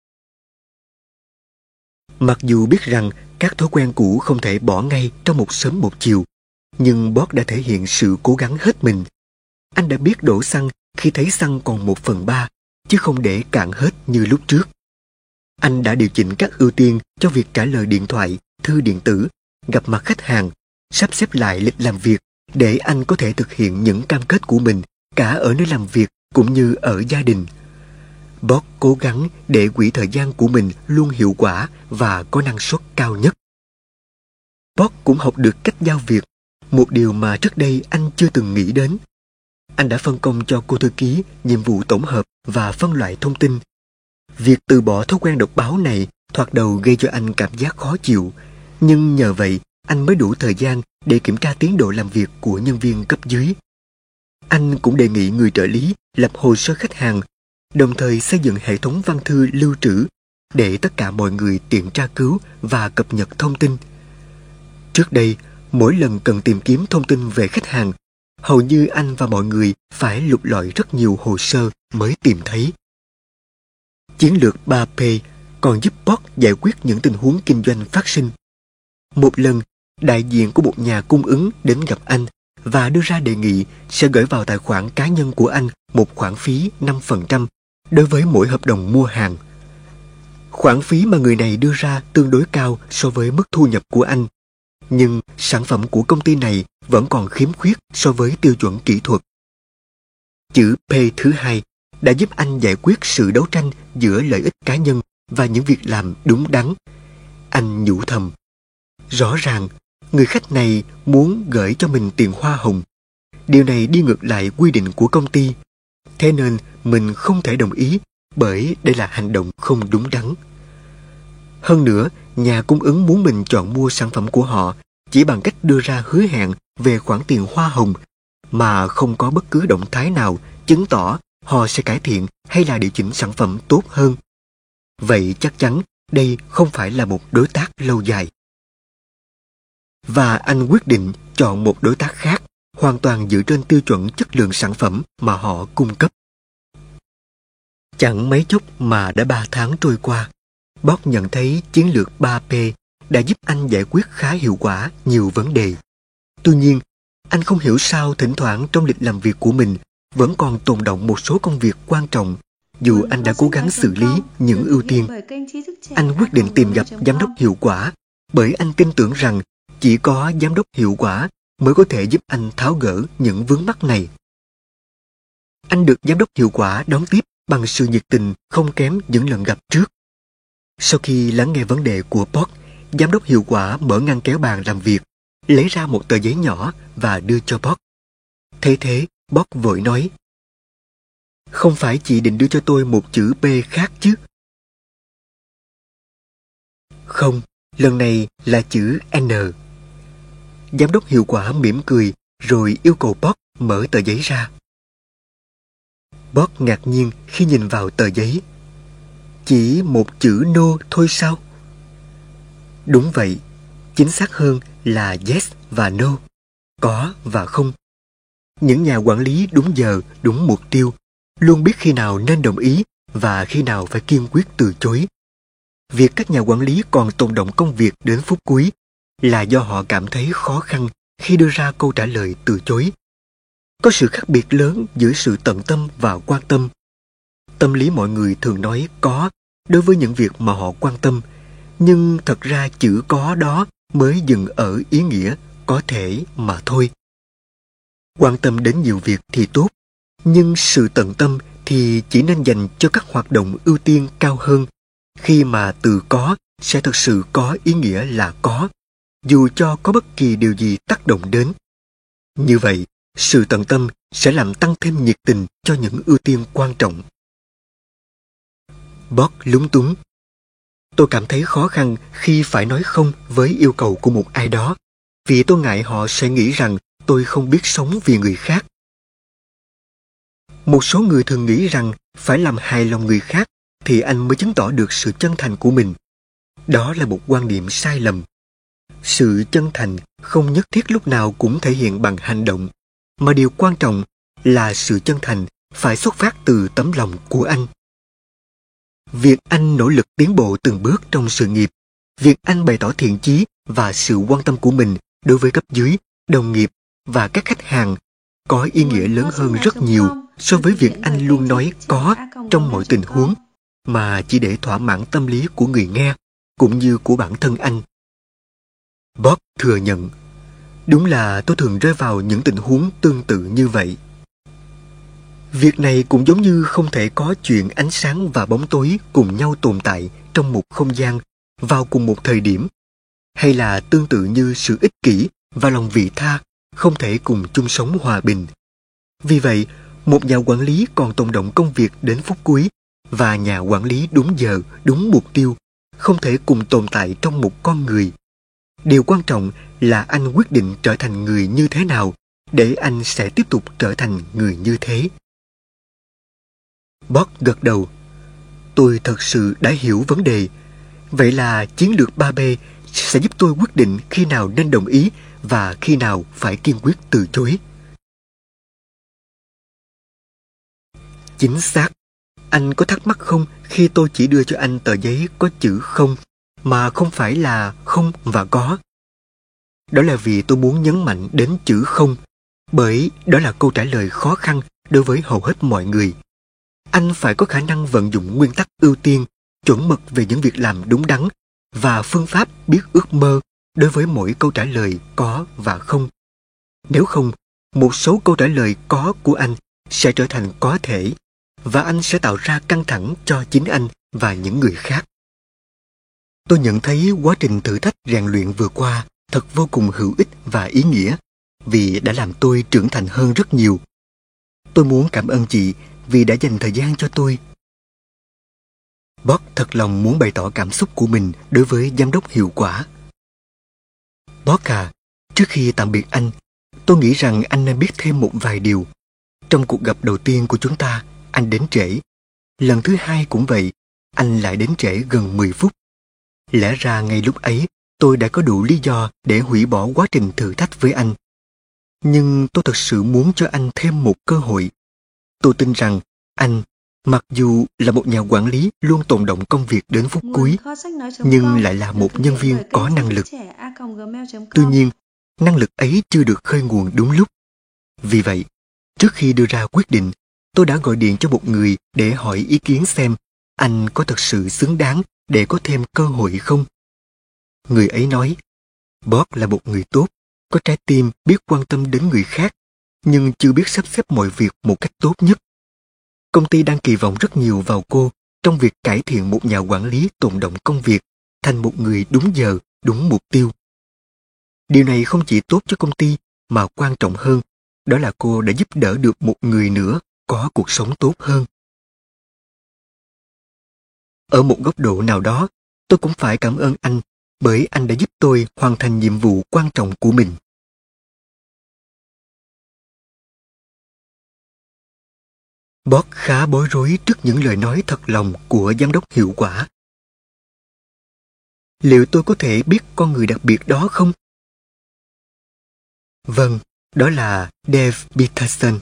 Mặc dù biết rằng các thói quen cũ không thể bỏ ngay trong một sớm một chiều, nhưng Bob đã thể hiện sự cố gắng hết mình. Anh đã biết đổ xăng khi thấy xăng còn 1/3, chứ không để cạn hết như lúc trước. Anh đã điều chỉnh các ưu tiên cho việc trả lời điện thoại, thư điện tử, gặp mặt khách hàng, sắp xếp lại lịch làm việc để anh có thể thực hiện những cam kết của mình cả ở nơi làm việc cũng như ở gia đình. Bob cố gắng để quỹ thời gian của mình luôn hiệu quả và có năng suất cao nhất. Bob cũng học được cách giao việc, một điều mà trước đây anh chưa từng nghĩ đến. Anh đã phân công cho cô thư ký nhiệm vụ tổng hợp và phân loại thông tin. Việc từ bỏ thói quen đọc báo này thoạt đầu gây cho anh cảm giác khó chịu, nhưng nhờ vậy anh mới đủ thời gian để kiểm tra tiến độ làm việc của nhân viên cấp dưới. Anh cũng đề nghị người trợ lý lập hồ sơ khách hàng, đồng thời xây dựng hệ thống văn thư lưu trữ để tất cả mọi người tiện tra cứu và cập nhật thông tin. Trước đây, mỗi lần cần tìm kiếm thông tin về khách hàng, hầu như anh và mọi người phải lục lọi rất nhiều hồ sơ mới tìm thấy. Chiến lược 3P còn giúp Bob giải quyết những tình huống kinh doanh phát sinh. Một lần, đại diện của một nhà cung ứng đến gặp anh và đưa ra đề nghị sẽ gửi vào tài khoản cá nhân của anh một khoản phí 5% đối với mỗi hợp đồng mua hàng. Khoản phí mà người này đưa ra tương đối cao so với mức thu nhập của anh, nhưng sản phẩm của công ty này vẫn còn khiếm khuyết so với tiêu chuẩn kỹ thuật. Chữ P thứ hai đã giúp anh giải quyết sự đấu tranh giữa lợi ích cá nhân và những việc làm đúng đắn. Anh nhủ thầm, rõ ràng người khách này muốn gửi cho mình tiền hoa hồng. Điều này đi ngược lại quy định của công ty, thế nên mình không thể đồng ý bởi đây là hành động không đúng đắn. Hơn nữa, nhà cung ứng muốn mình chọn mua sản phẩm của họ chỉ bằng cách đưa ra hứa hẹn về khoản tiền hoa hồng mà không có bất cứ động thái nào chứng tỏ họ sẽ cải thiện hay là điều chỉnh sản phẩm tốt hơn. Vậy chắc chắn đây không phải là một đối tác lâu dài. Và anh quyết định chọn một đối tác khác, hoàn toàn dựa trên tiêu chuẩn chất lượng sản phẩm mà họ cung cấp. Chẳng mấy chốc mà đã 3 tháng trôi qua, Bob nhận thấy chiến lược 3P đã giúp anh giải quyết khá hiệu quả nhiều vấn đề. Tuy nhiên, anh không hiểu sao thỉnh thoảng trong lịch làm việc của mình vẫn còn tồn đọng một số công việc quan trọng, dù anh đã cố gắng xử lý những ưu tiên. Anh quyết định tìm gặp giám đốc hiệu quả, bởi anh tin tưởng rằng chỉ có giám đốc hiệu quả mới có thể giúp anh tháo gỡ những vướng mắc này. Anh được giám đốc hiệu quả đón tiếp bằng sự nhiệt tình không kém những lần gặp trước. Sau khi lắng nghe vấn đề của Bob, giám đốc hiệu quả mở ngăn kéo bàn làm việc, lấy ra một tờ giấy nhỏ và đưa cho Bob. Thấy thế, Bob vội nói, Không phải chị định đưa cho tôi một chữ B khác chứ? Không, lần này là chữ N. Giám đốc hiệu quả mỉm cười rồi yêu cầu Bob mở tờ giấy ra. Bob ngạc nhiên khi nhìn vào tờ giấy. Chỉ một chữ no thôi sao? Đúng vậy, chính xác hơn là yes và no, có và không. Những nhà quản lý đúng giờ, đúng mục tiêu, luôn biết khi nào nên đồng ý và khi nào phải kiên quyết từ chối. Việc các nhà quản lý còn tồn đọng công việc đến phút cuối là do họ cảm thấy khó khăn khi đưa ra câu trả lời từ chối. Có sự khác biệt lớn giữa sự tận tâm và quan tâm. Tâm lý mọi người thường nói có đối với những việc mà họ quan tâm, nhưng thật ra chữ có đó mới dừng ở ý nghĩa có thể mà thôi. Quan tâm đến nhiều việc thì tốt, nhưng sự tận tâm thì chỉ nên dành cho các hoạt động ưu tiên cao hơn, khi mà từ có sẽ thực sự có ý nghĩa là có, dù cho có bất kỳ điều gì tác động đến. Như vậy, sự tận tâm sẽ làm tăng thêm nhiệt tình cho những ưu tiên quan trọng. Bob lúng túng. Tôi cảm thấy khó khăn khi phải nói không với yêu cầu của một ai đó, vì tôi ngại họ sẽ nghĩ rằng tôi không biết sống vì người khác. Một số người thường nghĩ rằng phải làm hài lòng người khác thì anh mới chứng tỏ được sự chân thành của mình. Đó là một quan niệm sai lầm. Sự chân thành không nhất thiết lúc nào cũng thể hiện bằng hành động, mà điều quan trọng là sự chân thành phải xuất phát từ tấm lòng của anh. Việc anh nỗ lực tiến bộ từng bước trong sự nghiệp, việc anh bày tỏ thiện chí và sự quan tâm của mình đối với cấp dưới, đồng nghiệp và các khách hàng có ý nghĩa lớn hơn rất nhiều so với việc anh luôn nói có trong mọi tình huống, mà chỉ để thỏa mãn tâm lý của người nghe, cũng như của bản thân anh. Bob thừa nhận, đúng là tôi thường rơi vào những tình huống tương tự như vậy. Việc này cũng giống như không thể có chuyện ánh sáng và bóng tối cùng nhau tồn tại trong một không gian vào cùng một thời điểm, hay là tương tự như sự ích kỷ và lòng vị tha không thể cùng chung sống hòa bình. Vì vậy, một nhà quản lý còn tồn đọng công việc đến phút cuối và nhà quản lý đúng giờ, đúng mục tiêu không thể cùng tồn tại trong một con người. Điều quan trọng là anh quyết định trở thành người như thế nào để anh sẽ tiếp tục trở thành người như thế. Bob gật đầu. Tôi thật sự đã hiểu vấn đề. Vậy là chiến lược 3B sẽ giúp tôi quyết định khi nào nên đồng ý và khi nào phải kiên quyết từ chối. Chính xác. Anh có thắc mắc không khi tôi chỉ đưa cho anh tờ giấy có chữ không, mà không phải là không và có? Đó là vì tôi muốn nhấn mạnh đến chữ không, bởi đó là câu trả lời khó khăn đối với hầu hết mọi người. Anh phải có khả năng vận dụng nguyên tắc ưu tiên, chuẩn mực về những việc làm đúng đắn và phương pháp biết ước mơ đối với mỗi câu trả lời có và không. Nếu không, một số câu trả lời có của anh sẽ trở thành có thể, và anh sẽ tạo ra căng thẳng cho chính anh và những người khác. Tôi nhận thấy quá trình thử thách rèn luyện vừa qua thật vô cùng hữu ích và ý nghĩa, vì đã làm tôi trưởng thành hơn rất nhiều. Tôi muốn cảm ơn chị vì đã dành thời gian cho tôi. Bob thật lòng muốn bày tỏ cảm xúc của mình đối với giám đốc hiệu quả. Bob à, trước khi tạm biệt anh, tôi nghĩ rằng anh nên biết thêm một vài điều. Trong cuộc gặp đầu tiên của chúng ta, anh đến trễ. Lần thứ hai cũng vậy, anh lại đến trễ gần 10 phút. Lẽ ra ngay lúc ấy, tôi đã có đủ lý do để hủy bỏ quá trình thử thách với anh. Nhưng tôi thật sự muốn cho anh thêm một cơ hội. Tôi tin rằng anh, mặc dù là một nhà quản lý luôn tồn đọng công việc đến phút cuối, nhưng lại là một nhân viên có năng lực. Tuy nhiên, năng lực ấy chưa được khơi nguồn đúng lúc. Vì vậy, trước khi đưa ra quyết định, tôi đã gọi điện cho một người để hỏi ý kiến xem anh có thật sự xứng đáng để có thêm cơ hội không. Người ấy nói, Bob là một người tốt, có trái tim biết quan tâm đến người khác, nhưng chưa biết sắp xếp mọi việc một cách tốt nhất. Công ty đang kỳ vọng rất nhiều vào cô trong việc cải thiện một nhà quản lý tồn đọng công việc thành một người đúng giờ, đúng mục tiêu. Điều này không chỉ tốt cho công ty, mà quan trọng hơn, đó là cô đã giúp đỡ được một người nữa có cuộc sống tốt hơn. Ở một góc độ nào đó, tôi cũng phải cảm ơn anh bởi anh đã giúp tôi hoàn thành nhiệm vụ quan trọng của mình. Bob khá bối rối trước những lời nói thật lòng của giám đốc hiệu quả. Liệu tôi có thể biết con người đặc biệt đó không? Vâng, đó là Dave Peterson.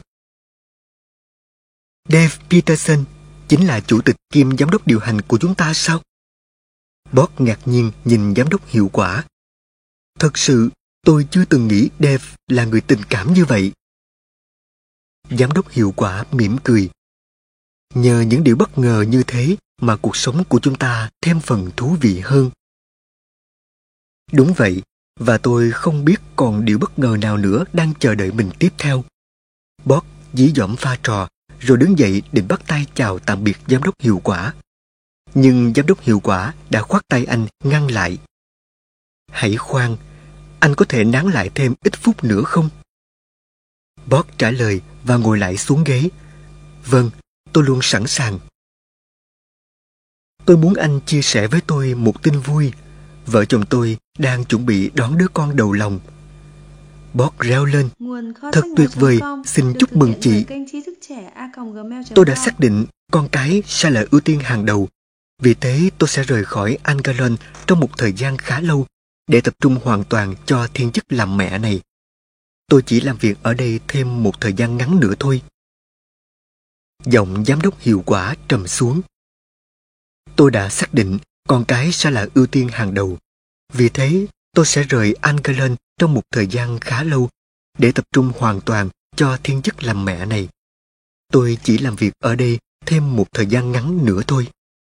Dave Peterson chính là chủ tịch kiêm giám đốc điều hành của chúng ta sao? Bob ngạc nhiên nhìn giám đốc hiệu quả. Thật sự, tôi chưa từng nghĩ Dave là người tình cảm như vậy. Giám đốc hiệu quả mỉm cười. Nhờ những điều bất ngờ như thế mà cuộc sống của chúng ta thêm phần thú vị hơn. Đúng vậy, và tôi không biết còn điều bất ngờ nào nữa đang chờ đợi mình tiếp theo. Bob dí dỏm pha trò, rồi đứng dậy định bắt tay chào tạm biệt giám đốc hiệu quả. Nhưng giám đốc hiệu quả đã khoát tay anh ngăn lại. Hãy khoan, anh có thể nán lại thêm ít phút nữa không? Bob trả lời và ngồi lại xuống ghế. Vâng, tôi luôn sẵn sàng. Tôi muốn anh chia sẻ với tôi một tin vui. Vợ chồng tôi đang chuẩn bị đón đứa con đầu lòng. Bob reo lên. Thật tuyệt vời, xin chúc mừng chị. Tôi đã xác định con cái sẽ là ưu tiên hàng đầu. Vì thế tôi sẽ rời khỏi Angalon trong một thời gian khá lâu để tập trung hoàn toàn cho thiên chức làm mẹ này. Tôi chỉ làm việc ở đây thêm một thời gian ngắn nữa thôi. Giọng giám đốc hiệu quả trầm xuống. Tôi đã xác định con cái sẽ là ưu tiên hàng đầu. Vì thế tôi sẽ rời Angalon trong một thời gian khá lâu để tập trung hoàn toàn cho thiên chức làm mẹ này. Tôi chỉ làm việc ở đây thêm một thời gian ngắn nữa thôi.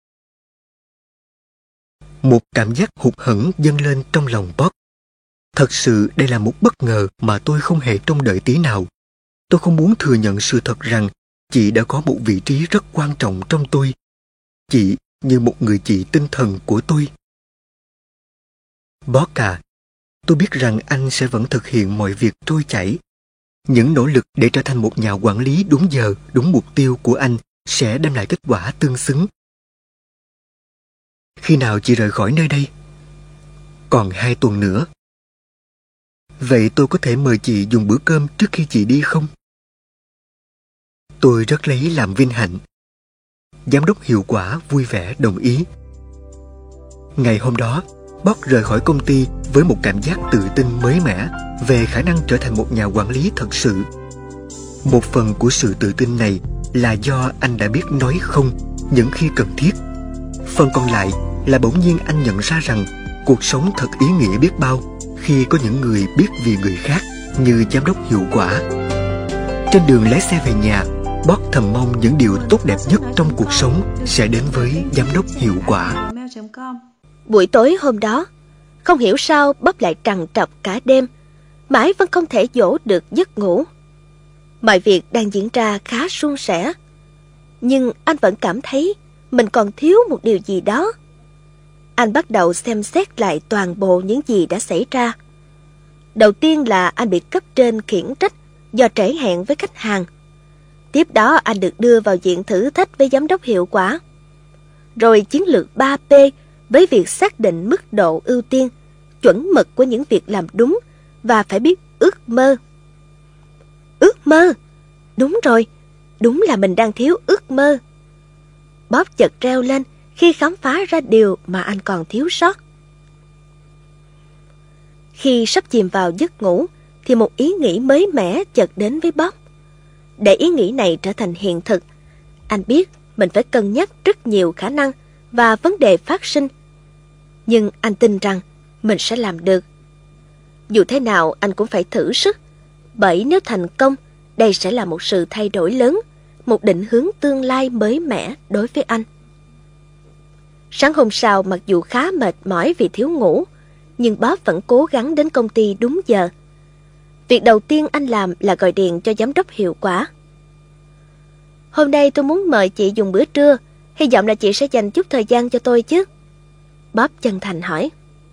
Một cảm giác hụt hẫng dâng lên trong lòng Bob. Thật sự đây là một bất ngờ mà tôi không hề trông đợi tí nào. Tôi không muốn thừa nhận sự thật rằng chị đã có một vị trí rất quan trọng trong tôi. Chị như một người chị tinh thần của tôi. Bob à, tôi biết rằng anh sẽ vẫn thực hiện mọi việc trôi chảy. Những nỗ lực để trở thành một nhà quản lý đúng giờ, đúng mục tiêu của anh sẽ đem lại kết quả tương xứng. Khi nào chị rời khỏi nơi đây? Còn 2 tuần nữa. Vậy tôi có thể mời chị dùng bữa cơm trước khi chị đi không? Tôi rất lấy làm vinh hạnh. Giám đốc hiệu quả vui vẻ đồng ý. Ngày hôm đó, Bob rời khỏi công ty với một cảm giác tự tin mới mẻ về khả năng trở thành một nhà quản lý thật sự. Một phần của sự tự tin này là do anh đã biết nói không những khi cần thiết. Phần còn lại là bỗng nhiên anh nhận ra rằng cuộc sống thật ý nghĩa biết bao khi có những người biết vì người khác như giám đốc hiệu quả. Trên đường lái xe về nhà, Bob thầm mong những điều tốt đẹp nhất trong cuộc sống sẽ đến với giám đốc hiệu quả.
Buổi tối hôm đó, không hiểu sao Bob lại trằn trọc cả đêm, mãi vẫn không thể dỗ được giấc ngủ. Mọi việc đang diễn ra khá suôn sẻ, nhưng anh vẫn cảm thấy mình còn thiếu một điều gì đó. Anh bắt đầu xem xét lại toàn bộ những gì đã xảy ra. Đầu tiên là anh bị cấp trên khiển trách do trễ hẹn với khách hàng. Tiếp đó anh được đưa vào diện thử thách với giám đốc hiệu quả. Rồi chiến lược 3P với việc xác định mức độ ưu tiên, chuẩn mực của những việc làm đúng và phải biết ước mơ. Ước mơ? Đúng rồi, đúng là mình đang thiếu ước mơ. Bob chợt reo lên khi khám phá ra điều mà anh còn thiếu sót. Khi sắp chìm vào giấc ngủ thì một ý nghĩ mới mẻ chợt đến với Bob. Để ý nghĩ này trở thành hiện thực, anh biết mình phải cân nhắc rất nhiều khả năng và vấn đề phát sinh. Nhưng anh tin rằng mình sẽ làm được. Dù thế nào anh cũng phải thử sức, bởi nếu thành công, đây sẽ là một sự thay đổi lớn, một định hướng tương lai mới mẻ đối với anh. Sáng hôm sau, mặc dù khá mệt mỏi vì thiếu ngủ, nhưng Bob vẫn cố gắng đến công ty đúng giờ. Việc đầu tiên anh làm là gọi điện cho giám đốc hiệu quả. Hôm nay tôi muốn mời chị dùng bữa trưa, hy vọng là chị sẽ dành chút thời gian cho tôi chứ? Bob chân thành hỏi.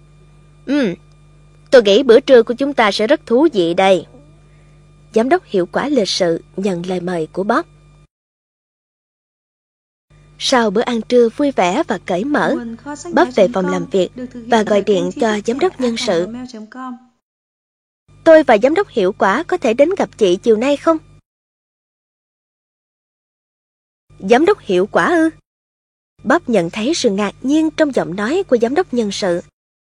Tôi nghĩ bữa trưa của chúng ta sẽ rất thú vị đây. Giám đốc hiệu quả lịch sự nhận lời mời của Bob. Sau bữa ăn trưa vui vẻ và cởi mở, Bob về phòng làm việc và gọi điện cho giám đốc nhân sự. Tôi và giám đốc hiệu quả có thể đến gặp chị chiều nay không? Giám đốc hiệu quả ư? Bob nhận thấy sự ngạc nhiên trong giọng nói của giám đốc nhân sự.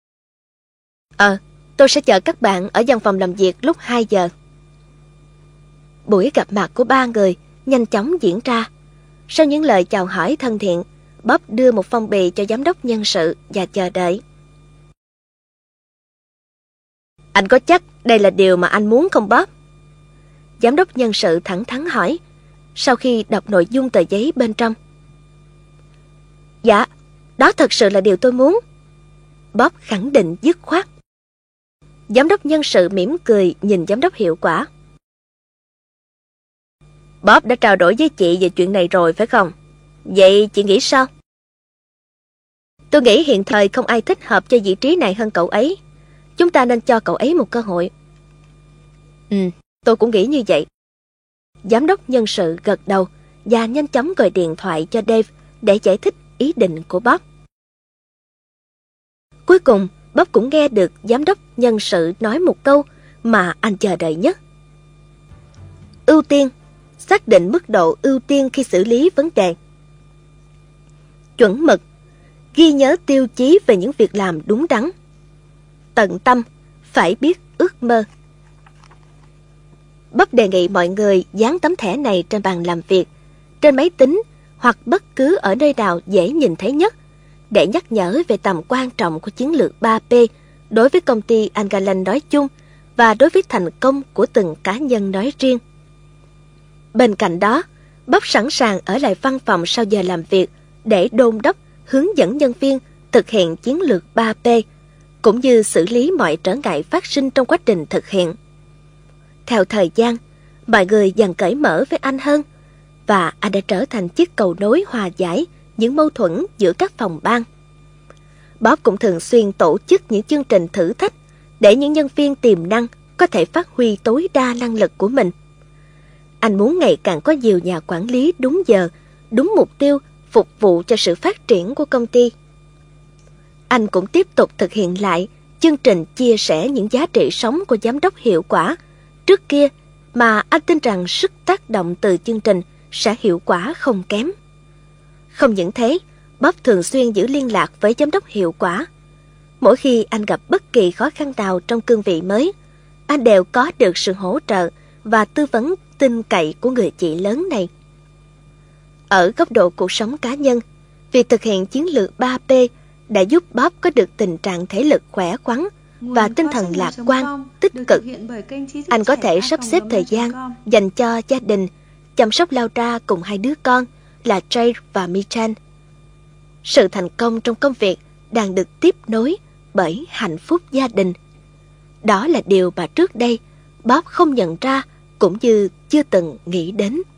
Tôi sẽ chờ các bạn ở văn phòng làm việc lúc 2 giờ. Buổi gặp mặt của 3 người nhanh chóng diễn ra. Sau những lời chào hỏi thân thiện, Bob đưa một phong bì cho giám đốc nhân sự và chờ đợi. Anh có chắc đây là điều mà anh muốn không Bob? Giám đốc nhân sự thẳng thắn hỏi, sau khi đọc nội dung tờ giấy bên trong. Dạ, đó thật sự là điều tôi muốn. Bob khẳng định dứt khoát. Giám đốc nhân sự mỉm cười nhìn giám đốc hiệu quả. Bob đã trao đổi với chị về chuyện này rồi phải không? Vậy chị nghĩ sao? Tôi nghĩ hiện thời không ai thích hợp cho vị trí này hơn cậu ấy. Chúng ta nên cho cậu ấy một cơ hội. Tôi cũng nghĩ như vậy. Giám đốc nhân sự gật đầu và nhanh chóng gọi điện thoại cho Dave để giải thích ý định của Bob. Cuối cùng, Bob cũng nghe được giám đốc nhân sự nói một câu mà anh chờ đợi nhất. Ưu tiên, xác định mức độ ưu tiên khi xử lý vấn đề. Chuẩn mực, ghi nhớ tiêu chí về những việc làm đúng đắn. Tận tâm, phải biết ước mơ. Bob đề nghị mọi người dán tấm thẻ này trên bàn làm việc, trên máy tính hoặc bất cứ ở nơi nào dễ nhìn thấy nhất để nhắc nhở về tầm quan trọng của chiến lược 3P đối với công ty Angaland nói chung và đối với thành công của từng cá nhân nói riêng. Bên cạnh đó, Bob sẵn sàng ở lại văn phòng sau giờ làm việc để đôn đốc, hướng dẫn nhân viên thực hiện chiến lược 3P, cũng như xử lý mọi trở ngại phát sinh trong quá trình thực hiện. Theo thời gian, mọi người dần cởi mở với anh hơn, và anh đã trở thành chiếc cầu nối hòa giải những mâu thuẫn giữa các phòng ban. Bob cũng thường xuyên tổ chức những chương trình thử thách để những nhân viên tiềm năng có thể phát huy tối đa năng lực của mình. Anh muốn ngày càng có nhiều nhà quản lý đúng giờ, đúng mục tiêu, phục vụ cho sự phát triển của công ty. Anh cũng tiếp tục thực hiện lại chương trình chia sẻ những giá trị sống của giám đốc hiệu quả trước kia, mà anh tin rằng sức tác động từ chương trình sẽ hiệu quả không kém. Không những thế, Bob thường xuyên giữ liên lạc với giám đốc hiệu quả. Mỗi khi anh gặp bất kỳ khó khăn nào trong cương vị mới, anh đều có được sự hỗ trợ và tư vấn tin cậy của người chị lớn này. Ở góc độ cuộc sống cá nhân, việc thực hiện chiến lược 3P đã giúp Bob có được tình trạng thể lực khỏe khoắn và tinh thần lạc quan, tích cực. Anh có thể sắp xếp thời gian dành cho gia đình, chăm sóc Laura cùng 2 đứa con là Jay và Michan. Sự thành công trong công việc đang được tiếp nối bởi hạnh phúc gia đình. Đó là điều mà trước đây Bob không nhận ra cũng như chưa từng nghĩ đến.